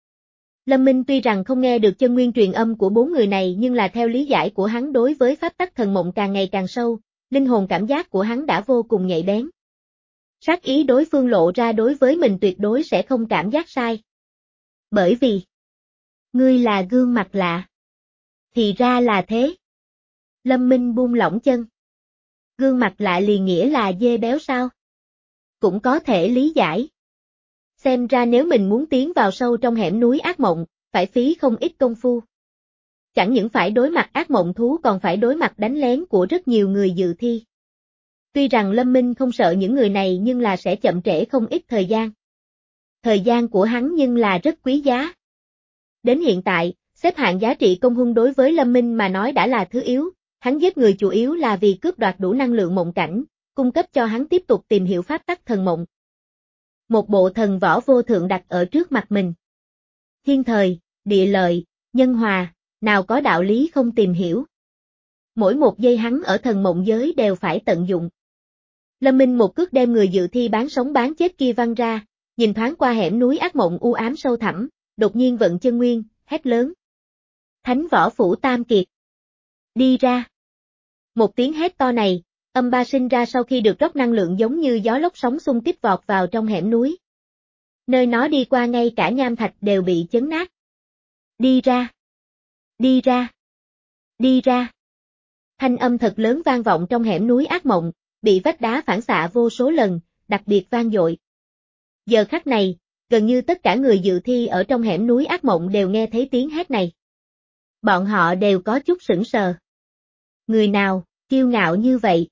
Speaker 1: Lâm Minh tuy rằng không nghe được chân nguyên truyền âm của bốn người này nhưng là theo lý giải của hắn đối với pháp tắc thần mộng càng ngày càng sâu, linh hồn cảm giác của hắn đã vô cùng nhạy bén. Sát ý đối phương lộ ra đối với mình tuyệt đối sẽ không cảm giác sai. Bởi vì, ngươi là gương mặt lạ. Thì ra là thế. Lâm Minh buông lỏng chân. Gương mặt lạ liền nghĩa là dê béo sao? Cũng có thể lý giải. Xem ra nếu mình muốn tiến vào sâu trong hẻm núi ác mộng, phải phí không ít công phu. Chẳng những phải đối mặt ác mộng thú còn phải đối mặt đánh lén của rất nhiều người dự thi. Tuy rằng Lâm Minh không sợ những người này nhưng là sẽ chậm trễ không ít thời gian. Thời gian của hắn nhưng là rất quý giá. Đến hiện tại, xếp hạng giá trị công huân đối với Lâm Minh mà nói đã là thứ yếu, hắn giết người chủ yếu là vì cướp đoạt đủ năng lượng mộng cảnh, cung cấp cho hắn tiếp tục tìm hiểu pháp tắc thần mộng. Một bộ thần võ vô thượng đặt ở trước mặt mình. Thiên thời, địa lợi, nhân hòa, nào có đạo lý không tìm hiểu. Mỗi một giây hắn ở thần mộng giới đều phải tận dụng. Lâm Minh một cước đem người dự thi bán sống bán chết kia văng ra, nhìn thoáng qua hẻm núi ác mộng u ám sâu thẳm, đột nhiên vận chân nguyên, hét lớn. Thánh Võ Phủ Tam Kiệt. Đi ra. Một tiếng hét to này, âm ba sinh ra sau khi được rót năng lượng giống như gió lốc sóng xung kích vọt vào trong hẻm núi. Nơi nó đi qua ngay cả nham thạch đều bị chấn nát. Đi ra. Đi ra! Đi ra! Thanh âm thật lớn vang vọng trong hẻm núi ác mộng, bị vách đá phản xạ vô số lần, đặc biệt vang dội. Giờ khắc này, gần như tất cả người dự thi ở trong hẻm núi ác mộng đều nghe thấy tiếng hét này. Bọn họ đều có chút sững sờ. Người nào, kiêu ngạo như vậy?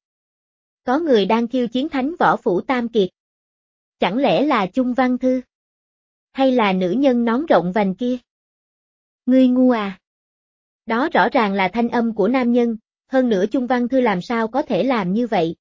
Speaker 1: Có người đang khiêu chiến thánh võ phủ Tam Kiệt. Chẳng lẽ là Chung Văn Thư? Hay là nữ nhân nón rộng vành kia? Ngươi ngu à? Đó rõ ràng là thanh âm của nam nhân, hơn nữa Chung Văn Thư làm sao có thể làm như vậy?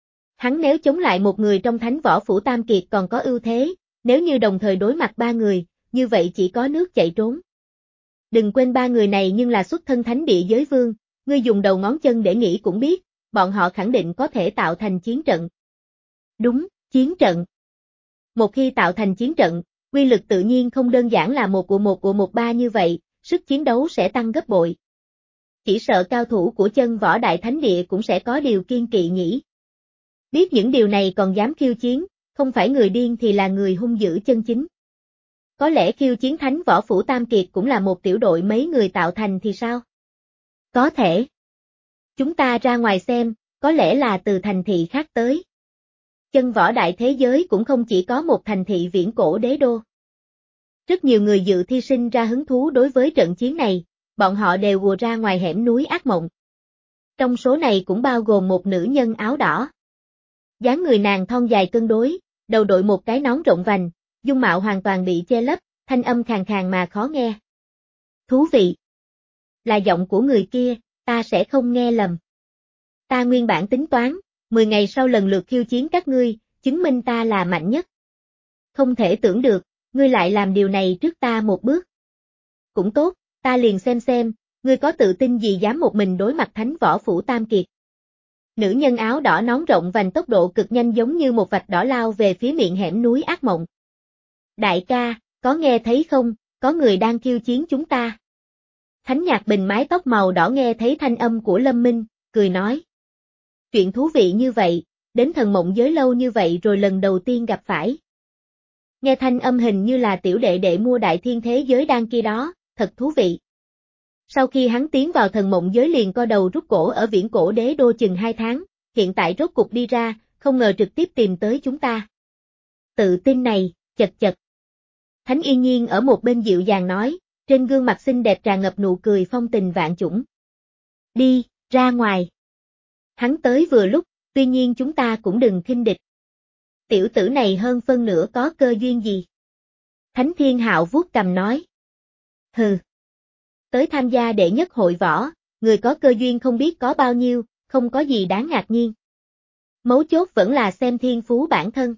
Speaker 1: Hắn nếu chống lại một người trong thánh võ phủ Tam Kiệt còn có ưu thế, nếu như đồng thời đối mặt ba người, như vậy chỉ có nước chạy trốn. Đừng quên ba người này nhưng là xuất thân thánh địa giới vương, ngươi dùng đầu ngón chân để nghĩ cũng biết, bọn họ khẳng định có thể tạo thành chiến trận. Đúng, chiến trận. Một khi tạo thành chiến trận, quy lực tự nhiên không đơn giản là một của một của một ba như vậy, sức chiến đấu sẽ tăng gấp bội. Chỉ sợ cao thủ của chân võ đại thánh địa cũng sẽ có điều kiên kỵ nhỉ. Biết những điều này còn dám khiêu chiến, không phải người điên thì là người hung dữ chân chính. Có lẽ khiêu chiến thánh võ phủ Tam Kiệt cũng là một tiểu đội mấy người tạo thành thì sao? Có thể. Chúng ta ra ngoài xem, có lẽ là từ thành thị khác tới. Chân võ đại thế giới cũng không chỉ có một thành thị viễn cổ đế đô. Rất nhiều người dự thi sinh ra hứng thú đối với trận chiến này, bọn họ đều ùa ra ngoài hẻm núi ác mộng. Trong số này cũng bao gồm một nữ nhân áo đỏ. Dáng người nàng thon dài cân đối, đầu đội một cái nón rộng vành, dung mạo hoàn toàn bị che lấp, thanh âm khàn khàn mà khó nghe. Thú vị. Là giọng của người kia, ta sẽ không nghe lầm. Ta nguyên bản tính toán, mười ngày sau lần lượt khiêu chiến các ngươi, chứng minh ta là mạnh nhất. Không thể tưởng được, ngươi lại làm điều này trước ta một bước. Cũng tốt, ta liền xem xem, ngươi có tự tin gì dám một mình đối mặt thánh võ phủ Tam Kiệt. Nữ nhân áo đỏ nón rộng vành tốc độ cực nhanh giống như một vạch đỏ lao về phía miệng hẻm núi ác mộng. Đại ca, có nghe thấy không, có người đang khiêu chiến chúng ta. Thánh Nhạc Bình mái tóc màu đỏ nghe thấy thanh âm của Lâm Minh, cười nói. Chuyện thú vị như vậy, đến thần mộng giới lâu như vậy rồi lần đầu tiên gặp phải. Nghe thanh âm hình như là tiểu đệ đệ mua đại thiên thế giới đan kia đó, thật thú vị. Sau khi hắn tiến vào thần mộng giới liền co đầu rút cổ ở viễn cổ đế đô chừng hai tháng, hiện tại rốt cục đi ra, không ngờ trực tiếp tìm tới chúng ta. Tự tin này, chật chật. Thánh Yên Nhiên ở một bên dịu dàng nói, trên gương mặt xinh đẹp tràn ngập nụ cười phong tình vạn chủng. Đi, ra ngoài. Hắn tới vừa lúc, tuy nhiên chúng ta cũng đừng khinh địch. Tiểu tử này hơn phân nửa có cơ duyên gì? Thánh Thiên Hạo vuốt cằm nói. Hừ. Tới tham gia đệ nhất hội võ, người có cơ duyên không biết có bao nhiêu, không có gì đáng ngạc nhiên. Mấu chốt vẫn là xem thiên phú bản thân.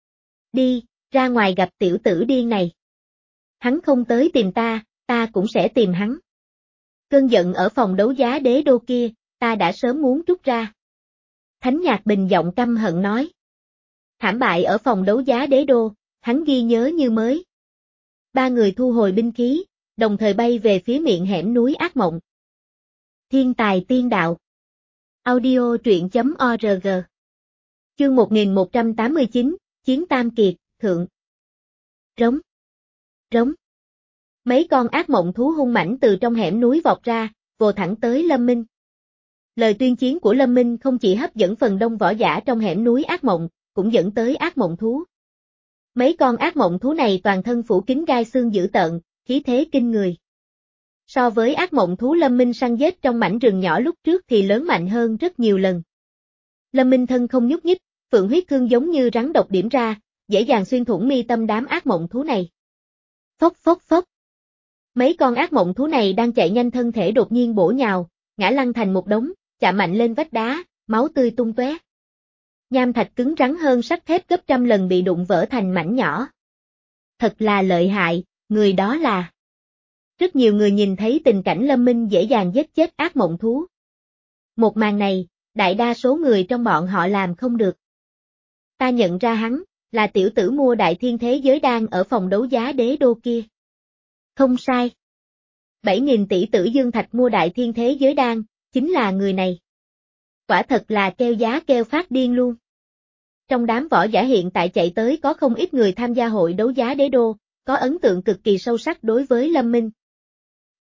Speaker 1: Đi, ra ngoài gặp tiểu tử điên này. Hắn không tới tìm ta, ta cũng sẽ tìm hắn. Cơn giận ở phòng đấu giá đế đô kia, ta đã sớm muốn trút ra. Thánh Nhạc Bình giọng căm hận nói. Thảm bại ở phòng đấu giá đế đô, hắn ghi nhớ như mới. Ba người thu hồi binh khí, đồng thời bay về phía miệng hẻm núi ác mộng. Thiên tài tiên đạo. Audio truyện chấm org. Chương một nghìn một trăm tám mươi chín, Chiến Tam Kiệt, Thượng. Rống. Rống. Mấy con ác mộng thú hung mãnh từ trong hẻm núi vọt ra, vồ thẳng tới Lâm Minh. Lời tuyên chiến của Lâm Minh không chỉ hấp dẫn phần đông võ giả trong hẻm núi ác mộng, cũng dẫn tới ác mộng thú. Mấy con ác mộng thú này toàn thân phủ kín gai xương dữ tợn, khí thế kinh người. So với ác mộng thú Lâm Minh săn giết trong mảnh rừng nhỏ lúc trước thì lớn mạnh hơn rất nhiều lần. Lâm Minh thân không nhúc nhích, phượng huyết thương giống như rắn độc điểm ra, dễ dàng xuyên thủng mi tâm đám ác mộng thú này. Phốc phốc phốc. Mấy con ác mộng thú này đang chạy nhanh thân thể đột nhiên bổ nhào, ngã lăn thành một đống, chạm mạnh lên vách đá, máu tươi tung tóe. Nham thạch cứng rắn hơn sắt thép gấp trăm lần bị đụng vỡ thành mảnh nhỏ. Thật là lợi hại, người đó là. Rất nhiều người nhìn thấy tình cảnh Lâm Minh dễ dàng giết chết ác mộng thú. Một màn này, đại đa số người trong bọn họ làm không được. Ta nhận ra hắn, là tiểu tử mua đại thiên thế giới đan ở phòng đấu giá đế đô kia. Không sai. bảy nghìn tỷ tử dương thạch mua đại thiên thế giới đan, chính là người này. Quả thật là kêu giá kêu phát điên luôn. Trong đám võ giả hiện tại chạy tới có không ít người tham gia hội đấu giá đế đô, có ấn tượng cực kỳ sâu sắc đối với Lâm Minh.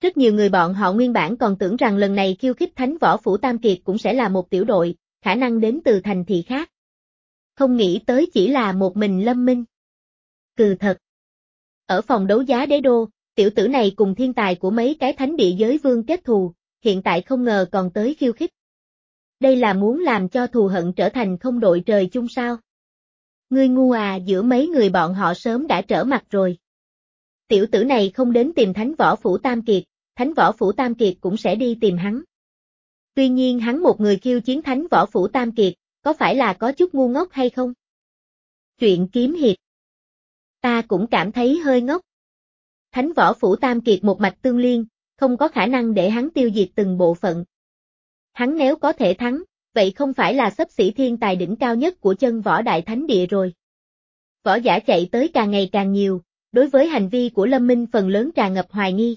Speaker 1: Rất nhiều người bọn họ nguyên bản còn tưởng rằng lần này khiêu khích Thánh Võ Phủ Tam Kiệt cũng sẽ là một tiểu đội, khả năng đến từ thành thị khác. Không nghĩ tới chỉ là một mình Lâm Minh. Cừ thật. Ở phòng đấu giá đế đô, tiểu tử này cùng thiên tài của mấy cái thánh địa giới vương kết thù, hiện tại không ngờ còn tới khiêu khích. Đây là muốn làm cho thù hận trở thành không đội trời chung sao? Ngươi ngu à, giữa mấy người bọn họ sớm đã trở mặt rồi. Tiểu tử này không đến tìm Thánh Võ Phủ Tam Kiệt, Thánh Võ Phủ Tam Kiệt cũng sẽ đi tìm hắn. Tuy nhiên hắn một người khiêu chiến Thánh Võ Phủ Tam Kiệt, có phải là có chút ngu ngốc hay không? Chuyện kiếm hiệp. Ta cũng cảm thấy hơi ngốc. Thánh Võ Phủ Tam Kiệt một mạch tương liên, không có khả năng để hắn tiêu diệt từng bộ phận. Hắn nếu có thể thắng, vậy không phải là xấp xỉ thiên tài đỉnh cao nhất của chân võ đại thánh địa rồi. Võ giả chạy tới càng ngày càng nhiều, đối với hành vi của Lâm Minh phần lớn tràn ngập hoài nghi.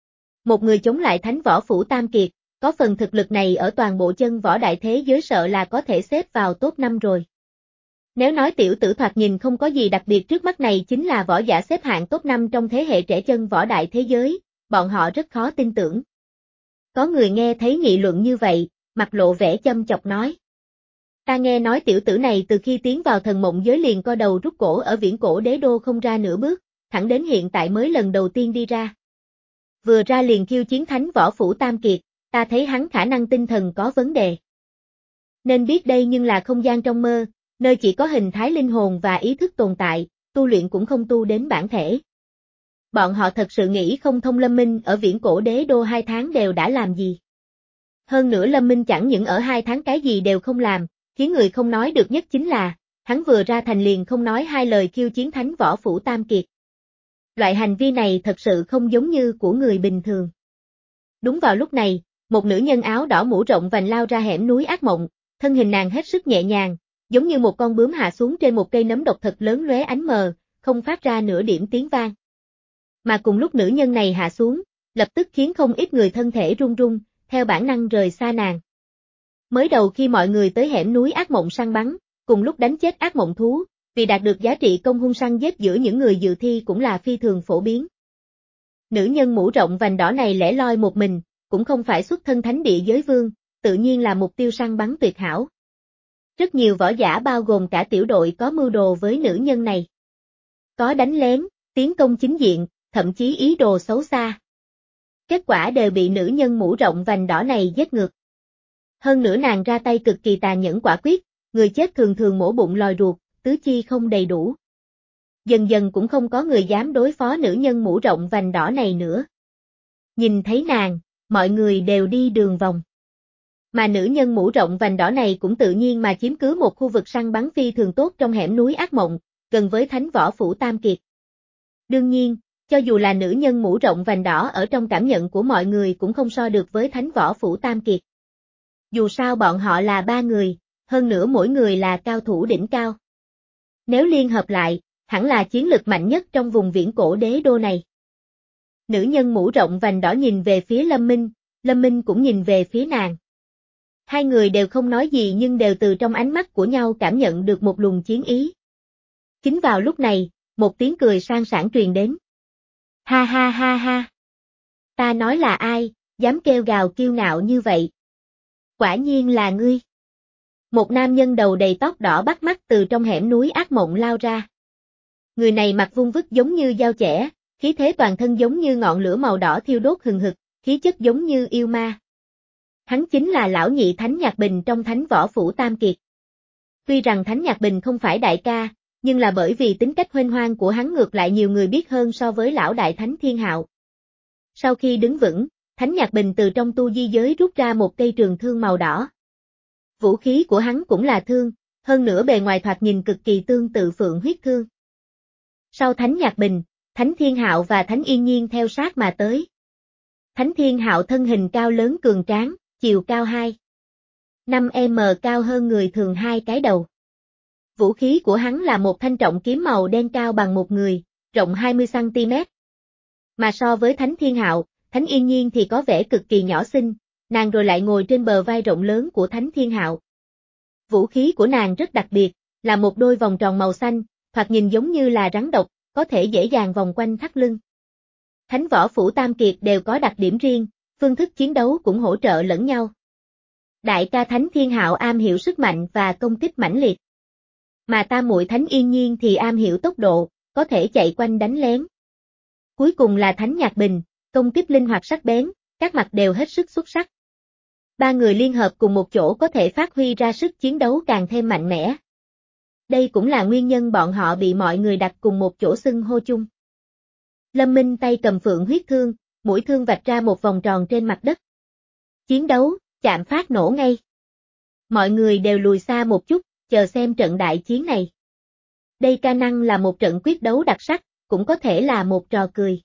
Speaker 1: Một người chống lại Thánh Võ Phủ Tam Kiệt, có phần thực lực này ở toàn bộ chân võ đại thế giới sợ là có thể xếp vào top năm rồi. Nếu nói tiểu tử thoạt nhìn không có gì đặc biệt trước mắt này chính là võ giả xếp hạng top năm trong thế hệ trẻ chân võ đại thế giới, bọn họ rất khó tin tưởng. Có người nghe thấy nghị luận như vậy, mặt lộ vẻ châm chọc nói. Ta nghe nói tiểu tử này từ khi tiến vào thần mộng giới liền co đầu rút cổ ở viễn cổ đế đô không ra nửa bước, thẳng đến hiện tại mới lần đầu tiên đi ra. Vừa ra liền khiêu chiến Thánh Võ Phủ Tam Kiệt, ta thấy hắn khả năng tinh thần có vấn đề. Nên biết đây nhưng là không gian trong mơ, nơi chỉ có hình thái linh hồn và ý thức tồn tại, tu luyện cũng không tu đến bản thể. Bọn họ thật sự nghĩ không thông Lâm Minh ở viễn cổ đế đô hai tháng đều đã làm gì. Hơn nữa Lâm Minh chẳng những ở hai tháng cái gì đều không làm, khiến người không nói được nhất chính là, hắn vừa ra thành liền không nói hai lời khiêu chiến Thánh Võ Phủ Tam Kiệt. Loại hành vi này thật sự không giống như của người bình thường. Đúng vào lúc này, một nữ nhân áo đỏ mũ rộng vành lao ra hẻm núi ác mộng, thân hình nàng hết sức nhẹ nhàng, giống như một con bướm hạ xuống trên một cây nấm độc thật lớn lóe ánh mờ, không phát ra nửa điểm tiếng vang. Mà cùng lúc nữ nhân này hạ xuống, lập tức khiến không ít người thân thể run run, theo bản năng rời xa nàng. Mới đầu khi mọi người tới hẻm núi ác mộng săn bắn, cùng lúc đánh chết ác mộng thú, vì đạt được giá trị công hung săn giết giữa những người dự thi cũng là phi thường phổ biến. Nữ nhân mũ rộng vành đỏ này lẻ loi một mình, cũng không phải xuất thân thánh địa giới vương, tự nhiên là mục tiêu săn bắn tuyệt hảo. Rất nhiều võ giả bao gồm cả tiểu đội có mưu đồ với nữ nhân này. Có đánh lén, tiến công chính diện, thậm chí ý đồ xấu xa. Kết quả đều bị nữ nhân mũ rộng vành đỏ này giết ngược. Hơn nữa nàng ra tay cực kỳ tàn nhẫn quả quyết, người chết thường thường mổ bụng lòi ruột, tứ chi không đầy đủ. Dần dần cũng không có người dám đối phó nữ nhân mũ rộng vành đỏ này nữa. Nhìn thấy nàng, mọi người đều đi đường vòng. Mà nữ nhân mũ rộng vành đỏ này cũng tự nhiên mà chiếm cứ một khu vực săn bắn phi thường tốt trong hẻm núi ác mộng, gần với Thánh Võ Phủ Tam Kiệt. Đương nhiên, cho dù là nữ nhân mũ rộng vành đỏ ở trong cảm nhận của mọi người cũng không so được với Thánh Võ Phủ Tam Kiệt. Dù sao bọn họ là ba người, hơn nữa mỗi người là cao thủ đỉnh cao. Nếu liên hợp lại, hẳn là chiến lực mạnh nhất trong vùng viễn cổ đế đô này. Nữ nhân mũ rộng vành đỏ nhìn về phía Lâm Minh, Lâm Minh cũng nhìn về phía nàng. Hai người đều không nói gì nhưng đều từ trong ánh mắt của nhau cảm nhận được một luồng chiến ý. Chính vào lúc này, một tiếng cười sang sảng truyền đến. Ha ha ha ha. Ta nói là ai, dám kêu gào kiêu ngạo như vậy? Quả nhiên là ngươi. Một nam nhân đầu đầy tóc đỏ bắt mắt từ trong hẻm núi ác mộng lao ra. Người này mặt vuông vức giống như dao chẻ, khí thế toàn thân giống như ngọn lửa màu đỏ thiêu đốt hừng hực, khí chất giống như yêu ma. Hắn chính là lão nhị Thánh Nhạc Bình trong Thánh Võ Phủ Tam Kiệt. Tuy rằng Thánh Nhạc Bình không phải đại ca, nhưng là bởi vì tính cách huênh hoang của hắn ngược lại nhiều người biết hơn so với lão đại Thánh Thiên Hạo. Sau khi đứng vững, Thánh Nhạc Bình từ trong tu di giới rút ra một cây trường thương màu đỏ. Vũ khí của hắn cũng là thương, hơn nữa bề ngoài thoạt nhìn cực kỳ tương tự phượng huyết thương. Sau Thánh Nhạc Bình, Thánh Thiên Hạo và Thánh Yên Nhiên theo sát mà tới. Thánh Thiên Hạo thân hình cao lớn cường tráng, chiều cao hai phẩy năm mét cao hơn người thường hai cái đầu. Vũ khí của hắn là một thanh trọng kiếm màu đen cao bằng một người, rộng hai mươi xăng ti mét. Mà so với Thánh Thiên Hạo, Thánh Yên Nhiên thì có vẻ cực kỳ nhỏ xinh, nàng rồi lại ngồi trên bờ vai rộng lớn của Thánh Thiên Hạo. Vũ khí của nàng rất đặc biệt, là một đôi vòng tròn màu xanh, thoạt nhìn giống như là rắn độc, có thể dễ dàng vòng quanh thắt lưng. Thánh võ phủ tam kiệt đều có đặc điểm riêng, phương thức chiến đấu cũng hỗ trợ lẫn nhau. Đại ca Thánh Thiên Hạo am hiểu sức mạnh và công kích mãnh liệt. Mà tam muội Thánh Yên Nhiên thì am hiểu tốc độ, có thể chạy quanh đánh lén. Cuối cùng là Thánh Nhạc Bình, công kích linh hoạt sắc bén, các mặt đều hết sức xuất sắc. Ba người liên hợp cùng một chỗ có thể phát huy ra sức chiến đấu càng thêm mạnh mẽ. Đây cũng là nguyên nhân bọn họ bị mọi người đặt cùng một chỗ xưng hô chung. Lâm Minh tay cầm phượng huyết thương, mũi thương vạch ra một vòng tròn trên mặt đất. Chiến đấu, chạm phát nổ ngay. Mọi người đều lùi xa một chút, chờ xem trận đại chiến này. Đây khả năng là một trận quyết đấu đặc sắc, cũng có thể là một trò cười.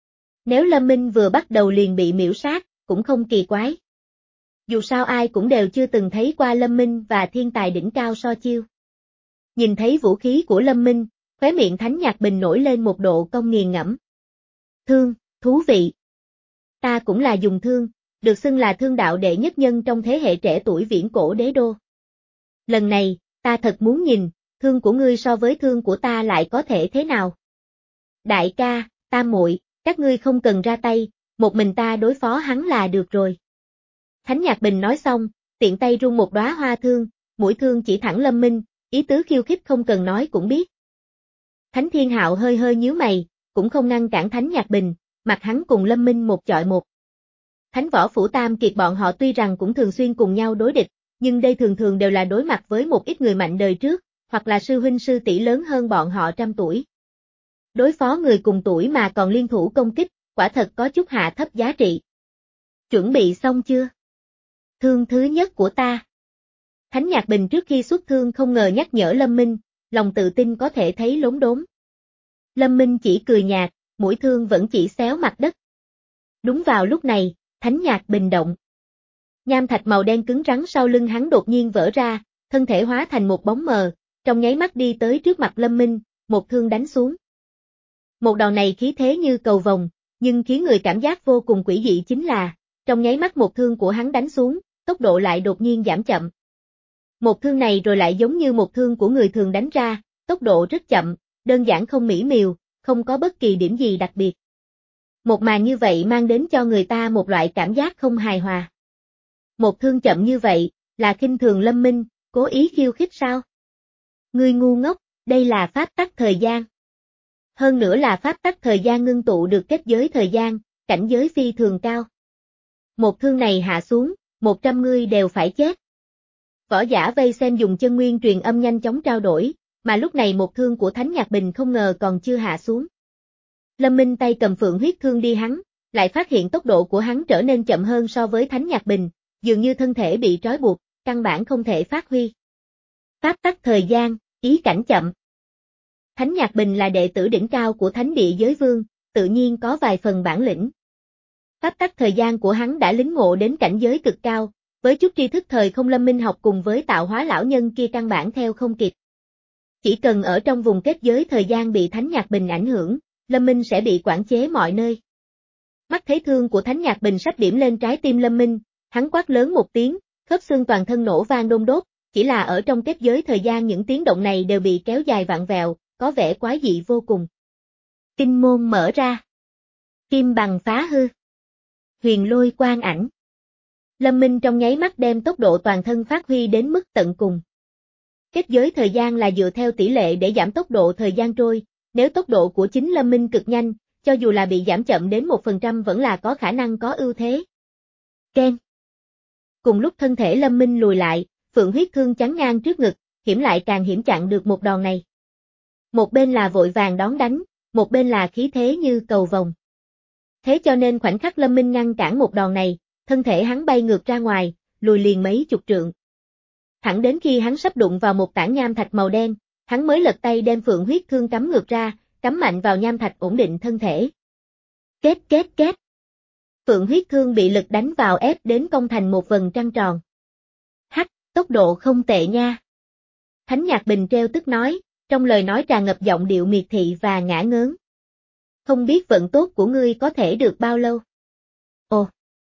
Speaker 1: Nếu Lâm Minh vừa bắt đầu liền bị miễu sát, cũng không kỳ quái. Dù sao ai cũng đều chưa từng thấy qua Lâm Minh và thiên tài đỉnh cao so chiêu. Nhìn thấy vũ khí của Lâm Minh, khóe miệng Thánh Nhạc Bình nổi lên một độ cong nghiền ngẫm. Thương, thú vị. Ta cũng là dùng thương, được xưng là thương đạo đệ nhất nhân trong thế hệ trẻ tuổi viễn cổ đế đô. Lần này, ta thật muốn nhìn, thương của ngươi so với thương của ta lại có thể thế nào. Đại ca, tam muội, các ngươi không cần ra tay, một mình ta đối phó hắn là được rồi. Thánh Nhạc Bình nói xong, tiện tay rung một đóa hoa thương, mũi thương chỉ thẳng Lâm Minh, ý tứ khiêu khích không cần nói cũng biết. Thánh Thiên Hạo hơi hơi nhíu mày, cũng không ngăn cản Thánh Nhạc Bình, mặt hắn cùng Lâm Minh một chọi một. Thánh võ phủ tam kiệt bọn họ tuy rằng cũng thường xuyên cùng nhau đối địch, nhưng đây thường thường đều là đối mặt với một ít người mạnh đời trước, hoặc là sư huynh sư tỷ lớn hơn bọn họ trăm tuổi. Đối phó người cùng tuổi mà còn liên thủ công kích, quả thật có chút hạ thấp giá trị. Chuẩn bị xong chưa? Thương thứ nhất của ta. Thánh Nhạc Bình trước khi xuất thương không ngờ nhắc nhở Lâm Minh, lòng tự tin có thể thấy lốm đốm. Lâm Minh chỉ cười nhạt, mũi thương vẫn chỉ xéo mặt đất. Đúng vào lúc này, Thánh Nhạc Bình động. Nham thạch màu đen cứng rắn sau lưng hắn đột nhiên vỡ ra, thân thể hóa thành một bóng mờ, trong nháy mắt đi tới trước mặt Lâm Minh, một thương đánh xuống. Một đòn này khí thế như cầu vồng, nhưng khiến người cảm giác vô cùng quỷ dị chính là, trong nháy mắt một thương của hắn đánh xuống, tốc độ lại đột nhiên giảm chậm. Một thương này rồi lại giống như một thương của người thường đánh ra, tốc độ rất chậm, đơn giản không mỹ miều, không có bất kỳ điểm gì đặc biệt. Một màn như vậy mang đến cho người ta một loại cảm giác không hài hòa. Một thương chậm như vậy, là khinh thường Lâm Minh, cố ý khiêu khích sao? Ngươi ngu ngốc, đây là pháp tắc thời gian. Hơn nữa là pháp tắc thời gian ngưng tụ được kết giới thời gian, cảnh giới phi thường cao. Một thương này hạ xuống, một trăm ngươi đều phải chết. Võ giả vây xem dùng chân nguyên truyền âm nhanh chóng trao đổi, mà lúc này một thương của Thánh Nhạc Bình không ngờ còn chưa hạ xuống. Lâm Minh tay cầm phượng huyết thương đi hắn, lại phát hiện tốc độ của hắn trở nên chậm hơn so với Thánh Nhạc Bình, dường như thân thể bị trói buộc, căn bản không thể phát huy. Pháp tắc thời gian, ý cảnh chậm. Thánh Nhạc Bình là đệ tử đỉnh cao của Thánh Địa Giới Vương, tự nhiên có vài phần bản lĩnh. Pháp tắc thời gian của hắn đã lĩnh ngộ đến cảnh giới cực cao, với chút tri thức thời không Lâm Minh học cùng với tạo hóa lão nhân kia căn bản theo không kịp. Chỉ cần ở trong vùng kết giới thời gian bị Thánh Nhạc Bình ảnh hưởng, Lâm Minh sẽ bị quản chế mọi nơi. Mắt thấy thương của Thánh Nhạc Bình sắp điểm lên trái tim Lâm Minh, hắn quát lớn một tiếng, khớp xương toàn thân nổ vang đôn đốt, chỉ là ở trong kết giới thời gian những tiếng động này đều bị kéo dài vặn vẹo, có vẻ quái dị vô cùng. Kinh môn mở ra. Kim bằng phá hư. Huyền lôi quang ảnh. Lâm Minh trong nháy mắt đem tốc độ toàn thân phát huy đến mức tận cùng. Kết giới thời gian là dựa theo tỷ lệ để giảm tốc độ thời gian trôi, nếu tốc độ của chính Lâm Minh cực nhanh, cho dù là bị giảm chậm đến một phần trăm vẫn là có khả năng có ưu thế. Ken. Cùng lúc thân thể Lâm Minh lùi lại, phượng huyết thương chắn ngang trước ngực, hiểm lại càng hiểm chặn được một đòn này. Một bên là vội vàng đón đánh, một bên là khí thế như cầu vồng. Thế cho nên khoảnh khắc Lâm Minh ngăn cản một đòn này, thân thể hắn bay ngược ra ngoài, lùi liền mấy chục trượng. Thẳng đến khi hắn sắp đụng vào một tảng nham thạch màu đen, hắn mới lật tay đem phượng huyết thương cắm ngược ra, cắm mạnh vào nham thạch ổn định thân thể. Kết kết kết. Phượng huyết thương bị lực đánh vào ép đến cong thành một vầng trăng tròn. Hắc, tốc độ không tệ nha. Thánh Nhạc Bình treo tức nói, trong lời nói tràn ngập giọng điệu miệt thị và ngã ngớn. Không biết vận tốt của ngươi có thể được bao lâu. Ồ.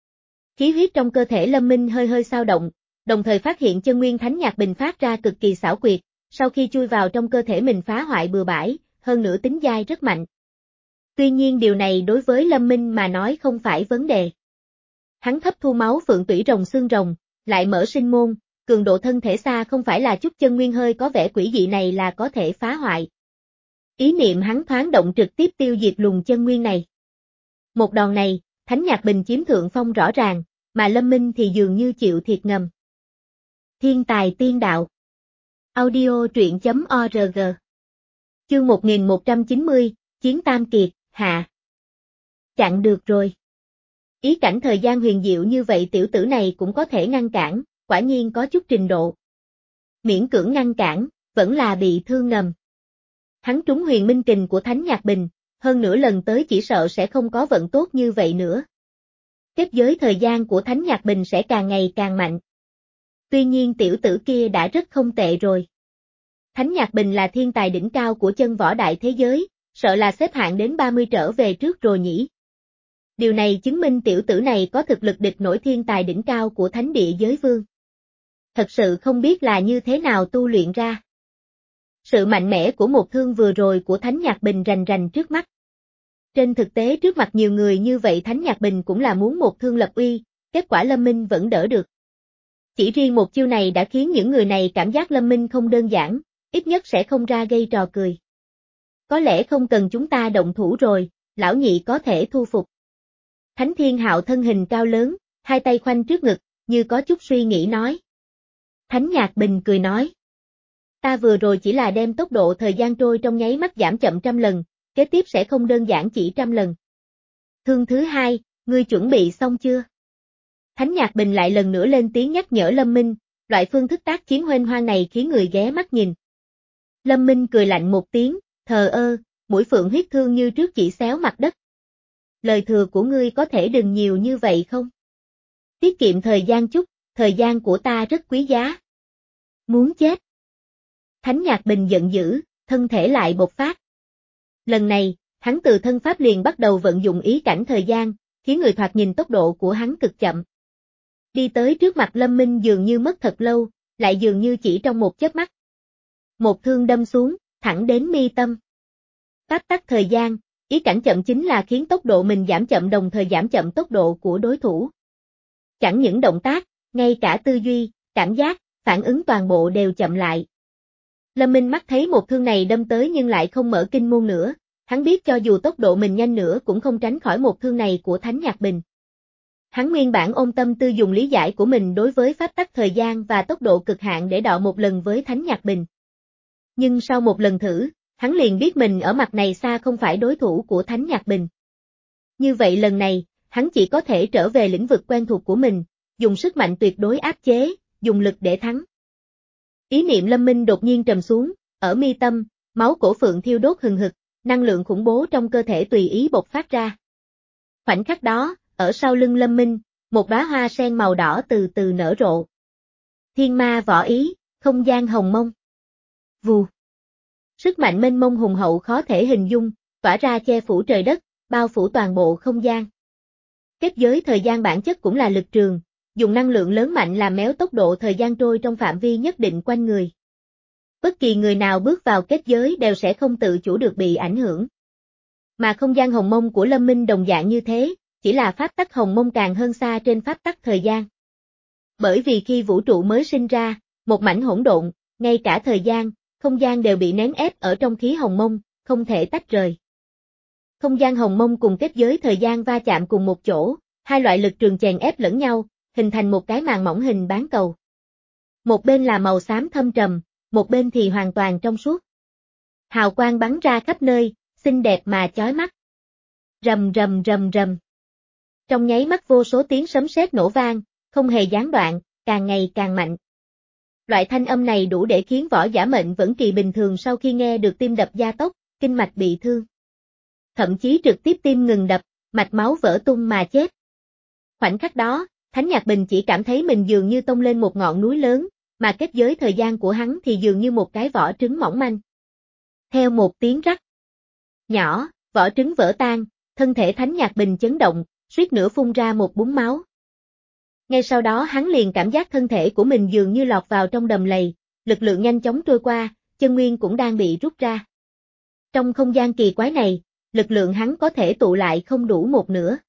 Speaker 1: Khí huyết trong cơ thể Lâm Minh hơi hơi xao động, đồng thời phát hiện chân nguyên Thánh Nhạc Bình phát ra cực kỳ xảo quyệt, sau khi chui vào trong cơ thể mình phá hoại bừa bãi, hơn nữa tính dai rất mạnh. Tuy nhiên điều này đối với Lâm Minh mà nói không phải vấn đề. Hắn hấp thu máu phượng tủy rồng xương rồng, lại mở sinh môn, cường độ thân thể xa không phải là chút chân nguyên hơi có vẻ quỷ dị này là có thể phá hoại. Ý niệm hắn thoáng động trực tiếp tiêu diệt luồng chân nguyên này. Một đòn này, Thánh Nhạc Bình chiếm thượng phong rõ ràng, mà Lâm Minh thì dường như chịu thiệt ngầm. Thiên tài tiên đạo. Audio truyện chấm org. Chương một nghìn một trăm chín mươi, Chiến Tam Kiệt, hạ. Chặn được rồi. Ý cảnh thời gian huyền diệu như vậy tiểu tử này cũng có thể ngăn cản, quả nhiên có chút trình độ. Miễn cưỡng ngăn cản, vẫn là bị thương ngầm. Hắn trúng huyền minh kình của Thánh Nhạc Bình, hơn nữa lần tới chỉ sợ sẽ không có vận tốt như vậy nữa. Kết giới thời gian của Thánh Nhạc Bình sẽ càng ngày càng mạnh. Tuy nhiên tiểu tử kia đã rất không tệ rồi. Thánh Nhạc Bình là thiên tài đỉnh cao của chân võ đại thế giới, sợ là xếp hạng đến ba mươi trở về trước rồi nhỉ. Điều này chứng minh tiểu tử này có thực lực địch nổi thiên tài đỉnh cao của Thánh Địa Giới Vương. Thật sự không biết là như thế nào tu luyện ra. Sự mạnh mẽ của một thương vừa rồi của Thánh Nhạc Bình rành rành trước mắt. Trên thực tế trước mặt nhiều người như vậy Thánh Nhạc Bình cũng là muốn một thương lập uy, kết quả Lâm Minh vẫn đỡ được. Chỉ riêng một chiêu này đã khiến những người này cảm giác Lâm Minh không đơn giản, ít nhất sẽ không ra gây trò cười. Có lẽ không cần chúng ta động thủ rồi, lão nhị có thể thu phục. Thánh Thiên Hạo thân hình cao lớn, hai tay khoanh trước ngực, như có chút suy nghĩ nói. Thánh Nhạc Bình cười nói. Ta vừa rồi chỉ là đem tốc độ thời gian trôi trong nháy mắt giảm chậm trăm lần, kế tiếp sẽ không đơn giản chỉ trăm lần. Thương thứ hai, ngươi chuẩn bị xong chưa? Thánh Nhạc Bình lại lần nữa lên tiếng nhắc nhở Lâm Minh, loại phương thức tác chiến huênh hoang này khiến người ghé mắt nhìn. Lâm Minh cười lạnh một tiếng, thờ ơ, mũi phượng huyết thương như trước chỉ xéo mặt đất. Lời thừa của ngươi có thể đừng nhiều như vậy không? Tiết kiệm thời gian chút, thời gian của ta rất quý giá. Muốn chết. Thánh Nhạc Bình giận dữ, thân thể lại bộc phát. Lần này, hắn từ thân pháp liền bắt đầu vận dụng ý cảnh thời gian, khiến người thoạt nhìn tốc độ của hắn cực chậm. Đi tới trước mặt Lâm Minh dường như mất thật lâu, lại dường như chỉ trong một chớp mắt. Một thương đâm xuống, thẳng đến mi tâm. Pháp tắc thời gian, ý cảnh chậm chính là khiến tốc độ mình giảm chậm đồng thời giảm chậm tốc độ của đối thủ. Chẳng những động tác, ngay cả tư duy, cảm giác, phản ứng toàn bộ đều chậm lại. Lâm Minh mắt thấy một thương này đâm tới nhưng lại không mở kinh môn nữa, hắn biết cho dù tốc độ mình nhanh nữa cũng không tránh khỏi một thương này của Thánh Nhạc Bình. Hắn nguyên bản ôm tâm tư dùng lý giải của mình đối với pháp tắc thời gian và tốc độ cực hạn để đọ một lần với Thánh Nhạc Bình. Nhưng sau một lần thử, hắn liền biết mình ở mặt này xa không phải đối thủ của Thánh Nhạc Bình. Như vậy lần này, hắn chỉ có thể trở về lĩnh vực quen thuộc của mình, dùng sức mạnh tuyệt đối áp chế, dùng lực để thắng. Ý niệm Lâm Minh đột nhiên trầm xuống, ở mi tâm, máu cổ phượng thiêu đốt hừng hực, năng lượng khủng bố trong cơ thể tùy ý bộc phát ra. Khoảnh khắc đó, ở sau lưng Lâm Minh, một đóa hoa sen màu đỏ từ từ nở rộ. Thiên ma võ ý, không gian hồng mông. Vù. Sức mạnh mênh mông hùng hậu khó thể hình dung, tỏa ra che phủ trời đất, bao phủ toàn bộ không gian. Kết giới thời gian bản chất cũng là lực trường, dùng năng lượng lớn mạnh làm méo tốc độ thời gian trôi trong phạm vi nhất định quanh người. Bất kỳ người nào bước vào kết giới đều sẽ không tự chủ được bị ảnh hưởng. Mà không gian hồng mông của Lâm Minh đồng dạng như thế, chỉ là pháp tắc hồng mông càng hơn xa trên pháp tắc thời gian. Bởi vì khi vũ trụ mới sinh ra, một mảnh hỗn độn, ngay cả thời gian, không gian đều bị nén ép ở trong khí hồng mông, không thể tách rời. Không gian hồng mông cùng kết giới thời gian va chạm cùng một chỗ, hai loại lực trường chèn ép lẫn nhau, hình thành một cái màn mỏng hình bán cầu. Một bên là màu xám thâm trầm, một bên thì hoàn toàn trong suốt. Hào quang bắn ra khắp nơi, xinh đẹp mà chói mắt. Rầm rầm rầm rầm. Trong nháy mắt vô số tiếng sấm sét nổ vang, không hề gián đoạn, càng ngày càng mạnh. Loại thanh âm này đủ để khiến võ giả mệnh vẫn kỳ bình thường sau khi nghe được tim đập gia tốc, kinh mạch bị thương. Thậm chí trực tiếp tim ngừng đập, mạch máu vỡ tung mà chết. Khoảnh khắc đó, Thánh Nhạc Bình chỉ cảm thấy mình dường như tông lên một ngọn núi lớn, mà kết giới thời gian của hắn thì dường như một cái vỏ trứng mỏng manh. Theo một tiếng rắc nhỏ, vỏ trứng vỡ tan, thân thể Thánh Nhạc Bình chấn động, suýt nữa phun ra một búng máu. Ngay sau đó hắn liền cảm giác thân thể của mình dường như lọt vào trong đầm lầy, lực lượng nhanh chóng trôi qua, chân nguyên cũng đang bị rút ra. Trong không gian kỳ quái này, lực lượng hắn có thể tụ lại không đủ một nửa.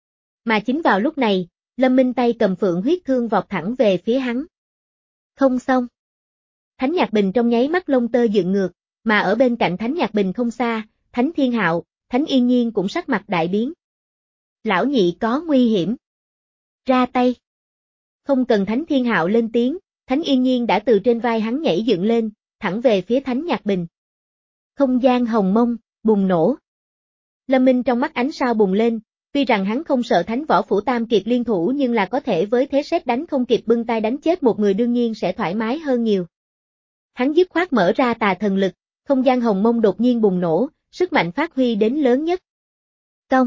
Speaker 1: Mà chính vào lúc này, Lâm Minh tay cầm phượng huyết thương vọt thẳng về phía hắn. Không xong. Thánh Nhạc Bình trong nháy mắt lông tơ dựng ngược, mà ở bên cạnh Thánh Nhạc Bình không xa, Thánh Thiên Hạo, Thánh Yên Nhiên cũng sắc mặt đại biến. Lão nhị có nguy hiểm. Ra tay. Không cần Thánh Thiên Hạo lên tiếng, Thánh Yên Nhiên đã từ trên vai hắn nhảy dựng lên, thẳng về phía Thánh Nhạc Bình. Không gian hồng mông, bùng nổ. Lâm Minh trong mắt ánh sao bùng lên, tuy rằng hắn không sợ Thánh Võ Phủ Tam Kiệt liên thủ nhưng là có thể với thế sét đánh không kịp bưng tay đánh chết một người đương nhiên sẽ thoải mái hơn nhiều. Hắn dứt khoát mở ra tà thần lực, không gian hồng mông đột nhiên bùng nổ, sức mạnh phát huy đến lớn nhất. Công.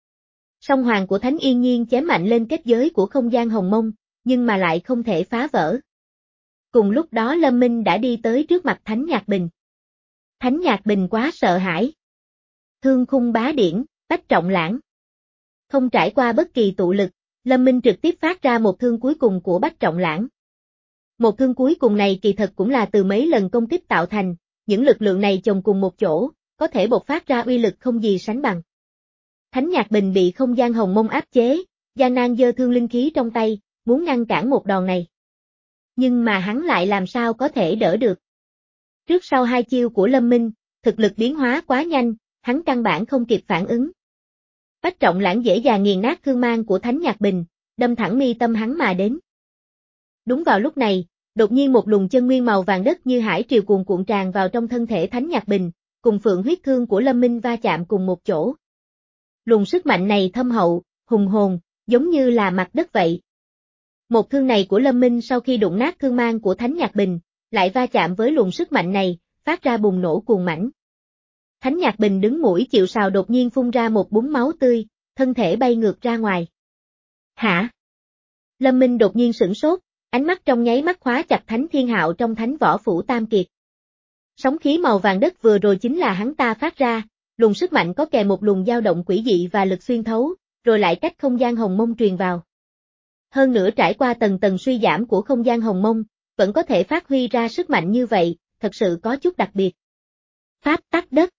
Speaker 1: Song hoàng của Thánh Yên Nhiên chém mạnh lên kết giới của không gian hồng mông, nhưng mà lại không thể phá vỡ. Cùng lúc đó Lâm Minh đã đi tới trước mặt Thánh Nhạc Bình. Thánh Nhạc Bình quá sợ hãi. Thương khung bá điển, Bách Trọng Lãng. Không trải qua bất kỳ tụ lực, Lâm Minh trực tiếp phát ra một thương cuối cùng của Bách Trọng Lãng. Một thương cuối cùng này kỳ thật cũng là từ mấy lần công kích tạo thành, những lực lượng này chồng cùng một chỗ, có thể bộc phát ra uy lực không gì sánh bằng. Thánh Nhạc Bình bị không gian hồng mông áp chế, gian nan giơ thương linh khí trong tay, muốn ngăn cản một đòn này. Nhưng mà hắn lại làm sao có thể đỡ được. Trước sau hai chiêu của Lâm Minh, thực lực biến hóa quá nhanh, hắn căn bản không kịp phản ứng. Bách Trọng Lãng dễ dàng nghiền nát thương mang của Thánh Nhạc Bình, đâm thẳng mi tâm hắn mà đến. Đúng vào lúc này, đột nhiên một luồng chân nguyên màu vàng đất như hải triều cuồn cuộn tràn vào trong thân thể Thánh Nhạc Bình, cùng phượng huyết thương của Lâm Minh va chạm cùng một chỗ. Luồng sức mạnh này thâm hậu, hùng hồn, giống như là mặt đất vậy. Một thương này của Lâm Minh sau khi đụng nát thương mang của Thánh Nhạc Bình, lại va chạm với luồng sức mạnh này, phát ra bùng nổ cuồng mãnh. Thánh Nhạc Bình đứng mũi chịu sào đột nhiên phun ra một búng máu tươi, thân thể bay ngược ra ngoài. Hả? Lâm Minh đột nhiên sửng sốt, ánh mắt trong nháy mắt khóa chặt Thánh Thiên Hạo trong Thánh Võ Phủ Tam Kiệt. Sóng khí màu vàng đất vừa rồi chính là hắn ta phát ra, luồng sức mạnh có kèm một luồng dao động quỷ dị và lực xuyên thấu, rồi lại cách không gian hồng mông truyền vào. Hơn nữa trải qua tầng tầng suy giảm của không gian hồng mông, vẫn có thể phát huy ra sức mạnh như vậy, thật sự có chút đặc biệt. Pháp tắc đất.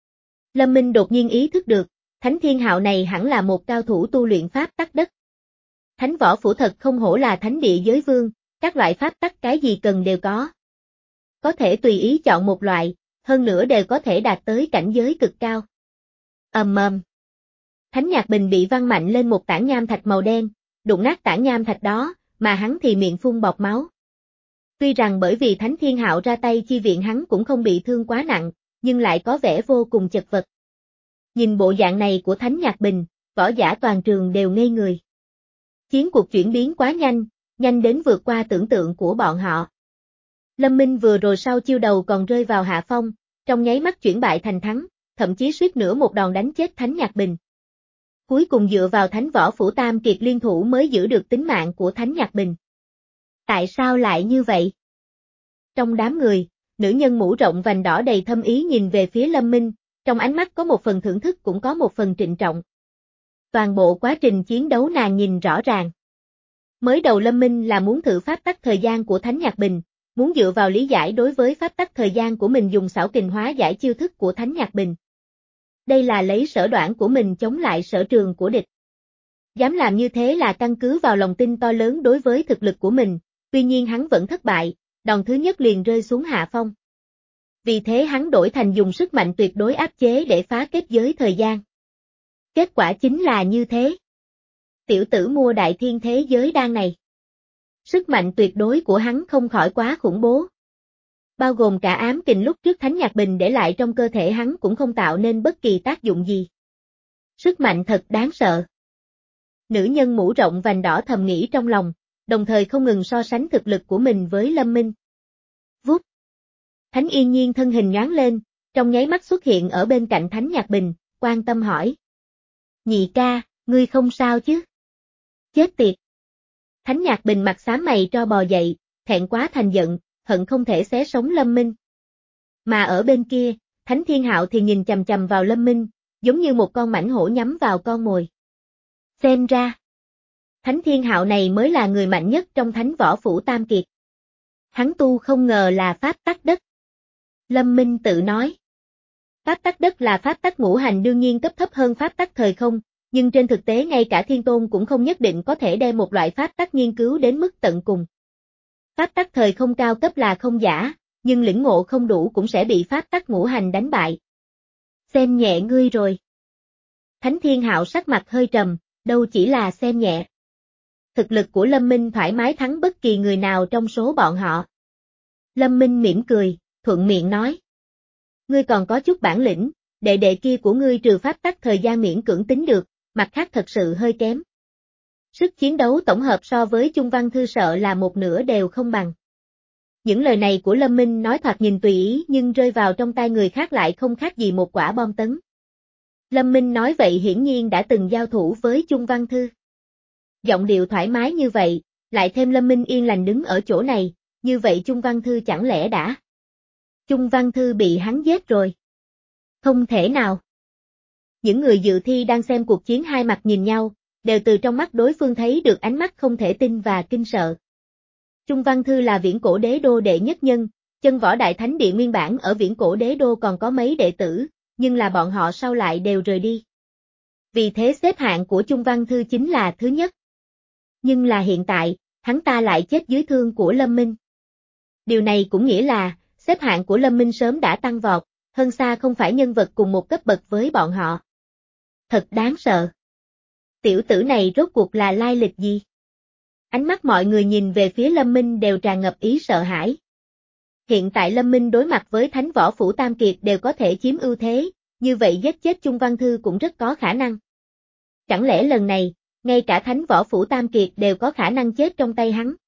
Speaker 1: Lâm Minh đột nhiên ý thức được, Thánh Thiên Hạo này hẳn là một cao thủ tu luyện pháp tắc đất. Thánh Võ Phủ thật không hổ là thánh địa giới vương, các loại pháp tắc cái gì cần đều có. Có thể tùy ý chọn một loại, hơn nữa đều có thể đạt tới cảnh giới cực cao. Ầm ầm. Thánh Nhạc Bình bị văng mạnh lên một tảng nham thạch màu đen, đụng nát tảng nham thạch đó, mà hắn thì miệng phun bọt máu. Tuy rằng bởi vì Thánh Thiên Hạo ra tay chi viện hắn cũng không bị thương quá nặng, nhưng lại có vẻ vô cùng chật vật. Nhìn bộ dạng này của Thánh Nhạc Bình, võ giả toàn trường đều ngây người. Chiến cuộc chuyển biến quá nhanh, nhanh đến vượt qua tưởng tượng của bọn họ. Lâm Minh vừa rồi sau chiêu đầu còn rơi vào hạ phong, trong nháy mắt chuyển bại thành thắng, thậm chí suýt nữa một đòn đánh chết Thánh Nhạc Bình. Cuối cùng dựa vào Thánh Võ Phủ Tam Kiệt liên thủ mới giữ được tính mạng của Thánh Nhạc Bình. Tại sao lại như vậy? Trong đám người, nữ nhân mũ rộng vành đỏ đầy thâm ý nhìn về phía Lâm Minh, trong ánh mắt có một phần thưởng thức cũng có một phần trịnh trọng. Toàn bộ quá trình chiến đấu nàng nhìn rõ ràng. Mới đầu Lâm Minh là muốn thử pháp tắc thời gian của Thánh Nhạc Bình, muốn dựa vào lý giải đối với pháp tắc thời gian của mình dùng xảo kình hóa giải chiêu thức của Thánh Nhạc Bình. Đây là lấy sở đoản của mình chống lại sở trường của địch. Dám làm như thế là căn cứ vào lòng tin to lớn đối với thực lực của mình, tuy nhiên hắn vẫn thất bại, đòn thứ nhất liền rơi xuống hạ phong. Vì thế hắn đổi thành dùng sức mạnh tuyệt đối áp chế để phá kết giới thời gian. Kết quả chính là như thế. Tiểu tử mua đại thiên thế giới đan này. Sức mạnh tuyệt đối của hắn không khỏi quá khủng bố. Bao gồm cả ám kình lúc trước Thánh Nhạc Bình để lại trong cơ thể hắn cũng không tạo nên bất kỳ tác dụng gì. Sức mạnh thật đáng sợ. Nữ nhân mũ rộng vành đỏ thầm nghĩ trong lòng, đồng thời không ngừng so sánh thực lực của mình với Lâm Minh. Vút. Thánh Yên Nhiên thân hình nhoáng lên, trong nháy mắt xuất hiện ở bên cạnh Thánh Nhạc Bình, quan tâm hỏi. Nhị ca, ngươi không sao chứ? Chết tiệt. Thánh Nhạc Bình mặt xám mày tro bò dậy, thẹn quá thành giận, hận không thể xé sống Lâm Minh. Mà ở bên kia, Thánh Thiên Hạo thì nhìn chằm chằm vào Lâm Minh, giống như một con mãnh hổ nhắm vào con mồi. Xem ra, Thánh Thiên Hạo này mới là người mạnh nhất trong Thánh Võ Phủ Tam Kiệt. Hắn tu không ngờ là pháp tắc đất. Lâm Minh tự nói. Pháp tắc đất là pháp tắc ngũ hành đương nhiên cấp thấp hơn pháp tắc thời không, nhưng trên thực tế ngay cả thiên tôn cũng không nhất định có thể đem một loại pháp tắc nghiên cứu đến mức tận cùng. Pháp tắc thời không cao cấp là không giả, nhưng lĩnh ngộ không đủ cũng sẽ bị pháp tắc ngũ hành đánh bại. Xem nhẹ ngươi rồi. Thánh Thiên Hạo sắc mặt hơi trầm, đâu chỉ là xem nhẹ. Thực lực của Lâm Minh thoải mái thắng bất kỳ người nào trong số bọn họ. Lâm Minh mỉm cười, thuận miệng nói. Ngươi còn có chút bản lĩnh, đệ đệ kia của ngươi trừ pháp tắc thời gian miễn cưỡng tính được, mặt khác thật sự hơi kém. Sức chiến đấu tổng hợp so với Chung Văn Thư sợ là một nửa đều không bằng. Những lời này của Lâm Minh nói thoạt nhìn tùy ý nhưng rơi vào trong tai người khác lại không khác gì một quả bom tấn. Lâm Minh nói vậy hiển nhiên đã từng giao thủ với Chung Văn Thư. Giọng điệu thoải mái như vậy, lại thêm Lâm Minh yên lành đứng ở chỗ này, như vậy Chung Văn Thư chẳng lẽ đã... Chung Văn Thư bị hắn giết rồi. Không thể nào. Những người dự thi đang xem cuộc chiến hai mặt nhìn nhau, đều từ trong mắt đối phương thấy được ánh mắt không thể tin và kinh sợ. Chung Văn Thư là Viễn Cổ Đế Đô đệ nhất nhân, chân võ đại thánh địa nguyên bản ở Viễn Cổ Đế Đô còn có mấy đệ tử, nhưng là bọn họ sau lại đều rời đi. Vì thế xếp hạng của Chung Văn Thư chính là thứ nhất. Nhưng là hiện tại, hắn ta lại chết dưới thương của Lâm Minh. Điều này cũng nghĩa là, xếp hạng của Lâm Minh sớm đã tăng vọt, hơn xa không phải nhân vật cùng một cấp bậc với bọn họ. Thật đáng sợ. Tiểu tử này rốt cuộc là lai lịch gì? Ánh mắt mọi người nhìn về phía Lâm Minh đều tràn ngập ý sợ hãi. Hiện tại Lâm Minh đối mặt với Thánh Võ Phủ Tam Kiệt đều có thể chiếm ưu thế, như vậy giết chết Chung Văn Thư cũng rất có khả năng. Chẳng lẽ lần này, ngay cả Thánh Võ Phủ Tam Kiệt đều có khả năng chết trong tay hắn?